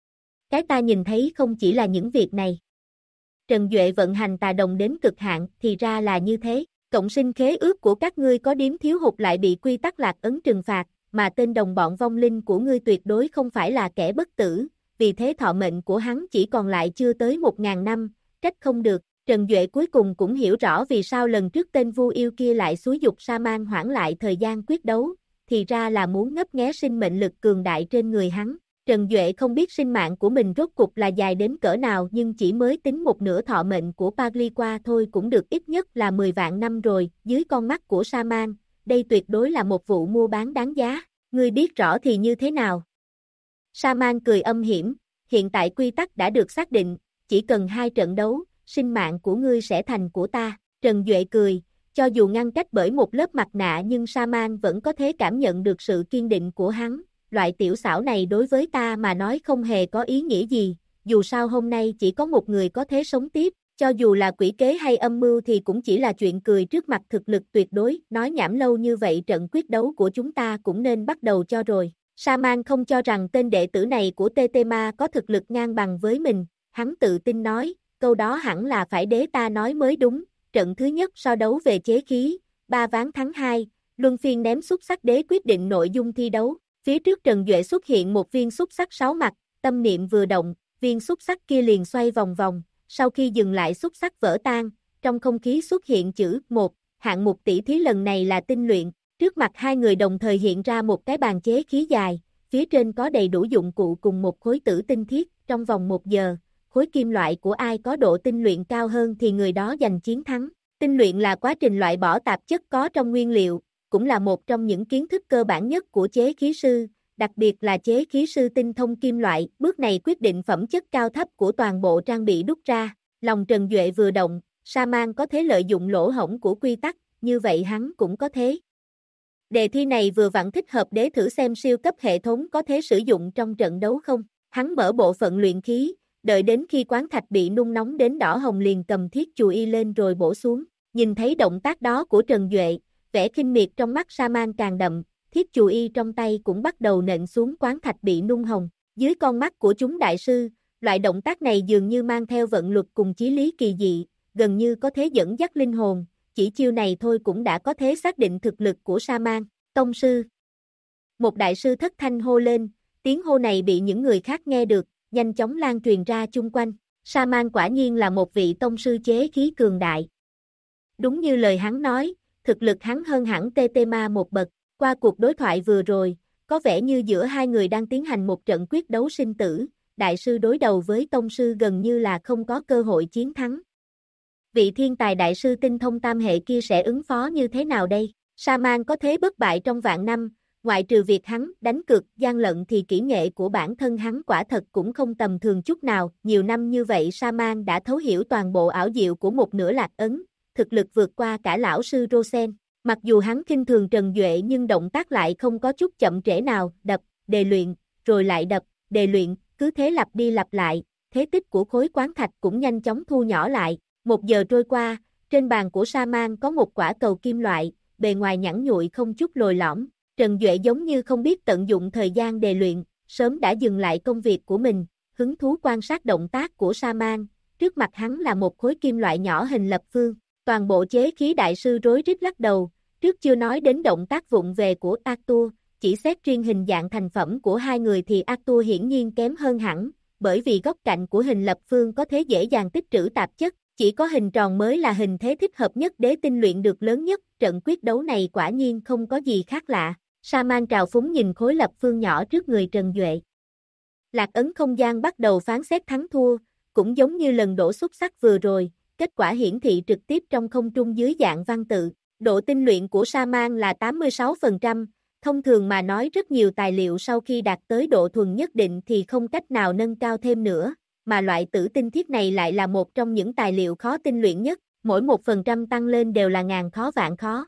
Cái ta nhìn thấy không chỉ là những việc này. Trần Duệ vận hành tà đồng đến cực hạn, thì ra là như thế. Cộng sinh khế ước của các ngươi có điếm thiếu hụt lại bị quy tắc Lạc Ấn trừng phạt, mà tên đồng bọn vong linh của ngươi tuyệt đối không phải là kẻ bất tử, vì thế thọ mệnh của hắn chỉ còn lại chưa tới 1000 năm, trách không được. Trần Duệ cuối cùng cũng hiểu rõ vì sao lần trước tên Vu Yêu kia lại xúi dục Sa-man hoãn lại thời gian quyết đấu, thì ra là muốn ngấp nghé sinh mệnh lực cường đại trên người hắn. Trần Duệ không biết sinh mạng của mình rốt cục là dài đến cỡ nào nhưng chỉ mới tính một nửa thọ mệnh của Pagliqua thôi cũng được ít nhất là 10 vạn năm rồi, dưới con mắt của Sa-man, đây tuyệt đối là một vụ mua bán đáng giá, ngươi biết rõ thì như thế nào? Sa-man cười âm hiểm, hiện tại quy tắc đã được xác định, chỉ cần 2 trận đấu, sinh mạng của ngươi sẽ thành của ta. Trần Duệ cười, cho dù ngăn cách bởi một lớp mặt nạ nhưng Sa-man vẫn có thể cảm nhận được sự kiên định của hắn. Loại tiểu xảo này đối với ta mà nói không hề có ý nghĩa gì, dù sao hôm nay chỉ có một người có thể sống tiếp, cho dù là quỷ kế hay âm mưu thì cũng chỉ là chuyện cười trước mặt thực lực tuyệt đối, nói nhảm lâu như vậy trận quyết đấu của chúng ta cũng nên bắt đầu cho rồi. Sa-man không cho rằng tên đệ tử này của TT Ma có thực lực ngang bằng với mình, hắn tự tin nói, câu đó hẳn là phải đế ta nói mới đúng, trận thứ nhất so đấu về chế khí, 3 ván thắng 2, luân phiên ném xúc sắc đế quyết định nội dung thi đấu. Phía trước Trần Duệ xuất hiện một viên xúc sắc 6 mặt, tâm niệm vừa động, viên xúc sắc kia liền xoay vòng vòng, sau khi dừng lại xúc sắc vỡ tan, trong không khí xuất hiện chữ 1, hạng mục tỷ thí lần này là tinh luyện, trước mặt hai người đồng thời hiện ra một cái bàn chế khí dài, phía trên có đầy đủ dụng cụ cùng một khối tử tinh thiết, trong vòng 1 giờ, khối kim loại của ai có độ tinh luyện cao hơn thì người đó giành chiến thắng. Tinh luyện là quá trình loại bỏ tạp chất có trong nguyên liệu, cũng là một trong những kiến thức cơ bản nhất của chế khí sư, đặc biệt là chế khí sư tinh thông kim loại, bước này quyết định phẩm chất cao thấp của toàn bộ trang bị đúc ra. Lòng Trần Duệ vừa động, Sa-man có thể lợi dụng lỗ hổng của quy tắc, như vậy hắn cũng có thế. Đề thi này vừa vặn thích hợp để thử xem siêu cấp hệ thống có thể sử dụng trong trận đấu không. Hắn mở bộ phận luyện khí, đợi đến khi quán thạch bị nung nóng đến đỏ hồng liền cầm thiết chùy y lên rồi bổ xuống. Nhìn thấy động tác đó của Trần Duệ, vẻ khinh miệt trong mắt Sa-man càng đậm, thiết chùy y trong tay cũng bắt đầu nện xuống quán thạch bị nung hồng. Dưới con mắt của chúng đại sư, loại động tác này dường như mang theo vận luật cùng chí lý kỳ dị, gần như có thể dẫn dắt linh hồn, chỉ chiêu này thôi cũng đã có thể xác định thực lực của Sa-man. Tông sư. Một đại sư thất thanh hô lên, tiếng hô này bị những người khác nghe được, nhanh chóng lan truyền ra chung quanh. Sa-man quả nhiên là một vị tông sư chế khí cường đại. Đúng như lời hắn nói, thực lực hắn hơn hẳn TT Ma một bậc. Qua cuộc đối thoại vừa rồi, có vẻ như giữa hai người đang tiến hành một trận quyết đấu sinh tử, đại sư đối đầu với tông sư gần như là không có cơ hội chiến thắng. Vị thiên tài đại sư tinh thông tam hệ kia sẽ ứng phó như thế nào đây? Sa-man có thế bất bại trong vạn năm, ngoại trừ việc hắn đánh cược gian lận thì kỹ nghệ của bản thân hắn quả thật cũng không tầm thường chút nào. Nhiều năm như vậy Sa-man đã thấu hiểu toàn bộ ảo diệu của một nửa Lạc Ấn, thực lực vượt qua cả lão sư Rosen. Mặc dù hắn khinh thường Trần Duệ nhưng động tác lại không có chút chậm trễ nào, đập, đề luyện, rồi lại đập, đề luyện, cứ thế lặp đi lặp lại, thế tích của khối quán thạch cũng nhanh chóng thu nhỏ lại. 1 giờ trôi qua, trên bàn của Sa-man có một quả cầu kim loại, bề ngoài nhẵn nhụi không chút lồi lõm. Trần Duệ giống như không biết tận dụng thời gian đề luyện, sớm đã dừng lại công việc của mình, hứng thú quan sát động tác của Sa-man. Trước mặt hắn là một khối kim loại nhỏ hình lập phương. Toàn bộ chế khí đại sư rối rít lắc đầu, trước chưa nói đến động tác vụng về của Arthur, chỉ xét riêng hình dạng thành phẩm của hai người thì Arthur hiển nhiên kém hơn hẳn, bởi vì góc cạnh của hình lập phương có thể dễ dàng tích trữ tạp chất, chỉ có hình tròn mới là hình thế thích hợp nhất để tinh luyện được lớn nhất. Trận quyết đấu này quả nhiên không có gì khác lạ. Sa-man trào phúng nhìn khối lập phương nhỏ trước người Trần Duệ. Lạc ấn không gian bắt đầu phán xét thắng thua, cũng giống như lần đổ xúc xắc vừa rồi, kết quả hiển thị trực tiếp trong không trung dưới dạng văn tự. Độ tinh luyện của Sa-man là 86%, thông thường mà nói rất nhiều tài liệu sau khi đạt tới độ thuần nhất định thì không cách nào nâng cao thêm nữa, mà loại tử tinh thiết này lại là một trong những tài liệu khó tinh luyện nhất, mỗi 1% tăng lên đều là ngàn khó vạn khó.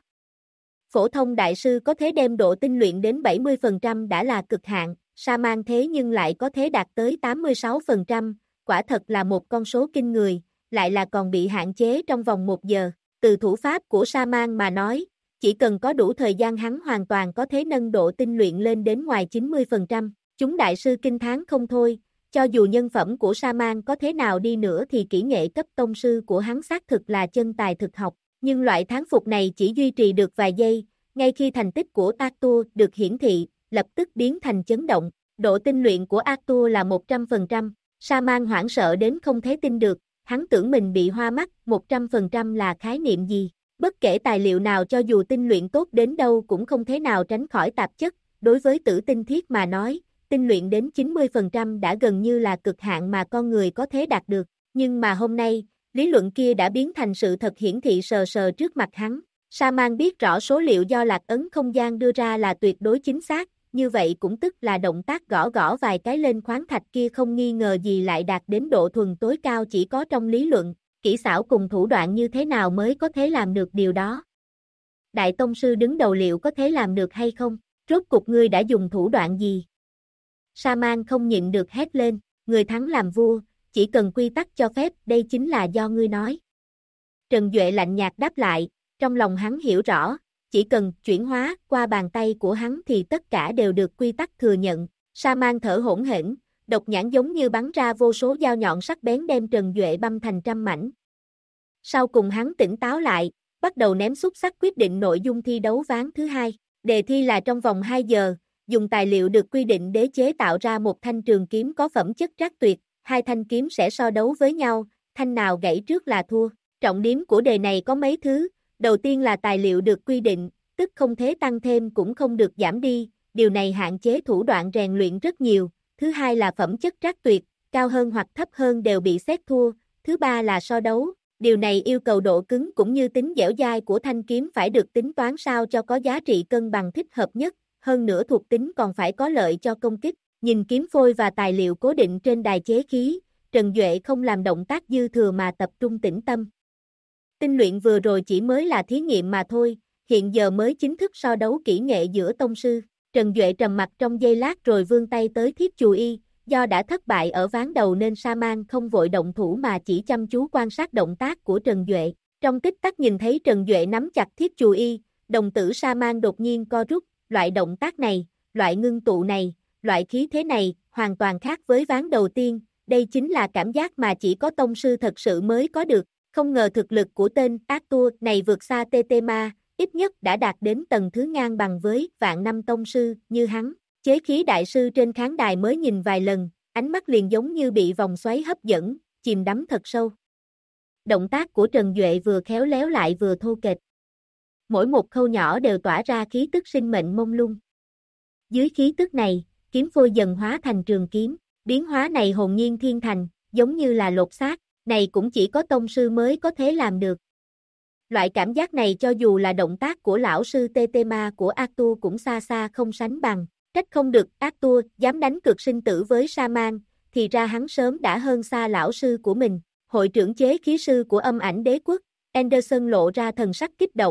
Phổ thông đại sư có thể đem độ tinh luyện đến 70% đã là cực hạn, Sa-man thế nhưng lại có thể đạt tới 86%, quả thật là một con số kinh người, lại là còn bị hạn chế trong vòng 1 giờ. Từ thủ pháp của Sa-man mà nói, chỉ cần có đủ thời gian hắn hoàn toàn có thể nâng độ tinh luyện lên đến ngoài 90%. Chúng đại sư kinh thán không thôi, cho dù nhân phẩm của Sa-man có thế nào đi nữa thì kỹ nghệ cấp tông sư của hắn xác thực là chân tài thực học, nhưng loại thán phục này chỉ duy trì được vài giây, ngay khi thành tích của Arthur được hiển thị, lập tức biến thành chấn động. Độ tinh luyện của Arthur là 100%, Sa-man hoảng sợ đến không thể tin được, hắn tưởng mình bị hoa mắt, 100% là khái niệm gì? Bất kể tài liệu nào cho dù tinh luyện tốt đến đâu cũng không thể nào tránh khỏi tạp chất, đối với tử tinh thiết mà nói, tinh luyện đến 90% đã gần như là cực hạn mà con người có thể đạt được, nhưng mà hôm nay, lý luận kia đã biến thành sự thật hiển thị sờ sờ trước mặt hắn. Sa-man biết rõ số liệu do lạc ấn không gian đưa ra là tuyệt đối chính xác, như vậy cũng tức là động tác gõ gõ vài cái lên khoáng thạch kia không nghi ngờ gì lại đạt đến độ thuần tối cao chỉ có trong lý luận, kỹ xảo cùng thủ đoạn như thế nào mới có thể làm được điều đó. Đại tông sư đứng đầu liệu có thể làm được hay không? Rốt cuộc ngươi đã dùng thủ đoạn gì? Sa-man không nhịn được hét lên, người thắng làm vua, chỉ cần quy tắc cho phép, đây chính là do ngươi nói. Trần Duệ lạnh nhạt đáp lại, trong lòng hắn hiểu rõ, chỉ cần chuyển hóa qua bàn tay của hắn thì tất cả đều được quy tắc thừa nhận. Sa-man thở hổn hển, độc nhãn giống như bắn ra vô số dao nhọn sắc bén đem Trần Duệ băm thành trăm mảnh. Sau cùng hắn tỉnh táo lại, bắt đầu ném xúc xắc quyết định nội dung thi đấu ván thứ hai. Đề thi là trong vòng 2 giờ, dùng tài liệu được quy định để chế tạo ra một thanh trường kiếm có phẩm chất trác tuyệt, hai thanh kiếm sẽ so đấu với nhau, thanh nào gãy trước là thua. Trọng điểm của đề này có mấy thứ, đầu tiên là tài liệu được quy định, tức không thể tăng thêm cũng không được giảm đi, điều này hạn chế thủ đoạn rèn luyện rất nhiều. Thứ hai là phẩm chất trác tuyệt, cao hơn hoặc thấp hơn đều bị xét thua. Thứ ba là so đấu, điều này yêu cầu độ cứng cũng như tính dẻo dai của thanh kiếm phải được tính toán sao cho có giá trị cân bằng thích hợp nhất, hơn nữa thuộc tính còn phải có lợi cho công kích. Nhìn kiếm phôi và tài liệu cố định trên đài chế khí, Trần Duệ không làm động tác dư thừa mà tập trung tĩnh tâm. Tinh luyện vừa rồi chỉ mới là thí nghiệm mà thôi, hiện giờ mới chính thức so đấu kỹ nghệ giữa tông sư. Trần Duệ trầm mặt trong giây lát rồi vươn tay tới thiết chù y, do đã thất bại ở ván đầu nên Sa-man không vội động thủ mà chỉ chăm chú quan sát động tác của Trần Duệ. Trong tích tắc nhìn thấy Trần Duệ nắm chặt thiết chù y, đồng tử Sa-man đột nhiên co rút, loại động tác này, loại ngưng tụ này, loại khí thế này, hoàn toàn khác với ván đầu tiên, đây chính là cảm giác mà chỉ có tông sư thật sự mới có được. Không ngờ thực lực của tên Arthur này vượt xa Tetema, ít nhất đã đạt đến tầng thứ ngang bằng với vạn năm tông sư như hắn. Chế khí đại sư trên khán đài mới nhìn vài lần, ánh mắt liền giống như bị vòng xoáy hấp dẫn, chìm đắm thật sâu. Động tác của Trần Duệ vừa khéo léo lại vừa thô kệch. Mỗi một khâu nhỏ đều tỏa ra khí tức sinh mệnh mông lung. Dưới khí tức này, kiếm phôi dần hóa thành trường kiếm, biến hóa này hồn nhiên thiên thành, giống như là lột xác, này cũng chỉ có tông sư mới có thể làm được. Loại cảm giác này cho dù là động tác của lão sư Tetema của Arthur cũng xa xa không sánh bằng. Trách không được Arthur dám đánh cược sinh tử với Sa-man, thì ra hắn sớm đã hơn xa lão sư của mình. Hội trưởng chế khí sư của âm ảnh đế quốc, Anderson lộ ra thần sắc kích động,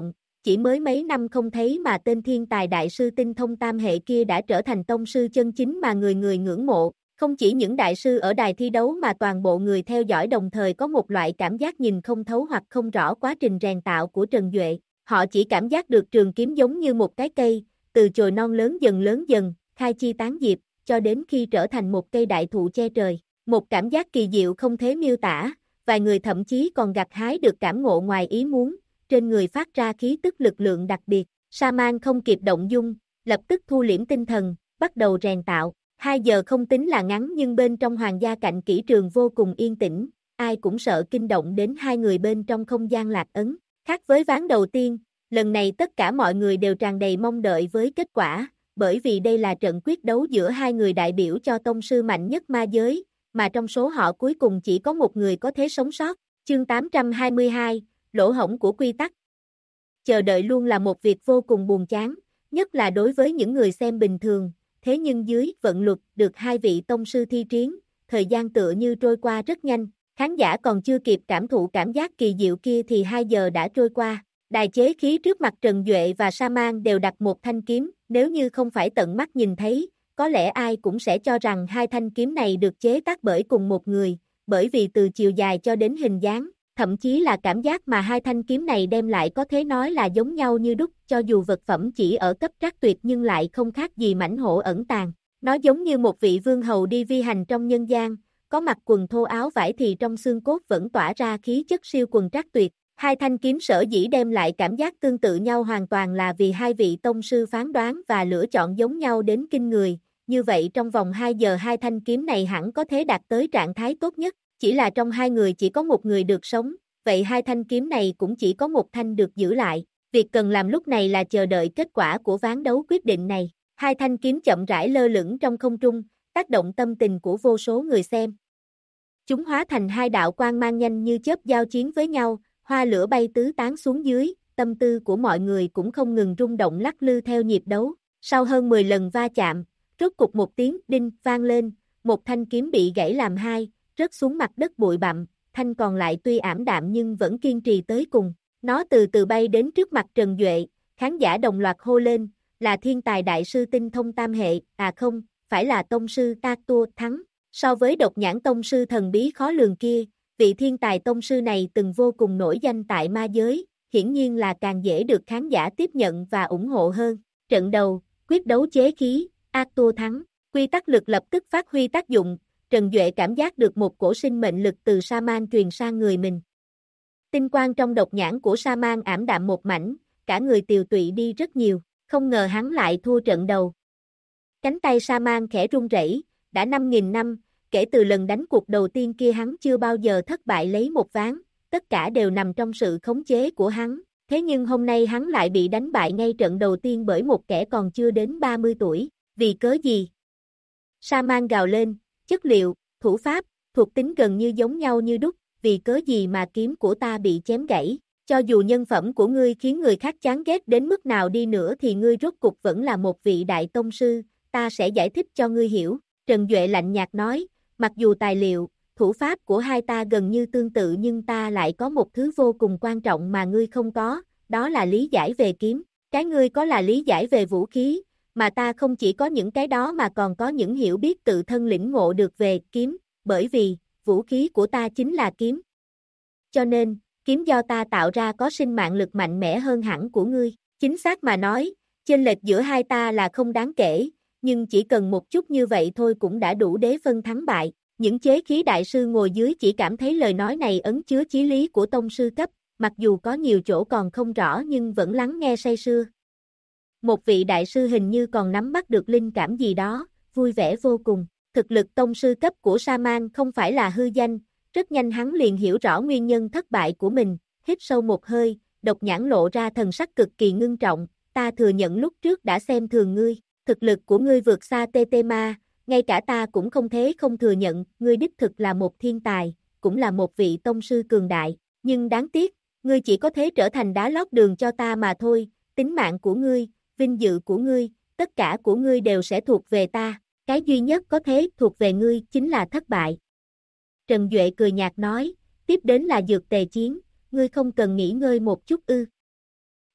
chỉ mới mấy năm không thấy mà tên thiên tài đại sư tinh thông tam hệ kia đã trở thành tông sư chân chính mà người người ngưỡng mộ. Không chỉ những đại sư ở đài thi đấu mà toàn bộ người theo dõi đồng thời có một loại cảm giác nhìn không thấu hoặc không rõ quá trình rèn tạo của Trần Duệ. Họ chỉ cảm giác được trường kiếm giống như một cái cây, từ chồi non lớn dần, khai chi tán diệp, cho đến khi trở thành một cây đại thụ che trời. Một cảm giác kỳ diệu không thể miêu tả, vài người thậm chí còn gặt hái được cảm ngộ ngoài ý muốn, trên người phát ra khí tức lực lượng đặc biệt. Sa-man không kịp động dung, lập tức thu liễm tinh thần, bắt đầu rèn tạo. 2 giờ không tính là ngắn nhưng bên trong hoàng gia cạnh kỹ trường vô cùng yên tĩnh, ai cũng sợ kinh động đến hai người bên trong không gian lạc ấn. Khác với ván đầu tiên, lần này tất cả mọi người đều tràn đầy mong đợi với kết quả, bởi vì đây là trận quyết đấu giữa hai người đại biểu cho tông sư mạnh nhất ma giới, mà trong số họ cuối cùng chỉ có một người có thể sống sót. Chương 822, lỗ hổng của quy tắc. Chờ đợi luôn là một việc vô cùng buồn chán, nhất là đối với những người xem bình thường, thế nhưng dưới vận luật được hai vị tông sư thi triển, thời gian tựa như trôi qua rất nhanh, khán giả còn chưa kịp cảm thụ cảm giác kỳ diệu kia thì 2 giờ đã trôi qua. Đài chế khí trước mặt Trần Duệ và Sa-man đều đặt một thanh kiếm, nếu như không phải tận mắt nhìn thấy, có lẽ ai cũng sẽ cho rằng hai thanh kiếm này được chế tác bởi cùng một người, bởi vì từ chiều dài cho đến hình dáng, thậm chí là cảm giác mà hai thanh kiếm này đem lại có thể nói là giống nhau như đúc, cho dù vật phẩm chỉ ở cấp trác tuyệt nhưng lại không khác gì mãnh hổ ẩn tàng. Nó giống như một vị vương hầu đi vi hành trong nhân gian, có mặc quần thô áo vải thì trong xương cốt vẫn tỏa ra khí chất siêu quần trác tuyệt. Hai thanh kiếm sở dĩ đem lại cảm giác tương tự nhau hoàn toàn là vì hai vị tông sư phán đoán và lựa chọn giống nhau đến kinh người, như vậy trong vòng 2 giờ hai thanh kiếm này hẳn có thể đạt tới trạng thái tốt nhất, chỉ là trong hai người chỉ có một người được sống, vậy hai thanh kiếm này cũng chỉ có một thanh được giữ lại, việc cần làm lúc này là chờ đợi kết quả của ván đấu quyết định này. Hai thanh kiếm chậm rãi lơ lửng trong không trung, tác động tâm tình của vô số người xem. Chúng hóa thành hai đạo quang mang nhanh như chớp giao chiến với nhau, hoa lửa bay tứ tán xuống dưới, tâm tư của mọi người cũng không ngừng rung động lắc lư theo nhịp đấu. Sau hơn 10 lần va chạm, rốt cục một tiếng đinh vang lên, một thanh kiếm bị gãy làm hai, rớt xuống mặt đất bụi bặm, thanh còn lại tuy ảm đạm nhưng vẫn kiên trì tới cùng. Nó từ từ bay đến trước mặt Trần Duệ, khán giả đồng loạt hô lên, là thiên tài đại sư tinh thông tam hệ, à không, phải là tông sư Tatua thắng. So với độc nhãn tông sư thần bí khó lường kia, vị thiên tài tông sư này từng vô cùng nổi danh tại ma giới, hiển nhiên là càng dễ được khán giả tiếp nhận và ủng hộ hơn. Trận đầu, quyết đấu chế khí, Tatua thắng, quy tắc lực lập tức phát huy tác dụng, Trần Duệ cảm giác được một cổ sinh mệnh lực từ Sa-man truyền sang người mình. Tinh quang trong độc nhãn của Sa-man ảm đạm một mảnh, cả người tiều tụy đi rất nhiều, không ngờ hắn lại thua trận đầu. Cánh tay Sa-man khẽ run rẩy, đã 5.000 năm, kể từ lần đánh cuộc đầu tiên kia hắn chưa bao giờ thất bại lấy một ván, tất cả đều nằm trong sự khống chế của hắn, thế nhưng hôm nay hắn lại bị đánh bại ngay trận đầu tiên bởi một kẻ còn chưa đến 30 tuổi, vì cớ gì? Sa-man gào lên, chất liệu, thủ pháp, thuộc tính gần như giống nhau như đúc, vì cớ gì mà kiếm của ta bị chém gãy, cho dù nhân phẩm của ngươi khiến người khác chán ghét đến mức nào đi nữa thì ngươi rốt cục vẫn là một vị đại tông sư, ta sẽ giải thích cho ngươi hiểu, Trần Duệ lạnh nhạt nói, mặc dù tài liệu, thủ pháp của hai ta gần như tương tự nhưng ta lại có một thứ vô cùng quan trọng mà ngươi không có, đó là lý giải về kiếm, cái ngươi có là lý giải về vũ khí, mà ta không chỉ có những cái đó mà còn có những hiểu biết tự thân lĩnh ngộ được về kiếm, bởi vì, vũ khí của ta chính là kiếm. Cho nên, kiếm do ta tạo ra có sinh mạng lực mạnh mẽ hơn hẳn của ngươi, chính xác mà nói, chênh lệch giữa hai ta là không đáng kể, nhưng chỉ cần một chút như vậy thôi cũng đã đủ để phân thắng bại. Những chế khí đại sư ngồi dưới chỉ cảm thấy lời nói này ẩn chứa chí lý của tông sư cấp, mặc dù có nhiều chỗ còn không rõ nhưng vẫn lắng nghe say sưa. Một vị đại sư hình như còn nắm bắt được linh cảm gì đó, vui vẻ vô cùng. Thực lực tông sư cấp của Sa-man không phải là hư danh, rất nhanh hắn liền hiểu rõ nguyên nhân thất bại của mình, hít sâu một hơi, độc nhãn lộ ra thần sắc cực kỳ ngưng trọng, ta thừa nhận lúc trước đã xem thường ngươi, thực lực của ngươi vượt xa Tetema, ngay cả ta cũng không thế không thừa nhận, ngươi đích thực là một thiên tài, cũng là một vị tông sư cường đại, nhưng đáng tiếc, ngươi chỉ có thể trở thành đá lót đường cho ta mà thôi, tính mạng của ngươi, vinh dự của ngươi, tất cả của ngươi đều sẽ thuộc về ta, cái duy nhất có thể thuộc về ngươi chính là thất bại. Trần Duệ cười nhạt nói, tiếp đến là dược tề chiến, ngươi không cần nghỉ ngơi một chút ư.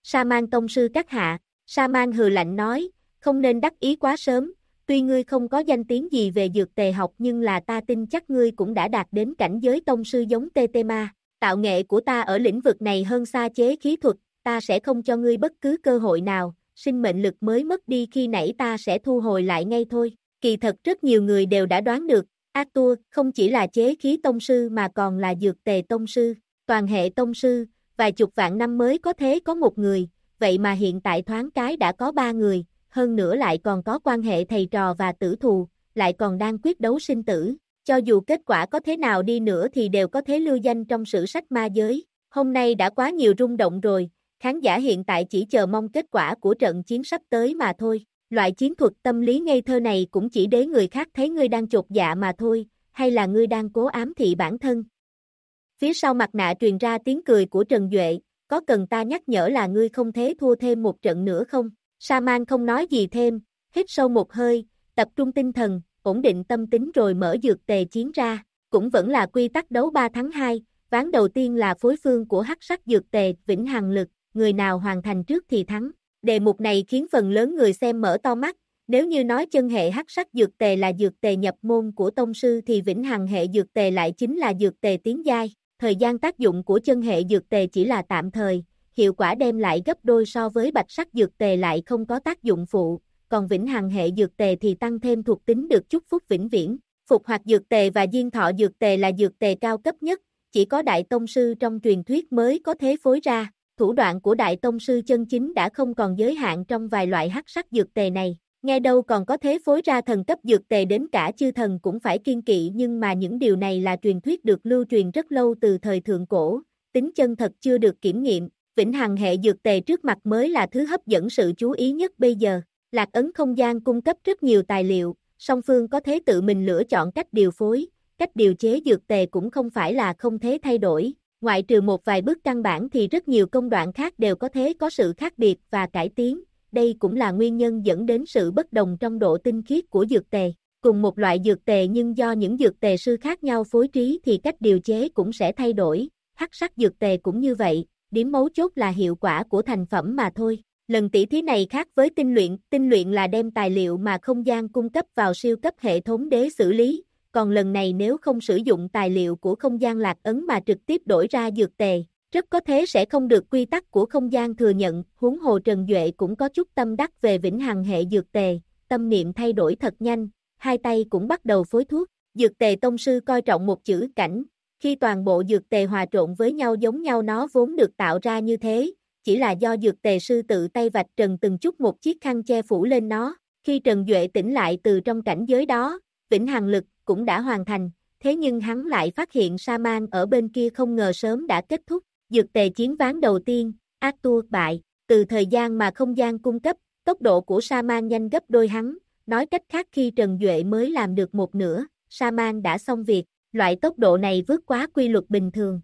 Sa Man tông sư các hạ, Sa Man hừ lạnh nói, không nên đắc ý quá sớm, tuy ngươi không có danh tiếng gì về dược tề học nhưng là ta tin chắc ngươi cũng đã đạt đến cảnh giới tông sư giống Tetema. Tạo nghệ của ta ở lĩnh vực này hơn xa chế khí thuật, ta sẽ không cho ngươi bất cứ cơ hội nào, sinh mệnh lực mới mất đi khi nãy ta sẽ thu hồi lại ngay thôi. Kỳ thật rất nhiều người đều đã đoán được, Arthur không chỉ là chế khí tông sư mà còn là dược tề tông sư, toàn hệ tông sư, vài chục vạn năm mới có thế có một người, vậy mà hiện tại thoáng cái đã có 3 người, hơn nữa lại còn có quan hệ thầy trò và tử thù, lại còn đang quyết đấu sinh tử. Cho dù kết quả có thế nào đi nữa thì đều có thế lưu danh trong sử sách ma giới. Hôm nay đã quá nhiều rung động rồi, khán giả hiện tại chỉ chờ mong kết quả của trận chiến sắp tới mà thôi. Loại chiến thuật tâm lý ngây thơ này cũng chỉ để người khác thấy ngươi đang chột dạ mà thôi, hay là ngươi đang cố ám thị bản thân. Phía sau mặt nạ truyền ra tiếng cười của Trần Duệ, có cần ta nhắc nhở là ngươi không thể thua thêm một trận nữa không? Sa Man không nói gì thêm, hít sâu một hơi, tập trung tinh thần, ổn định tâm tính rồi mở dược tề chiến ra, cũng vẫn là quy tắc đấu 3 thắng 2, ván đầu tiên là phối phương của hắc sắc dược tề vĩnh hằng lực, người nào hoàn thành trước thì thắng. Đề mục này khiến phần lớn người xem mở to mắt, nếu như nói chân hệ hắc sắc dược tề là dược tề nhập môn của tông sư thì vĩnh hằng hệ dược tề lại chính là dược tề tiến giai, thời gian tác dụng của chân hệ dược tề chỉ là tạm thời, hiệu quả đem lại gấp đôi so với bạch sắc dược tề lại không có tác dụng phụ, còn vĩnh hằng hệ dược tề thì tăng thêm thuộc tính được chúc phúc vĩnh viễn. Phục hoạt dược tề và diên thọ dược tề là dược tề cao cấp nhất, chỉ có đại tông sư trong truyền thuyết mới có thể phối ra. Thủ đoạn của đại tông sư chân chính đã không còn giới hạn trong vài loại hắc sắc dược tề này, nghe đâu còn có thế phối ra thần cấp dược tề đến cả chư thần cũng phải kiêng kỵ, nhưng mà những điều này là truyền thuyết được lưu truyền rất lâu từ thời thượng cổ, tính chân thật chưa được kiểm nghiệm. Vĩnh hằng hệ dược tề trước mặt mới là thứ hấp dẫn sự chú ý nhất bây giờ. Lạc ấn không gian cung cấp rất nhiều tài liệu, song phương có thể tự mình lựa chọn cách điều phối, cách điều chế dược tề cũng không phải là không thể thay đổi. Ngoại trừ một vài bước căn bản thì rất nhiều công đoạn khác đều có thể có sự khác biệt và cải tiến, đây cũng là nguyên nhân dẫn đến sự bất đồng trong độ tinh khiết của dược tề. Cùng một loại dược tề nhưng do những dược tề sư khác nhau phối trí thì cách điều chế cũng sẽ thay đổi, hắc sắc dược tề cũng như vậy, điểm mấu chốt là hiệu quả của thành phẩm mà thôi. Lần tỉ thí này khác với tinh luyện là đem tài liệu mà không gian cung cấp vào siêu cấp hệ thống để xử lý. Còn lần này nếu không sử dụng tài liệu của không gian lạc ấn mà trực tiếp đổi ra dược tề, rất có thể sẽ không được quy tắc của không gian thừa nhận. Huống hồ Trần Duệ cũng có chút tâm đắc về vĩnh hằng hệ dược tề, tâm niệm thay đổi thật nhanh, hai tay cũng bắt đầu phối thuốc. Dược tề tông sư coi trọng một chữ cảnh, khi toàn bộ dược tề hòa trộn với nhau giống nhau nó vốn được tạo ra như thế, chỉ là do dược tề sư tự tay vạch trần từng chút một chiếc khăn che phủ lên nó. Khi Trần Duệ tỉnh lại từ trong cảnh giới đó, vĩnh hằng lực cũng đã hoàn thành, thế nhưng hắn lại phát hiện Sa Man ở bên kia không ngờ sớm đã kết thúc. Dược tề chiến ván đầu tiên, Arthur bại, từ thời gian mà không gian cung cấp, tốc độ của Sa Man nhanh gấp đôi hắn, nói cách khác khi Trần Duệ mới làm được một nửa, Sa Man đã xong việc, loại tốc độ này vượt quá quy luật bình thường.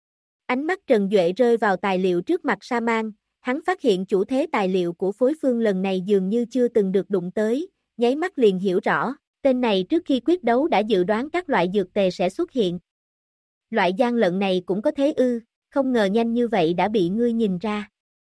Ánh mắt Trần Duệ rơi vào tài liệu trước mặt Sa Man, hắn phát hiện chủ thế tài liệu của phối phương lần này dường như chưa từng được đụng tới, nháy mắt liền hiểu rõ. Tên này trước khi quyết đấu đã dự đoán các loại dược tề sẽ xuất hiện. Loại gian lận này cũng có thế ư, không ngờ nhanh như vậy đã bị ngươi nhìn ra.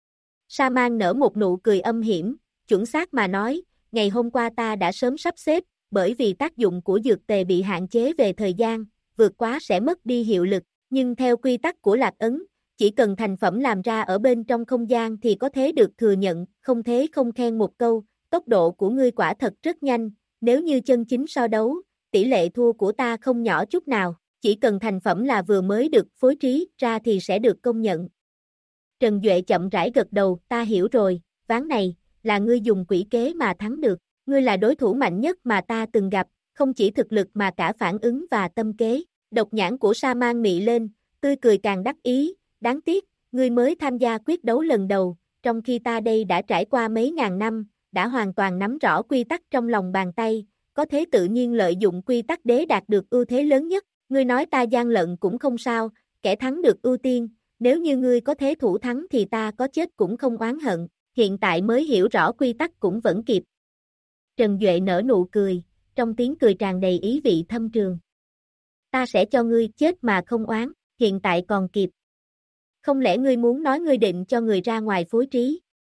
Sa Man nở một nụ cười âm hiểm, chuẩn xác mà nói, ngày hôm qua ta đã sớm sắp xếp, bởi vì tác dụng của dược tề bị hạn chế về thời gian, vượt quá sẽ mất đi hiệu lực, nhưng theo quy tắc của lạc ấn, chỉ cần thành phẩm làm ra ở bên trong không gian thì có thể được thừa nhận, không thế không khen một câu, tốc độ của ngươi quả thật rất nhanh. Nếu như chân chính so đấu, tỷ lệ thua của ta không nhỏ chút nào, chỉ cần thành phẩm là vừa mới được phối trí ra thì sẽ được công nhận. Trần Duệ chậm rãi gật đầu, ta hiểu rồi, ván này, là ngươi dùng quỷ kế mà thắng được, ngươi là đối thủ mạnh nhất mà ta từng gặp, không chỉ thực lực mà cả phản ứng và tâm kế. Độc nhãn của Sa Man mị lên, tươi cười càng đắc ý, đáng tiếc, ngươi mới tham gia quyết đấu lần đầu, trong khi ta đây đã trải qua mấy ngàn năm, đã hoàn toàn nắm rõ quy tắc trong lòng bàn tay, có thể tự nhiên lợi dụng quy tắc để đạt được ưu thế lớn nhất. Ngươi nói ta gian lận cũng không sao, kẻ thắng được ưu tiên, nếu như ngươi có thế thủ thắng thì ta có chết cũng không oán hận, hiện tại mới hiểu rõ quy tắc cũng vẫn kịp. Trần Duệ nở nụ cười, trong tiếng cười tràn đầy ý vị thâm trường. Ta sẽ cho ngươi chết mà không oán, hiện tại còn kịp. Không lẽ ngươi muốn nói ngươi định cho người ra ngoài phối trí?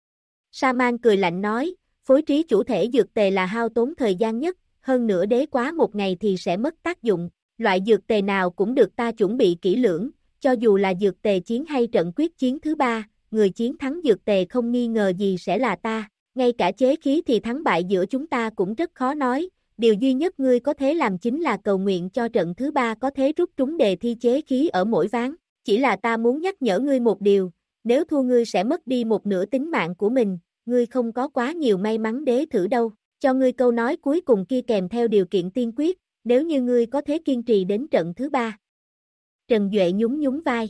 Sa-man cười lạnh nói, phối trí chủ thể dược tề là hao tốn thời gian nhất, hơn nữa đế quá một ngày thì sẽ mất tác dụng, loại dược tề nào cũng được ta chuẩn bị kỹ lưỡng, cho dù là dược tề chiến hay trận quyết chiến thứ ba, người chiến thắng dược tề không nghi ngờ gì sẽ là ta, ngay cả chế khí thì thắng bại giữa chúng ta cũng rất khó nói, điều duy nhất ngươi có thể làm chính là cầu nguyện cho trận thứ ba có thể rút trúng đề thi chế khí ở mỗi ván, chỉ là ta muốn nhắc nhở ngươi một điều, nếu thua ngươi sẽ mất đi một nửa tính mạng của mình, ngươi không có quá nhiều may mắn đế thử đâu, cho ngươi câu nói cuối cùng kia kèm theo điều kiện tiên quyết, nếu như ngươi có thể kiên trì đến trận thứ ba. Trần Duệ nhún nhún vai.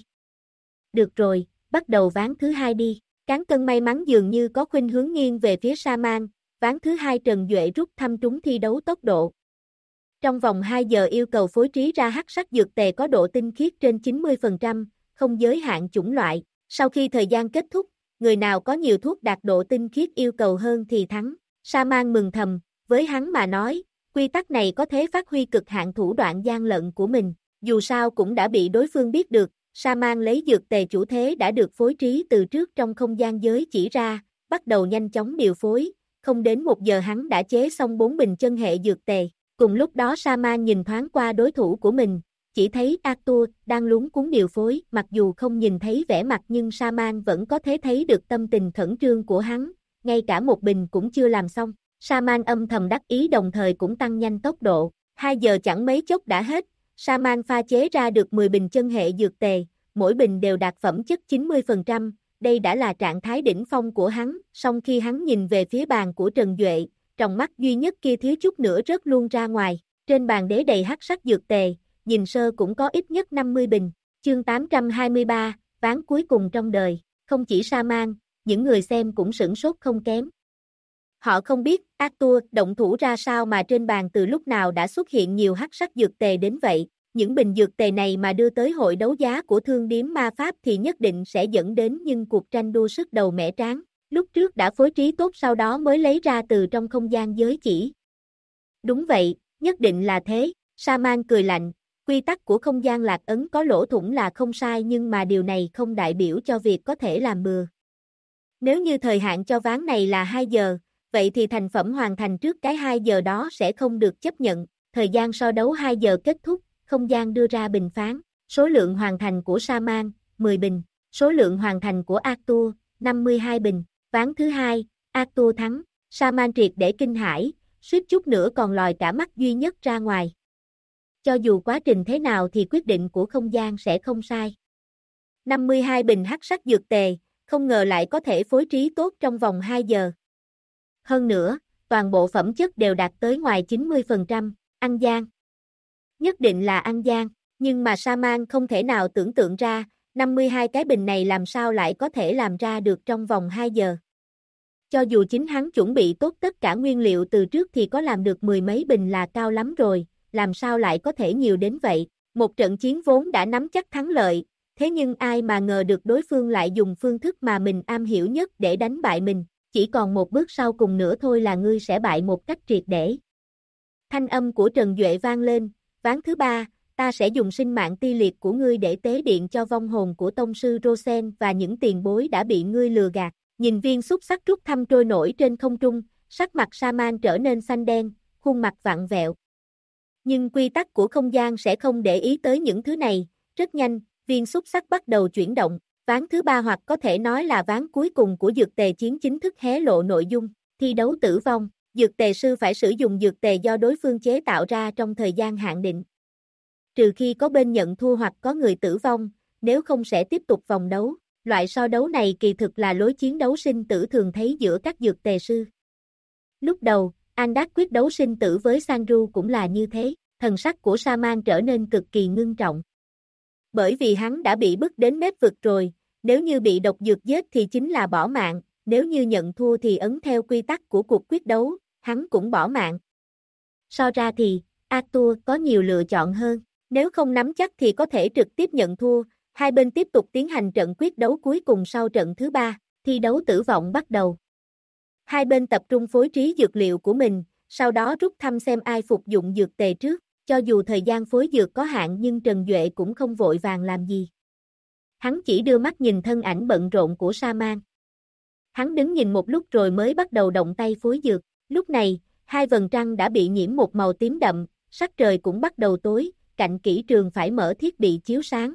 Được rồi, bắt đầu ván thứ hai đi, cán cân may mắn dường như có khuynh hướng nghiêng về phía Sa-man, ván thứ hai Trần Duệ rút thăm trúng thi đấu tốc độ. Trong vòng 2 giờ yêu cầu phối trí ra hắc sắc dược tề có độ tinh khiết trên 90%, không giới hạn chủng loại, sau khi thời gian kết thúc, người nào có nhiều thuốc đạt độ tinh khiết yêu cầu hơn thì thắng. Sa-man mừng thầm, với hắn mà nói, quy tắc này có thể phát huy cực hạn thủ đoạn gian lận của mình, dù sao cũng đã bị đối phương biết được, Sa-man lấy dược tề chủ thế đã được phối trí từ trước trong không gian giới chỉ ra, bắt đầu nhanh chóng điều phối, không đến 1 giờ hắn đã chế xong 4 bình chân hệ dược tề, cùng lúc đó Sa-man nhìn thoáng qua đối thủ của mình, chỉ thấy Arthur đang luống cuống điều phối, mặc dù không nhìn thấy vẻ mặt nhưng Sa-man vẫn có thể thấy được tâm tình khẩn trương của hắn, ngay cả một bình cũng chưa làm xong. Sa-man âm thầm đắc ý đồng thời cũng tăng nhanh tốc độ, 2 giờ chẳng mấy chốc đã hết, Sa-man pha chế ra được 10 bình chân hệ dược tề, mỗi bình đều đạt phẩm chất 90%, đây đã là trạng thái đỉnh phong của hắn, song khi hắn nhìn về phía bàn của Trần Duệ, tròng mắt duy nhất kia thiếu chút nữa rớt luôn ra ngoài, trên bàn đế đầy hắc sắc dược tề, nhìn sơ cũng có ít nhất 50 bình, chương 823, ván cuối cùng trong đời, không chỉ Sa-man, những người xem cũng sửng sốt không kém. Họ không biết Arthur động thủ ra sao mà trên bàn từ lúc nào đã xuất hiện nhiều hắc sắc dược tề đến vậy, những bình dược tề này mà đưa tới hội đấu giá của thương điếm ma pháp thì nhất định sẽ dẫn đến những cuộc tranh đua sức đầu mẻ trán, lúc trước đã phối trí tốt sau đó mới lấy ra từ trong không gian giới chỉ. Đúng vậy, nhất định là thế, Sa-man cười lạnh, quy tắc của không gian lạc ấn có lỗ thủng là không sai nhưng mà điều này không đại biểu cho việc có thể làm bừa. Nếu như thời hạn cho ván này là 2 giờ, vậy thì thành phẩm hoàn thành trước cái 2 giờ đó sẽ không được chấp nhận, thời gian so đấu 2 giờ kết thúc, không gian đưa ra bình phán, số lượng hoàn thành của Sa-man, 10 bình, số lượng hoàn thành của Arthur, 52 bình, ván thứ hai, Arthur thắng, Sa-man triệt để kinh hãi, suýt chút nữa còn lòi cả mắt duy nhất ra ngoài. Cho dù quá trình thế nào thì quyết định của không gian sẽ không sai. 52 bình hắc sắc dược tề, không ngờ lại có thể phối trí tốt trong vòng 2 giờ. Hơn nữa, toàn bộ phẩm chất đều đạt tới ngoài 90%, ăn gian. Nhất định là ăn gian, nhưng mà Sa-man không thể nào tưởng tượng ra, 52 cái bình này làm sao lại có thể làm ra được trong vòng 2 giờ. Cho dù chính hắn chuẩn bị tốt tất cả nguyên liệu từ trước thì có làm được 10 mấy bình là cao lắm rồi, làm sao lại có thể nhiều đến vậy. Một trận chiến vốn đã nắm chắc thắng lợi, thế nhưng ai mà ngờ được đối phương lại dùng phương thức mà mình am hiểu nhất để đánh bại mình, chỉ còn một bước sau cùng nữa thôi là ngươi sẽ bại một cách triệt để. Thanh âm của Trần Duệ vang lên, ván thứ ba, ta sẽ dùng sinh mạng ti liệt của ngươi để tế điện cho vong hồn của tông sư Rosen và những tiền bối đã bị ngươi lừa gạt. Nhìn viên xúc sắc rút thăm trôi nổi trên không trung, sắc mặt Sa-man trở nên xanh đen, khuôn mặt vặn vẹo. Nhưng quy tắc của không gian sẽ không để ý tới những thứ này, rất nhanh, viên xúc sắc bắt đầu chuyển động, ván thứ ba hoặc có thể nói là ván cuối cùng của dược tề chiến chính thức hé lộ nội dung, thi đấu tử vong, dược tề sư phải sử dụng dược tề do đối phương chế tạo ra trong thời gian hạn định. Trừ khi có bên nhận thua hoặc có người tử vong, nếu không sẽ tiếp tục vòng đấu. Loại so đấu này kỳ thực là lối chiến đấu sinh tử thường thấy giữa các dược tề sư. Lúc đầu, Andak quyết đấu sinh tử với Sanju cũng là như thế, thần sắc của Sa-man trở nên cực kỳ ngưng trọng. Bởi vì hắn đã bị bức đến mép vực rồi, nếu như bị độc dược giết thì chính là bỏ mạng, nếu như nhận thua thì ấn theo quy tắc của cuộc quyết đấu, hắn cũng bỏ mạng. So ra thì, Arthur có nhiều lựa chọn hơn, nếu không nắm chắc thì có thể trực tiếp nhận thua. Hai bên tiếp tục tiến hành trận quyết đấu cuối cùng sau trận thứ ba, thi đấu tử vong bắt đầu. Hai bên tập trung phối trí dược liệu của mình, sau đó rút thăm xem ai phục dụng dược tề trước, cho dù thời gian phối dược có hạn nhưng Trần Duệ cũng không vội vàng làm gì. Hắn chỉ đưa mắt nhìn thân ảnh bận rộn của Sa-man. Hắn đứng nhìn một lúc rồi mới bắt đầu động tay phối dược. Lúc này, hai vầng trăng đã bị nhiễm một màu tím đậm, sắc trời cũng bắt đầu tối, cạnh kỹ trường phải mở thiết bị chiếu sáng.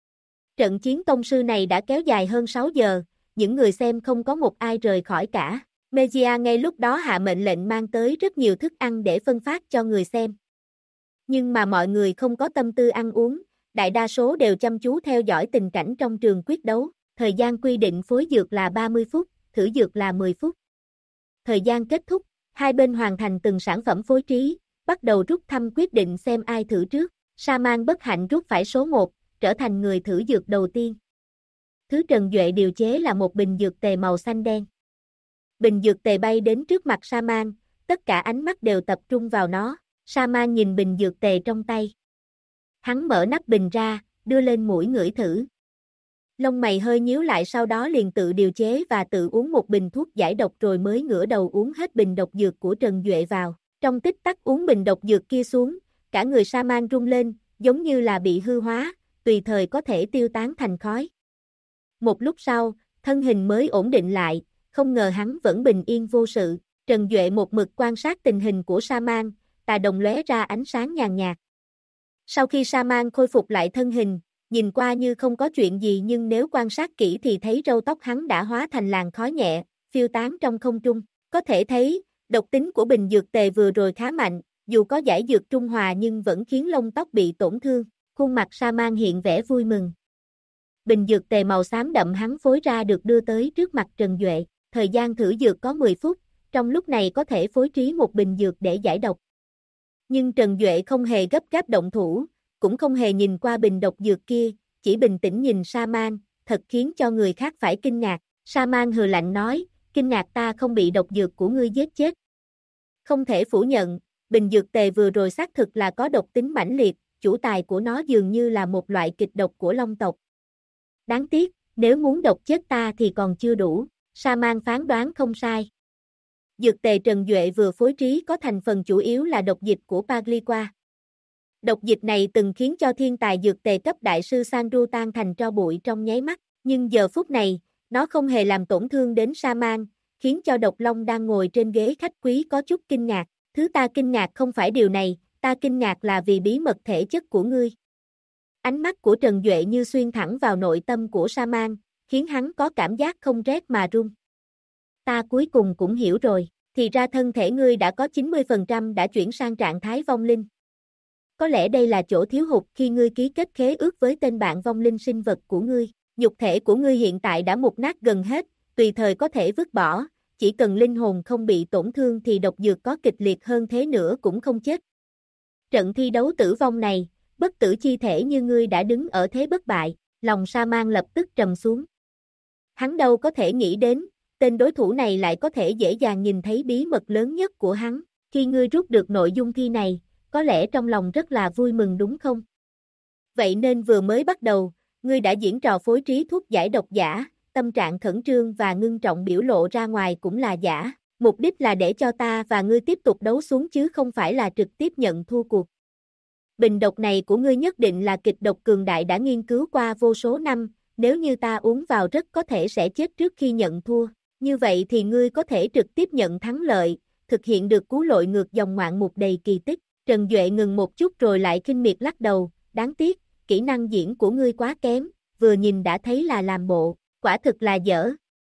Trận chiến tông sư này đã kéo dài hơn 6 giờ, những người xem không có một ai rời khỏi cả. Megia ngay lúc đó hạ mệnh lệnh mang tới rất nhiều thức ăn để phân phát cho người xem. Nhưng mà mọi người không có tâm tư ăn uống, đại đa số đều chăm chú theo dõi tình cảnh trong trường quyết đấu. Thời gian quy định phối dược là 30 phút, thử dược là 10 phút. Thời gian kết thúc, hai bên hoàn thành từng sản phẩm phối trí, bắt đầu rút thăm quyết định xem ai thử trước. Sa-man bất hạnh rút phải số 1, trở thành người thử dược đầu tiên. Thứ Trần Duệ điều chế là một bình dược tề màu xanh đen. Bình dược tề bay đến trước mặt Sa-man, tất cả ánh mắt đều tập trung vào nó. Sa-man nhìn bình dược tề trong tay. Hắn mở nắp bình ra, đưa lên mũi ngửi thử. Lông mày hơi nhíu lại, sau đó liền tự điều chế và tự uống một bình thuốc giải độc rồi mới ngửa đầu uống hết bình độc dược của Trần Duệ vào. Trong tích tắc uống bình độc dược kia xuống, cả người Sa-man rung lên, giống như là bị hư hóa, tùy thời có thể tiêu tán thành khói. Một lúc sau, thân hình mới ổn định lại, không ngờ hắn vẫn bình yên vô sự. Trần Duệ một mực quan sát tình hình của Sa-man, tà đồng lóe ra ánh sáng nhàn nhạt. Sau khi Sa-man khôi phục lại thân hình, nhìn qua như không có chuyện gì nhưng nếu quan sát kỹ thì thấy râu tóc hắn đã hóa thành làn khói nhẹ, phiêu tán trong không trung. Có thể thấy, độc tính của bình dược tề vừa rồi khá mạnh, dù có giải dược trung hòa nhưng vẫn khiến lông tóc bị tổn thương. Khuôn mặt Sa-man hiện vẻ vui mừng. Bình dược tề màu xám đậm hắn phối ra được đưa tới trước mặt Trần Duệ. Thời gian thử dược có 10 phút, trong lúc này có thể phối trí một bình dược để giải độc. Nhưng Trần Duệ không hề gấp gáp động thủ, cũng không hề nhìn qua bình độc dược kia, chỉ bình tĩnh nhìn Sa-man, thật khiến cho người khác phải kinh ngạc. Sa-man hừ lạnh nói, kinh ngạc ta không bị độc dược của ngươi giết chết. Không thể phủ nhận, bình dược tề vừa rồi xác thực là có độc tính mãnh liệt, chủ tài của nó dường như là một loại kịch độc của Long tộc. Đáng tiếc, nếu muốn độc chết ta thì còn chưa đủ, Sa-man phán đoán không sai. Dược tề Trần Duệ vừa phối trí có thành phần chủ yếu là độc dịch của Pagliqua. Độc dịch này từng khiến cho thiên tài dược tề cấp đại sư Sanru tan thành tro bụi trong nháy mắt, nhưng giờ phút này, nó không hề làm tổn thương đến Sa-man, khiến cho Độc Long đang ngồi trên ghế khách quý có chút kinh ngạc. Thứ ta kinh ngạc không phải điều này, ta kinh ngạc là vì bí mật thể chất của ngươi. Ánh mắt của Trần Duệ như xuyên thẳng vào nội tâm của Sa-man, khiến hắn có cảm giác không rét mà run. Ta cuối cùng cũng hiểu rồi, thì ra thân thể ngươi đã có 90% đã chuyển sang trạng thái vong linh. Có lẽ đây là chỗ thiếu hụt khi ngươi ký kết khế ước với tên bạn vong linh sinh vật của ngươi. Nhục thể của ngươi hiện tại đã mục nát gần hết, tùy thời có thể vứt bỏ, chỉ cần linh hồn không bị tổn thương thì độc dược có kịch liệt hơn thế nữa cũng không chết. Trận thi đấu tử vong này, bất tử chi thể như ngươi đã đứng ở thế bất bại, lòng Sa-man lập tức trầm xuống. Hắn đâu có thể nghĩ đến, tên đối thủ này lại có thể dễ dàng nhìn thấy bí mật lớn nhất của hắn. Khi ngươi rút được nội dung thi này, có lẽ trong lòng rất là vui mừng đúng không? Vậy nên vừa mới bắt đầu, ngươi đã diễn trò phối trí thuốc giải độc giả, tâm trạng khẩn trương và ngưng trọng biểu lộ ra ngoài cũng là giả. Mục đích là để cho ta và ngươi tiếp tục đấu xuống chứ không phải là trực tiếp nhận thua cuộc. Bình độc này của ngươi nhất định là kịch độc cường đại đã nghiên cứu qua vô số năm, nếu như ta uống vào rất có thể sẽ chết trước khi nhận thua. Như vậy thì ngươi có thể trực tiếp nhận thắng lợi, thực hiện được cú lội ngược dòng ngoạn mục đầy kỳ tích. Trần Duệ ngừng một chút rồi lại khinh miệt lắc đầu, đáng tiếc, kỹ năng diễn của ngươi quá kém, vừa nhìn đã thấy là làm bộ, quả thực là dở.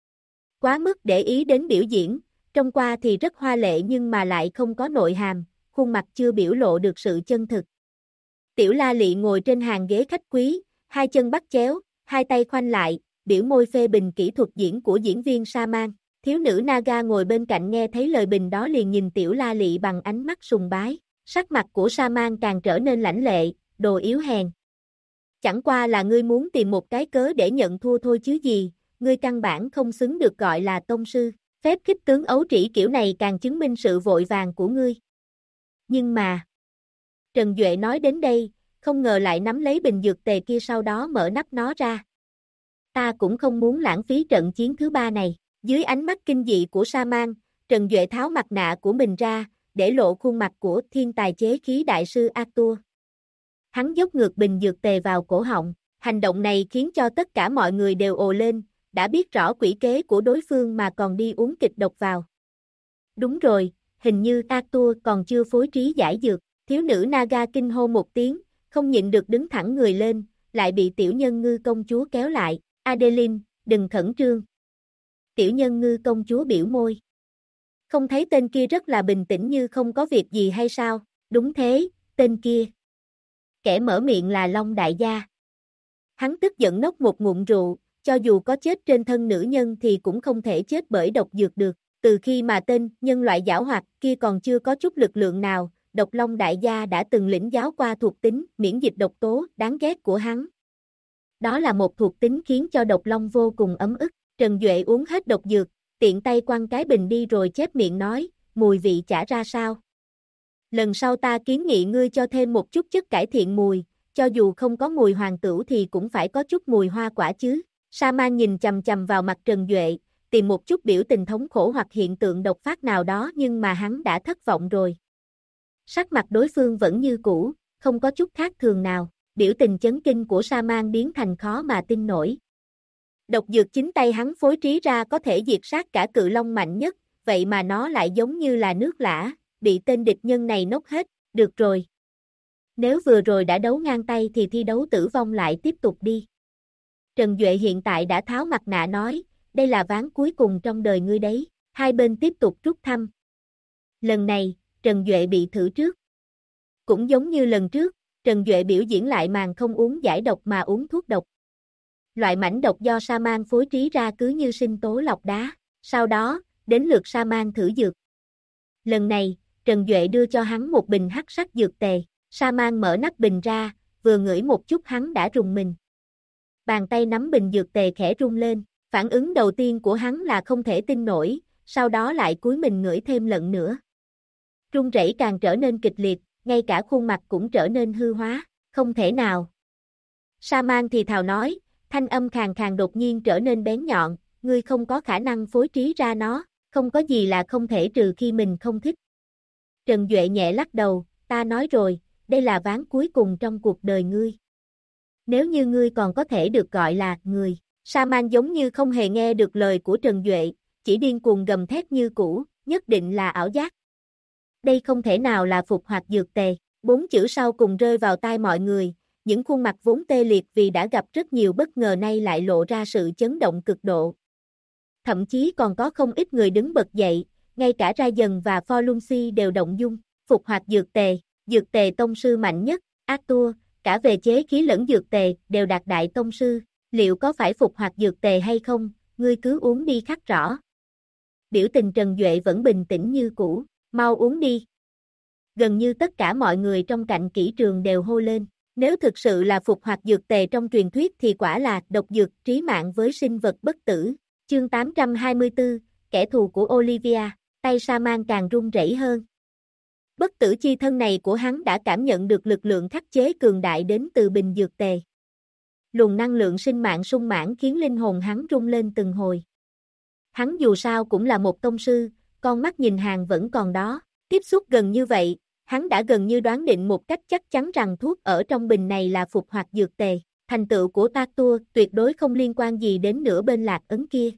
Quá mức để ý đến biểu diễn, trông qua thì rất hoa lệ nhưng mà lại không có nội hàm, khuôn mặt chưa biểu lộ được sự chân thực. Tiểu La Lị ngồi trên hàng ghế khách quý, hai chân bắt chéo, hai tay khoanh lại, biểu môi phê bình kỹ thuật diễn của diễn viên Sa-man. Thiếu nữ Naga ngồi bên cạnh nghe thấy lời bình đó liền nhìn Tiểu La Lị bằng ánh mắt sùng bái. Sắc mặt của Sa-man càng trở nên lãnh lệ, đồ yếu hèn. Chẳng qua là ngươi muốn tìm một cái cớ để nhận thua thôi chứ gì, ngươi căn bản không xứng được gọi là tông sư. Phép khích tướng ấu trĩ kiểu này càng chứng minh sự vội vàng của ngươi. Nhưng mà... Trần Duệ nói đến đây, không ngờ lại nắm lấy bình dược tề kia sau đó mở nắp nó ra. Ta cũng không muốn lãng phí trận chiến thứ 3 này. Dưới ánh mắt kinh dị của Sa-man, Trần Duệ tháo mặt nạ của mình ra, để lộ khuôn mặt của thiên tài chế khí đại sư Arthur. Hắn dốc ngược bình dược tề vào cổ họng, Hành động này khiến cho tất cả mọi người đều ồ lên, đã biết rõ quỷ kế của đối phương mà còn đi uống kịch độc vào. Đúng rồi, hình như Arthur còn chưa phối trí giải dược, thiếu nữ Naga kinh hô một tiếng, không nhịn được đứng thẳng người lên, lại bị tiểu nhân ngư công chúa kéo lại, Adeline, đừng khẩn trương. Tiểu nhân ngư công chúa biểu môi. Không thấy tên kia rất là bình tĩnh như không có việc gì hay sao? Đúng thế, tên kia. Kẻ mở miệng là Long đại gia. Hắn tức giận nốc một ngụm rượu, cho dù có chết trên thân nữ nhân thì cũng không thể chết bởi độc dược được. Từ khi mà tên nhân loại giảo hoạt kia còn chưa có chút lực lượng nào, Độc Long đại gia đã từng lĩnh giáo qua thuộc tính miễn dịch độc tố đáng ghét của hắn. Đó là một thuộc tính khiến cho Độc Long vô cùng ấm ức. Trần Duệ uống hết độc dược, tiện tay quăng cái bình đi rồi chép miệng nói, mùi vị chả ra sao. Lần sau ta kiến nghị ngươi cho thêm một chút chất cải thiện mùi, cho dù không có mùi hoàng tửu thì cũng phải có chút mùi hoa quả chứ. Sa-man nhìn chầm chầm vào mặt Trần Duệ, tìm một chút biểu tình thống khổ hoặc hiện tượng độc phát nào đó nhưng mà hắn đã thất vọng rồi. Sắc mặt đối phương vẫn như cũ, không có chút khác thường nào, biểu tình chấn kinh của Sa-man biến thành khó mà tin nổi. Độc dược chính tay hắn phối trí ra có thể diệt sát cả cự long mạnh nhất, vậy mà nó lại giống như là nước lã, bị tên địch nhân này nốc hết, được rồi. Nếu vừa rồi đã đấu ngang tay thì thi đấu tử vong lại tiếp tục đi. Trần Duệ hiện tại đã tháo mặt nạ nói, đây là ván cuối cùng trong đời ngươi đấy, hai bên tiếp tục rút thăm. Lần này, Trần Duệ bị thử trước. Cũng giống như lần trước, Trần Duệ biểu diễn lại màn không uống giải độc mà uống thuốc độc. Loại mảnh độc do Sa-man phối trí ra cứ như sinh tố lọc đá, sau đó, đến lượt Sa-man thử dược. Lần này, Trần Duệ đưa cho hắn một bình hắc sắc dược tề, Sa-man mở nắp bình ra, vừa ngửi một chút hắn đã rùng mình. Bàn tay nắm bình dược tề khẽ rung lên, phản ứng đầu tiên của hắn là không thể tin nổi, sau đó lại cúi mình ngửi thêm lần nữa. Rung rẩy càng trở nên kịch liệt, ngay cả khuôn mặt cũng trở nên hư hóa, không thể nào. Sa-man thì thào nói, thanh âm khàn khàn đột nhiên trở nên bén nhọn, ngươi không có khả năng phối trí ra nó, không có gì là không thể trừ khi mình không thích. Trần Duệ nhẹ lắc đầu, ta nói rồi, đây là ván cuối cùng trong cuộc đời ngươi. Nếu như ngươi còn có thể được gọi là người, Sa-man giống như không hề nghe được lời của Trần Duệ, chỉ điên cuồng gầm thét như cũ, nhất định là ảo giác. Đây không thể nào là phục hoạt dược tề, 4 chữ sau cùng rơi vào tai mọi người, những khuôn mặt vốn tê liệt vì đã gặp rất nhiều bất ngờ nay lại lộ ra sự chấn động cực độ. Thậm chí còn có không ít người đứng bật dậy, ngay cả Ra Dần và Forlunsi đều động dung, phục hoạt dược tề tông sư mạnh nhất, Arthur, cả về chế khí lẫn dược tề đều đạt đại tông sư, liệu có phải phục hoạt dược tề hay không, ngươi cứ uống đi khắc rõ. Biểu tình Trần Duệ vẫn bình tĩnh như cũ, mau uống đi. Gần như tất cả mọi người trong cạnh kỹ trường đều hô lên. Nếu thực sự là phục hoạt dược tề trong truyền thuyết thì quả là độc dược trí mạng với sinh vật bất tử. Chương 824, kẻ thù của Olivia, tay Sa-man càng run rẩy hơn. Bất tử chi thân này của hắn đã cảm nhận được lực lượng khắc chế cường đại đến từ bình dược tề. Luồng năng lượng sinh mạng sung mãn khiến linh hồn hắn rung lên từng hồi. Hắn dù sao cũng là một tông sư, con mắt nhìn hàng vẫn còn đó, tiếp xúc gần như vậy. Hắn đã gần như đoán định một cách chắc chắn rằng thuốc ở trong bình này là phục hoạt dược tề, thành tựu của Arthur tuyệt đối không liên quan gì đến nửa bên Lạc Ấn kia.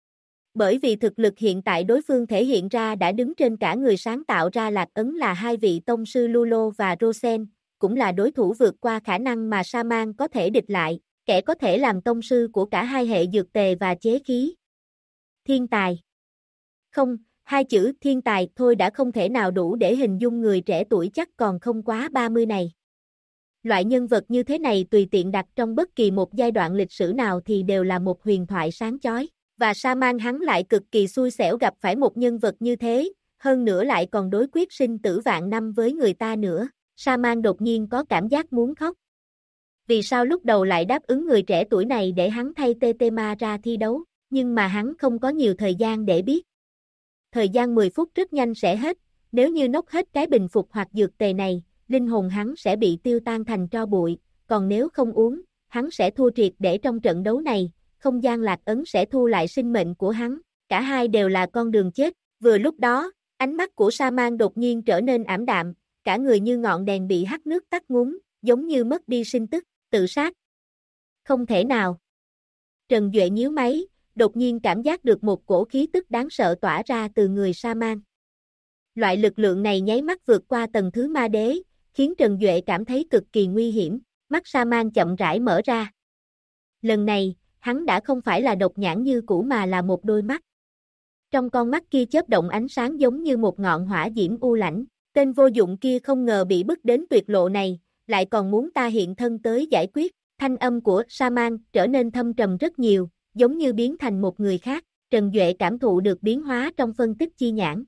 Bởi vì thực lực hiện tại đối phương thể hiện ra đã đứng trên cả người sáng tạo ra Lạc Ấn là hai vị tông sư Lulo và Rosen, cũng là đối thủ vượt qua khả năng mà Sa-man có thể địch lại, kẻ có thể làm tông sư của cả hai hệ dược tề và chế khí. Thiên tài. Không. Hai chữ thiên tài thôi đã không thể nào đủ để hình dung người trẻ tuổi chắc còn không quá 30 này. Loại nhân vật như thế này tùy tiện đặt trong bất kỳ một giai đoạn lịch sử nào thì đều là một huyền thoại sáng chói, và Sa-man hắn lại cực kỳ xui xẻo gặp phải một nhân vật như thế, hơn nữa lại còn đối quyết sinh tử vạn năm với người ta nữa. Sa-man đột nhiên có cảm giác muốn khóc. Vì sao lúc đầu lại đáp ứng người trẻ tuổi này để hắn thay Tetema ra thi đấu, nhưng mà hắn không có nhiều thời gian để biết. Thời gian 10 phút rất nhanh sẽ hết, nếu như nốc hết cái bình phục hoặc dược tề này, linh hồn hắn sẽ bị tiêu tan thành tro bụi, còn nếu không uống, hắn sẽ thua triệt để trong trận đấu này, không gian Lạc Ấn sẽ thu lại sinh mệnh của hắn, cả hai đều là con đường chết. Vừa lúc đó, ánh mắt của Sa-man đột nhiên trở nên ảm đạm, cả người như ngọn đèn bị hắt nước tắt ngúm, giống như mất đi sinh tức, tự sát. Không thể nào. Trần Duệ nhíu máy, đột nhiên cảm giác được một cổ khí tức đáng sợ tỏa ra từ người Sa-man. Loại lực lượng này nháy mắt vượt qua tầng thứ ma đế, khiến Trần Duệ cảm thấy cực kỳ nguy hiểm, mắt Sa-man chậm rãi mở ra. Lần này, hắn đã không phải là độc nhãn như cũ mà là một đôi mắt. Trong con mắt kia chớp động ánh sáng giống như một ngọn hỏa diễm u lãnh, tên vô dụng kia không ngờ bị bức đến tuyệt lộ này, lại còn muốn ta hiện thân tới giải quyết. Thanh âm của Sa-man trở nên thâm trầm rất nhiều, giống như biến thành một người khác. Trần Duệ cảm thụ được biến hóa trong phân tích chi nhãn.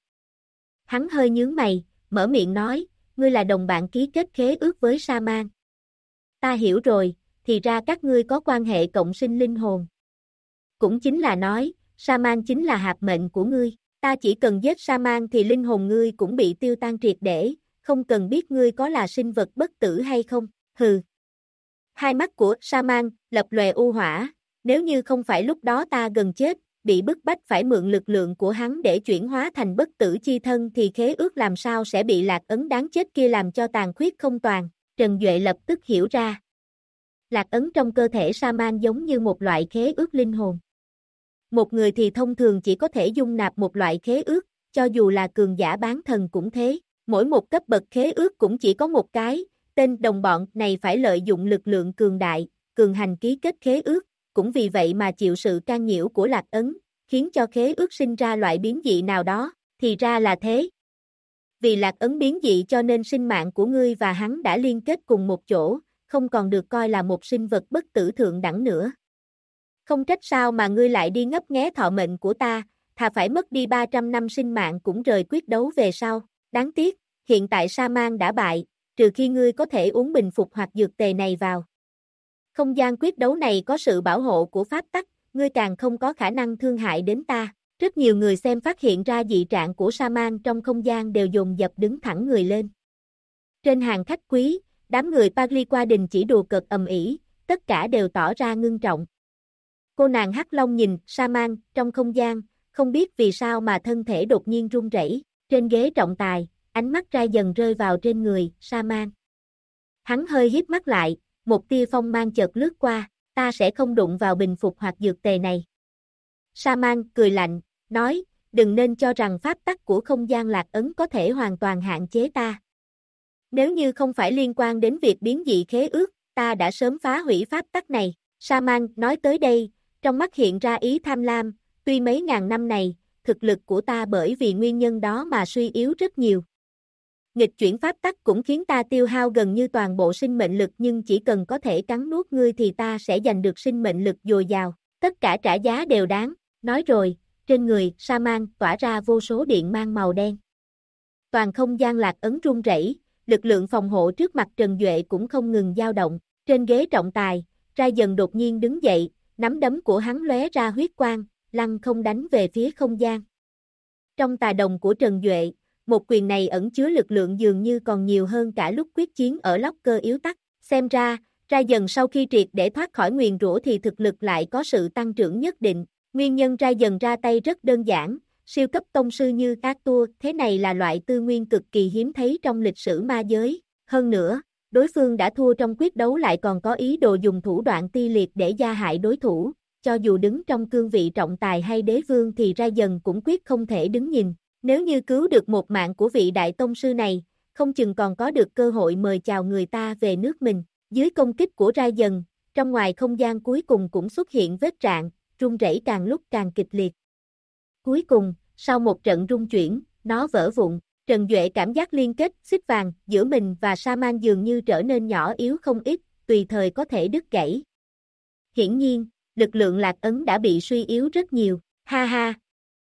Hắn hơi nhướng mày, mở miệng nói, ngươi là đồng bạn ký kết khế ước với Sa-man. Ta hiểu rồi, thì ra các ngươi có quan hệ cộng sinh linh hồn. Cũng chính là nói, Sa-man chính là hạt mệnh của ngươi, ta chỉ cần giết Sa-man thì linh hồn ngươi cũng bị tiêu tan triệt để, không cần biết ngươi có là sinh vật bất tử hay không, hừ. Hai mắt của Sa-man lập lòe u hỏa, nếu như không phải lúc đó ta gần chết, bị bức bách phải mượn lực lượng của hắn để chuyển hóa thành bất tử chi thân thì khế ước làm sao sẽ bị lạc ấn đáng chết kia làm cho tàn khuyết không toàn. Trần Duệ lập tức hiểu ra. Lạc ấn trong cơ thể Sa-man giống như một loại khế ước linh hồn. Một người thì thông thường chỉ có thể dung nạp một loại khế ước, cho dù là cường giả bán thần cũng thế. Mỗi một cấp bậc khế ước cũng chỉ có một cái, tên đồng bọn này phải lợi dụng lực lượng cường đại, cường hành ký kết khế ước, cũng vì vậy mà chịu sự can nhiễu của lạc ấn, khiến cho khế ước sinh ra loại biến dị nào đó, thì ra là thế. Vì lạc ấn biến dị cho nên sinh mạng của ngươi và hắn đã liên kết cùng một chỗ, không còn được coi là một sinh vật bất tử thượng đẳng nữa. Không trách sao mà ngươi lại đi ngấp nghé thọ mệnh của ta, thà phải mất đi 300 năm sinh mạng cũng rời quyết đấu về sau. Đáng tiếc, hiện tại Sa-man đã bại, trừ khi ngươi có thể uống bình phục hoặc dược tề này vào. Không gian quyết đấu này có sự bảo hộ của pháp tắc, ngươi càng không có khả năng thương hại đến ta. Rất nhiều người xem phát hiện ra dị trạng của Sa-man trong không gian đều dồn dập đứng thẳng người lên. Trên hàng khách quý, đám người Pagli qua đình chỉ đùa cợt ầm ĩ, tất cả đều tỏ ra ngưng trọng. Cô nàng Hắc Long nhìn Sa-man trong không gian, không biết vì sao mà thân thể đột nhiên run rẩy. Trên ghế trọng tài, ánh mắt ra dần rơi vào trên người Sa-man. Hắn hơi híp mắt lại, một tia phong mang chợt lướt qua, ta sẽ không đụng vào bình phục hoặc dược tề này. Sa-man cười lạnh, nói, đừng nên cho rằng pháp tắc của không gian lạc ấn có thể hoàn toàn hạn chế ta. Nếu như không phải liên quan đến việc biến dị khế ước, ta đã sớm phá hủy pháp tắc này. Sa-man nói tới đây, trong mắt hiện ra ý tham lam, tuy mấy ngàn năm này, thực lực của ta bởi vì nguyên nhân đó mà suy yếu rất nhiều. Nghịch chuyển pháp tắc cũng khiến ta tiêu hao gần như toàn bộ sinh mệnh lực nhưng chỉ cần có thể cắn nuốt ngươi thì ta sẽ giành được sinh mệnh lực dồi dào, tất cả trả giá đều đáng. Nói rồi, trên người Sa-man tỏa ra vô số điện mang màu đen. Toàn không gian lạc ấn rung rẩy, lực lượng phòng hộ trước mặt Trần Duệ cũng không ngừng dao động. Trên ghế trọng tài, Ra Dần đột nhiên đứng dậy, nắm đấm của hắn lóe ra huyết quang, lăng không đánh về phía không gian. Trong tà đồng của Trần Duệ, một quyền này ẩn chứa lực lượng dường như còn nhiều hơn cả lúc quyết chiến ở Locker yếu tắc. Xem ra, Ra Dần sau khi triệt để thoát khỏi nguyền rủa thì thực lực lại có sự tăng trưởng nhất định. Nguyên nhân Ra Dần ra tay rất đơn giản, siêu cấp tông sư như Arthur, thế này là loại tư nguyên cực kỳ hiếm thấy trong lịch sử ma giới. Hơn nữa, đối phương đã thua trong quyết đấu lại còn có ý đồ dùng thủ đoạn ti liệt để gia hại đối thủ, cho dù đứng trong cương vị trọng tài hay đế vương thì Ra Dần cũng quyết không thể đứng nhìn. Nếu như cứu được một mạng của vị đại tông sư này, không chừng còn có được cơ hội mời chào người ta về nước mình. Dưới công kích của Ra Dần, trong ngoài không gian cuối cùng cũng xuất hiện vết rạn, rung rẩy càng lúc càng kịch liệt. Cuối cùng, sau một trận rung chuyển, nó vỡ vụn. Trần Duệ cảm giác liên kết xích vàng giữa mình và Sa-man dường như trở nên nhỏ yếu không ít, tùy thời có thể đứt gãy. Hiển nhiên, lực lượng lạc ấn đã bị suy yếu rất nhiều. Ha ha!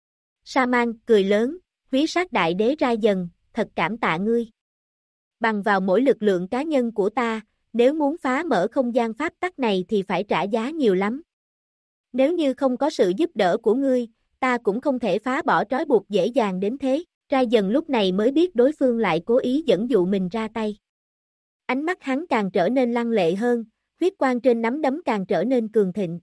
Sa-man cười lớn, húy sát đại đế Ra Dần, thật cảm tạ ngươi. Bằng vào mỗi lực lượng cá nhân của ta, nếu muốn phá mở không gian pháp tắc này thì phải trả giá nhiều lắm. Nếu như không có sự giúp đỡ của ngươi, ta cũng không thể phá bỏ trói buộc dễ dàng đến thế. Ra Dần lúc này mới biết đối phương lại cố ý dẫn dụ mình ra tay. Ánh mắt hắn càng trở nên lăng lệ hơn, huyết quang trên nắm đấm càng trở nên cường thịnh.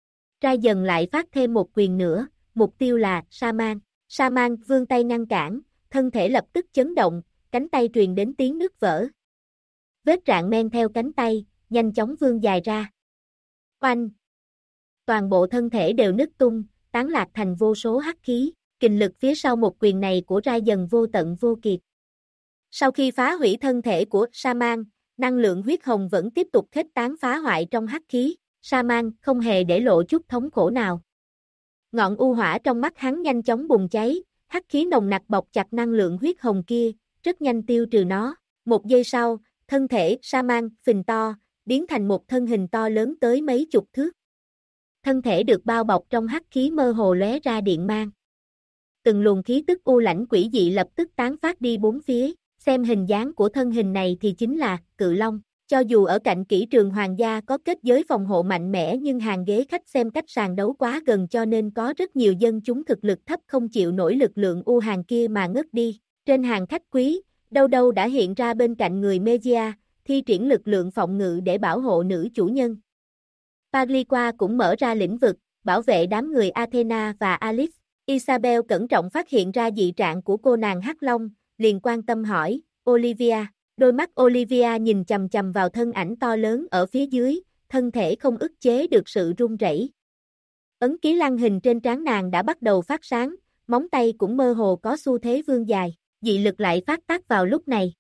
Ra Dần lại phát thêm một quyền nữa, mục tiêu là Sa-man. Sa-man vươn tay ngăn cản, thân thể lập tức chấn động, cánh tay truyền đến tiếng nứt vỡ. Vết rạn men theo cánh tay, nhanh chóng vươn dài ra. Oanh! Toàn bộ thân thể đều nứt tung, tán lạc thành vô số hắc khí, kình lực phía sau một quyền này của Ra dần vô tận vô kiệt. Sau khi phá hủy thân thể của Sa-man, năng lượng huyết hồng vẫn tiếp tục khuếch tán phá hoại trong hắc khí, Sa-man không hề để lộ chút thống khổ nào. Ngọn u hỏa trong mắt hắn nhanh chóng bùng cháy, hắc khí nồng nặc bọc chặt năng lượng huyết hồng kia, rất nhanh tiêu trừ nó. Một giây sau, thân thể Sa-man phình to, biến thành một thân hình to lớn tới mấy chục thước. Thân thể được bao bọc trong hắc khí mơ hồ lóe ra điện mang. Từng luồng khí tức u lãnh quỷ dị lập tức tán phát đi bốn phía, xem hình dáng của thân hình này thì chính là Cự Long. Cho dù ở cạnh kỹ trường hoàng gia có kết giới phòng hộ mạnh mẽ nhưng hàng ghế khách xem cách sàn đấu quá gần cho nên có rất nhiều dân chúng thực lực thấp không chịu nổi lực lượng u hàng kia mà ngất đi. Trên hàng khách quý, đâu đâu đã hiện ra bên cạnh người Megia, thi triển lực lượng phòng ngự để bảo hộ nữ chủ nhân. Pagliqua cũng mở ra lĩnh vực, bảo vệ đám người Athena và Alice. Isabel cẩn trọng phát hiện ra dị trạng của cô nàng Hắc Long, liền quan tâm hỏi, Olivia. Đôi mắt Olivia nhìn chằm chằm vào thân ảnh to lớn ở phía dưới, thân thể không ức chế được sự run rẩy. Ấn ký lăng hình trên trán nàng đã bắt đầu phát sáng, móng tay cũng mơ hồ có xu thế vươn dài, dị lực lại phát tác vào lúc này.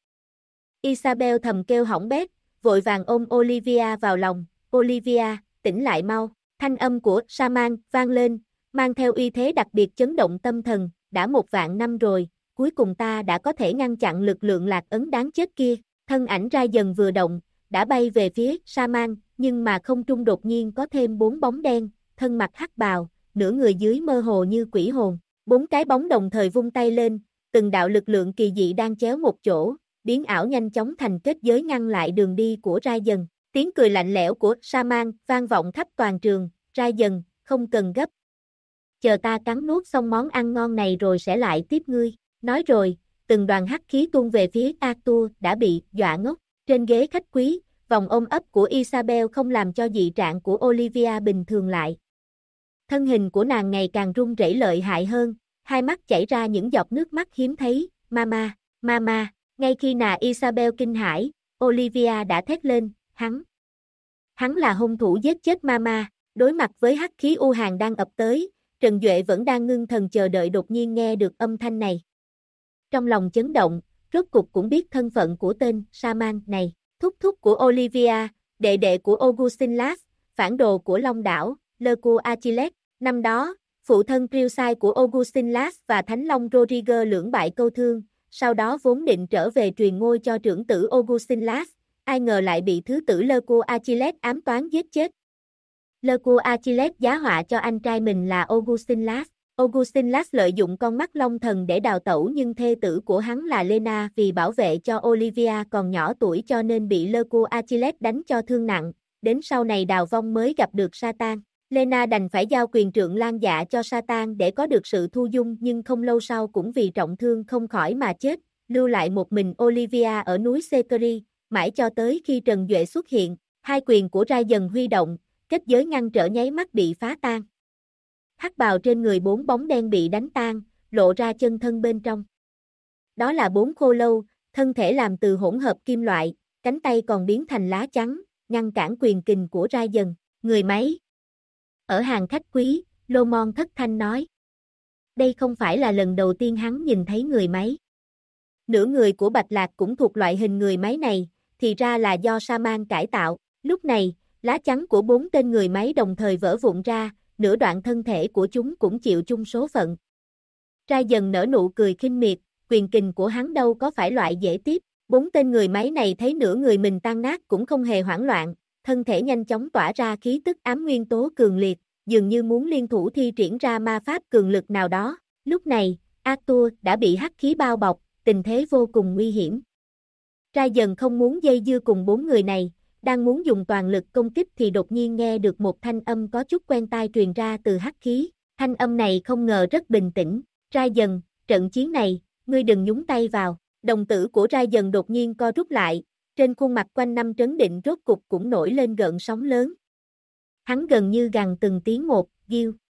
Isabel thầm kêu hỏng bét, vội vàng ôm Olivia vào lòng, Olivia, tỉnh lại mau, thanh âm của Sa-man vang lên, mang theo uy thế đặc biệt chấn động tâm thần, đã 1.000 năm rồi, cuối cùng ta đã có thể ngăn chặn lực lượng lạc ấn đáng chết kia, thân ảnh Ra dần vừa động, đã bay về phía Sa-man, nhưng mà không trung đột nhiên có thêm 4 bóng đen, thân mặc hắc bào, nửa người dưới mơ hồ như quỷ hồn, 4 cái bóng đồng thời vung tay lên, từng đạo lực lượng kỳ dị đang chéo một chỗ, biến ảo nhanh chóng thành kết giới ngăn lại đường đi của Ra dần. Tiếng cười lạnh lẽo của Sa-man vang vọng khắp toàn trường, Ra dần, không cần gấp. Chờ ta cắn nuốt xong món ăn ngon này rồi sẽ lại tiếp ngươi. Nói rồi, từng đoàn hắc khí tuôn về phía Arthur đã bị dọa ngốc. Trên ghế khách quý, vòng ôm ấp của Isabel không làm cho dị trạng của Olivia bình thường lại. Thân hình của nàng ngày càng run rẩy lợi hại hơn, hai mắt chảy ra những giọt nước mắt hiếm thấy, Mama, Mama. Ngay khi Isabel kinh hãi, Olivia đã thét lên, Hắn là hung thủ giết chết Mama. Đối mặt với hắc khí u hàn đang ập tới, Trần Duệ vẫn đang ngưng thần chờ đợi đột nhiên nghe được âm thanh này. Trong lòng chấn động, rốt cục cũng biết thân phận của tên Sa-man này, thúc thúc của Olivia, đệ đệ của Augustin Lass, phản đồ của Long đảo, Lercus Achilles. Năm đó, phụ thân Triusi của Augustin Lass và Thánh Long Rodriguez lưỡng bại câu thương, sau đó vốn định trở về truyền ngôi cho trưởng tử Augustin Lass, ai ngờ lại bị thứ tử Lercus Achilles ám toán giết chết. Lercus Achilles giá họa cho anh trai mình là Augustin Lass. Augustin Lass lợi dụng con mắt Long thần để đào tẩu nhưng thê tử của hắn là Lena vì bảo vệ cho Olivia còn nhỏ tuổi cho nên bị Lercus Achilles đánh cho thương nặng, đến sau này đào vong mới gặp được Satan. Lena đành phải giao quyền trượng lan dạ cho Satan để có được sự thu dung nhưng không lâu sau cũng vì trọng thương không khỏi mà chết, lưu lại một mình Olivia ở núi Sekeri, mãi cho tới khi Trần Duệ xuất hiện, hai quyền của Ra dần huy động, kết giới ngăn trở nháy mắt bị phá tan. Hắc bào trên người 4 bóng đen bị đánh tan, lộ ra chân thân bên trong. Đó là 4 khô lâu, thân thể làm từ hỗn hợp kim loại, cánh tay còn biến thành lá chắn, ngăn cản quyền kình của Ra dần. Người máy. Ở hàng khách quý, Lô Mon thất thanh nói. Đây không phải là lần đầu tiên hắn nhìn thấy người máy. Nửa người của Bạch Lạc cũng thuộc loại hình người máy này, thì ra là do Sa-man cải tạo. Lúc này, lá chắn của 4 tên người máy đồng thời vỡ vụn ra, nửa đoạn thân thể của chúng cũng chịu chung số phận. Ra dần nở nụ cười khinh miệt, quyền kình của hắn đâu có phải loại dễ tiếp. 4 tên người máy này thấy nửa người mình tan nát cũng không hề hoảng loạn, thân thể nhanh chóng tỏa ra khí tức ám nguyên tố cường liệt, dường như muốn liên thủ thi triển ra ma pháp cường lực nào đó. Lúc này, Arthur đã bị hắc khí bao bọc, tình thế vô cùng nguy hiểm. Ra dần không muốn dây dưa cùng 4 người này, đang muốn dùng toàn lực công kích thì đột nhiên nghe được một thanh âm có chút quen tai truyền ra từ hắc khí. Thanh âm này không ngờ rất bình tĩnh. Ra dần, trận chiến này, ngươi đừng nhúng tay vào. Đồng tử của Ra dần đột nhiên co rút lại, trên khuôn mặt quanh năm trấn định rốt cục cũng nổi lên gợn sóng lớn. Hắn gần như gằn từng tiếng một, Gil.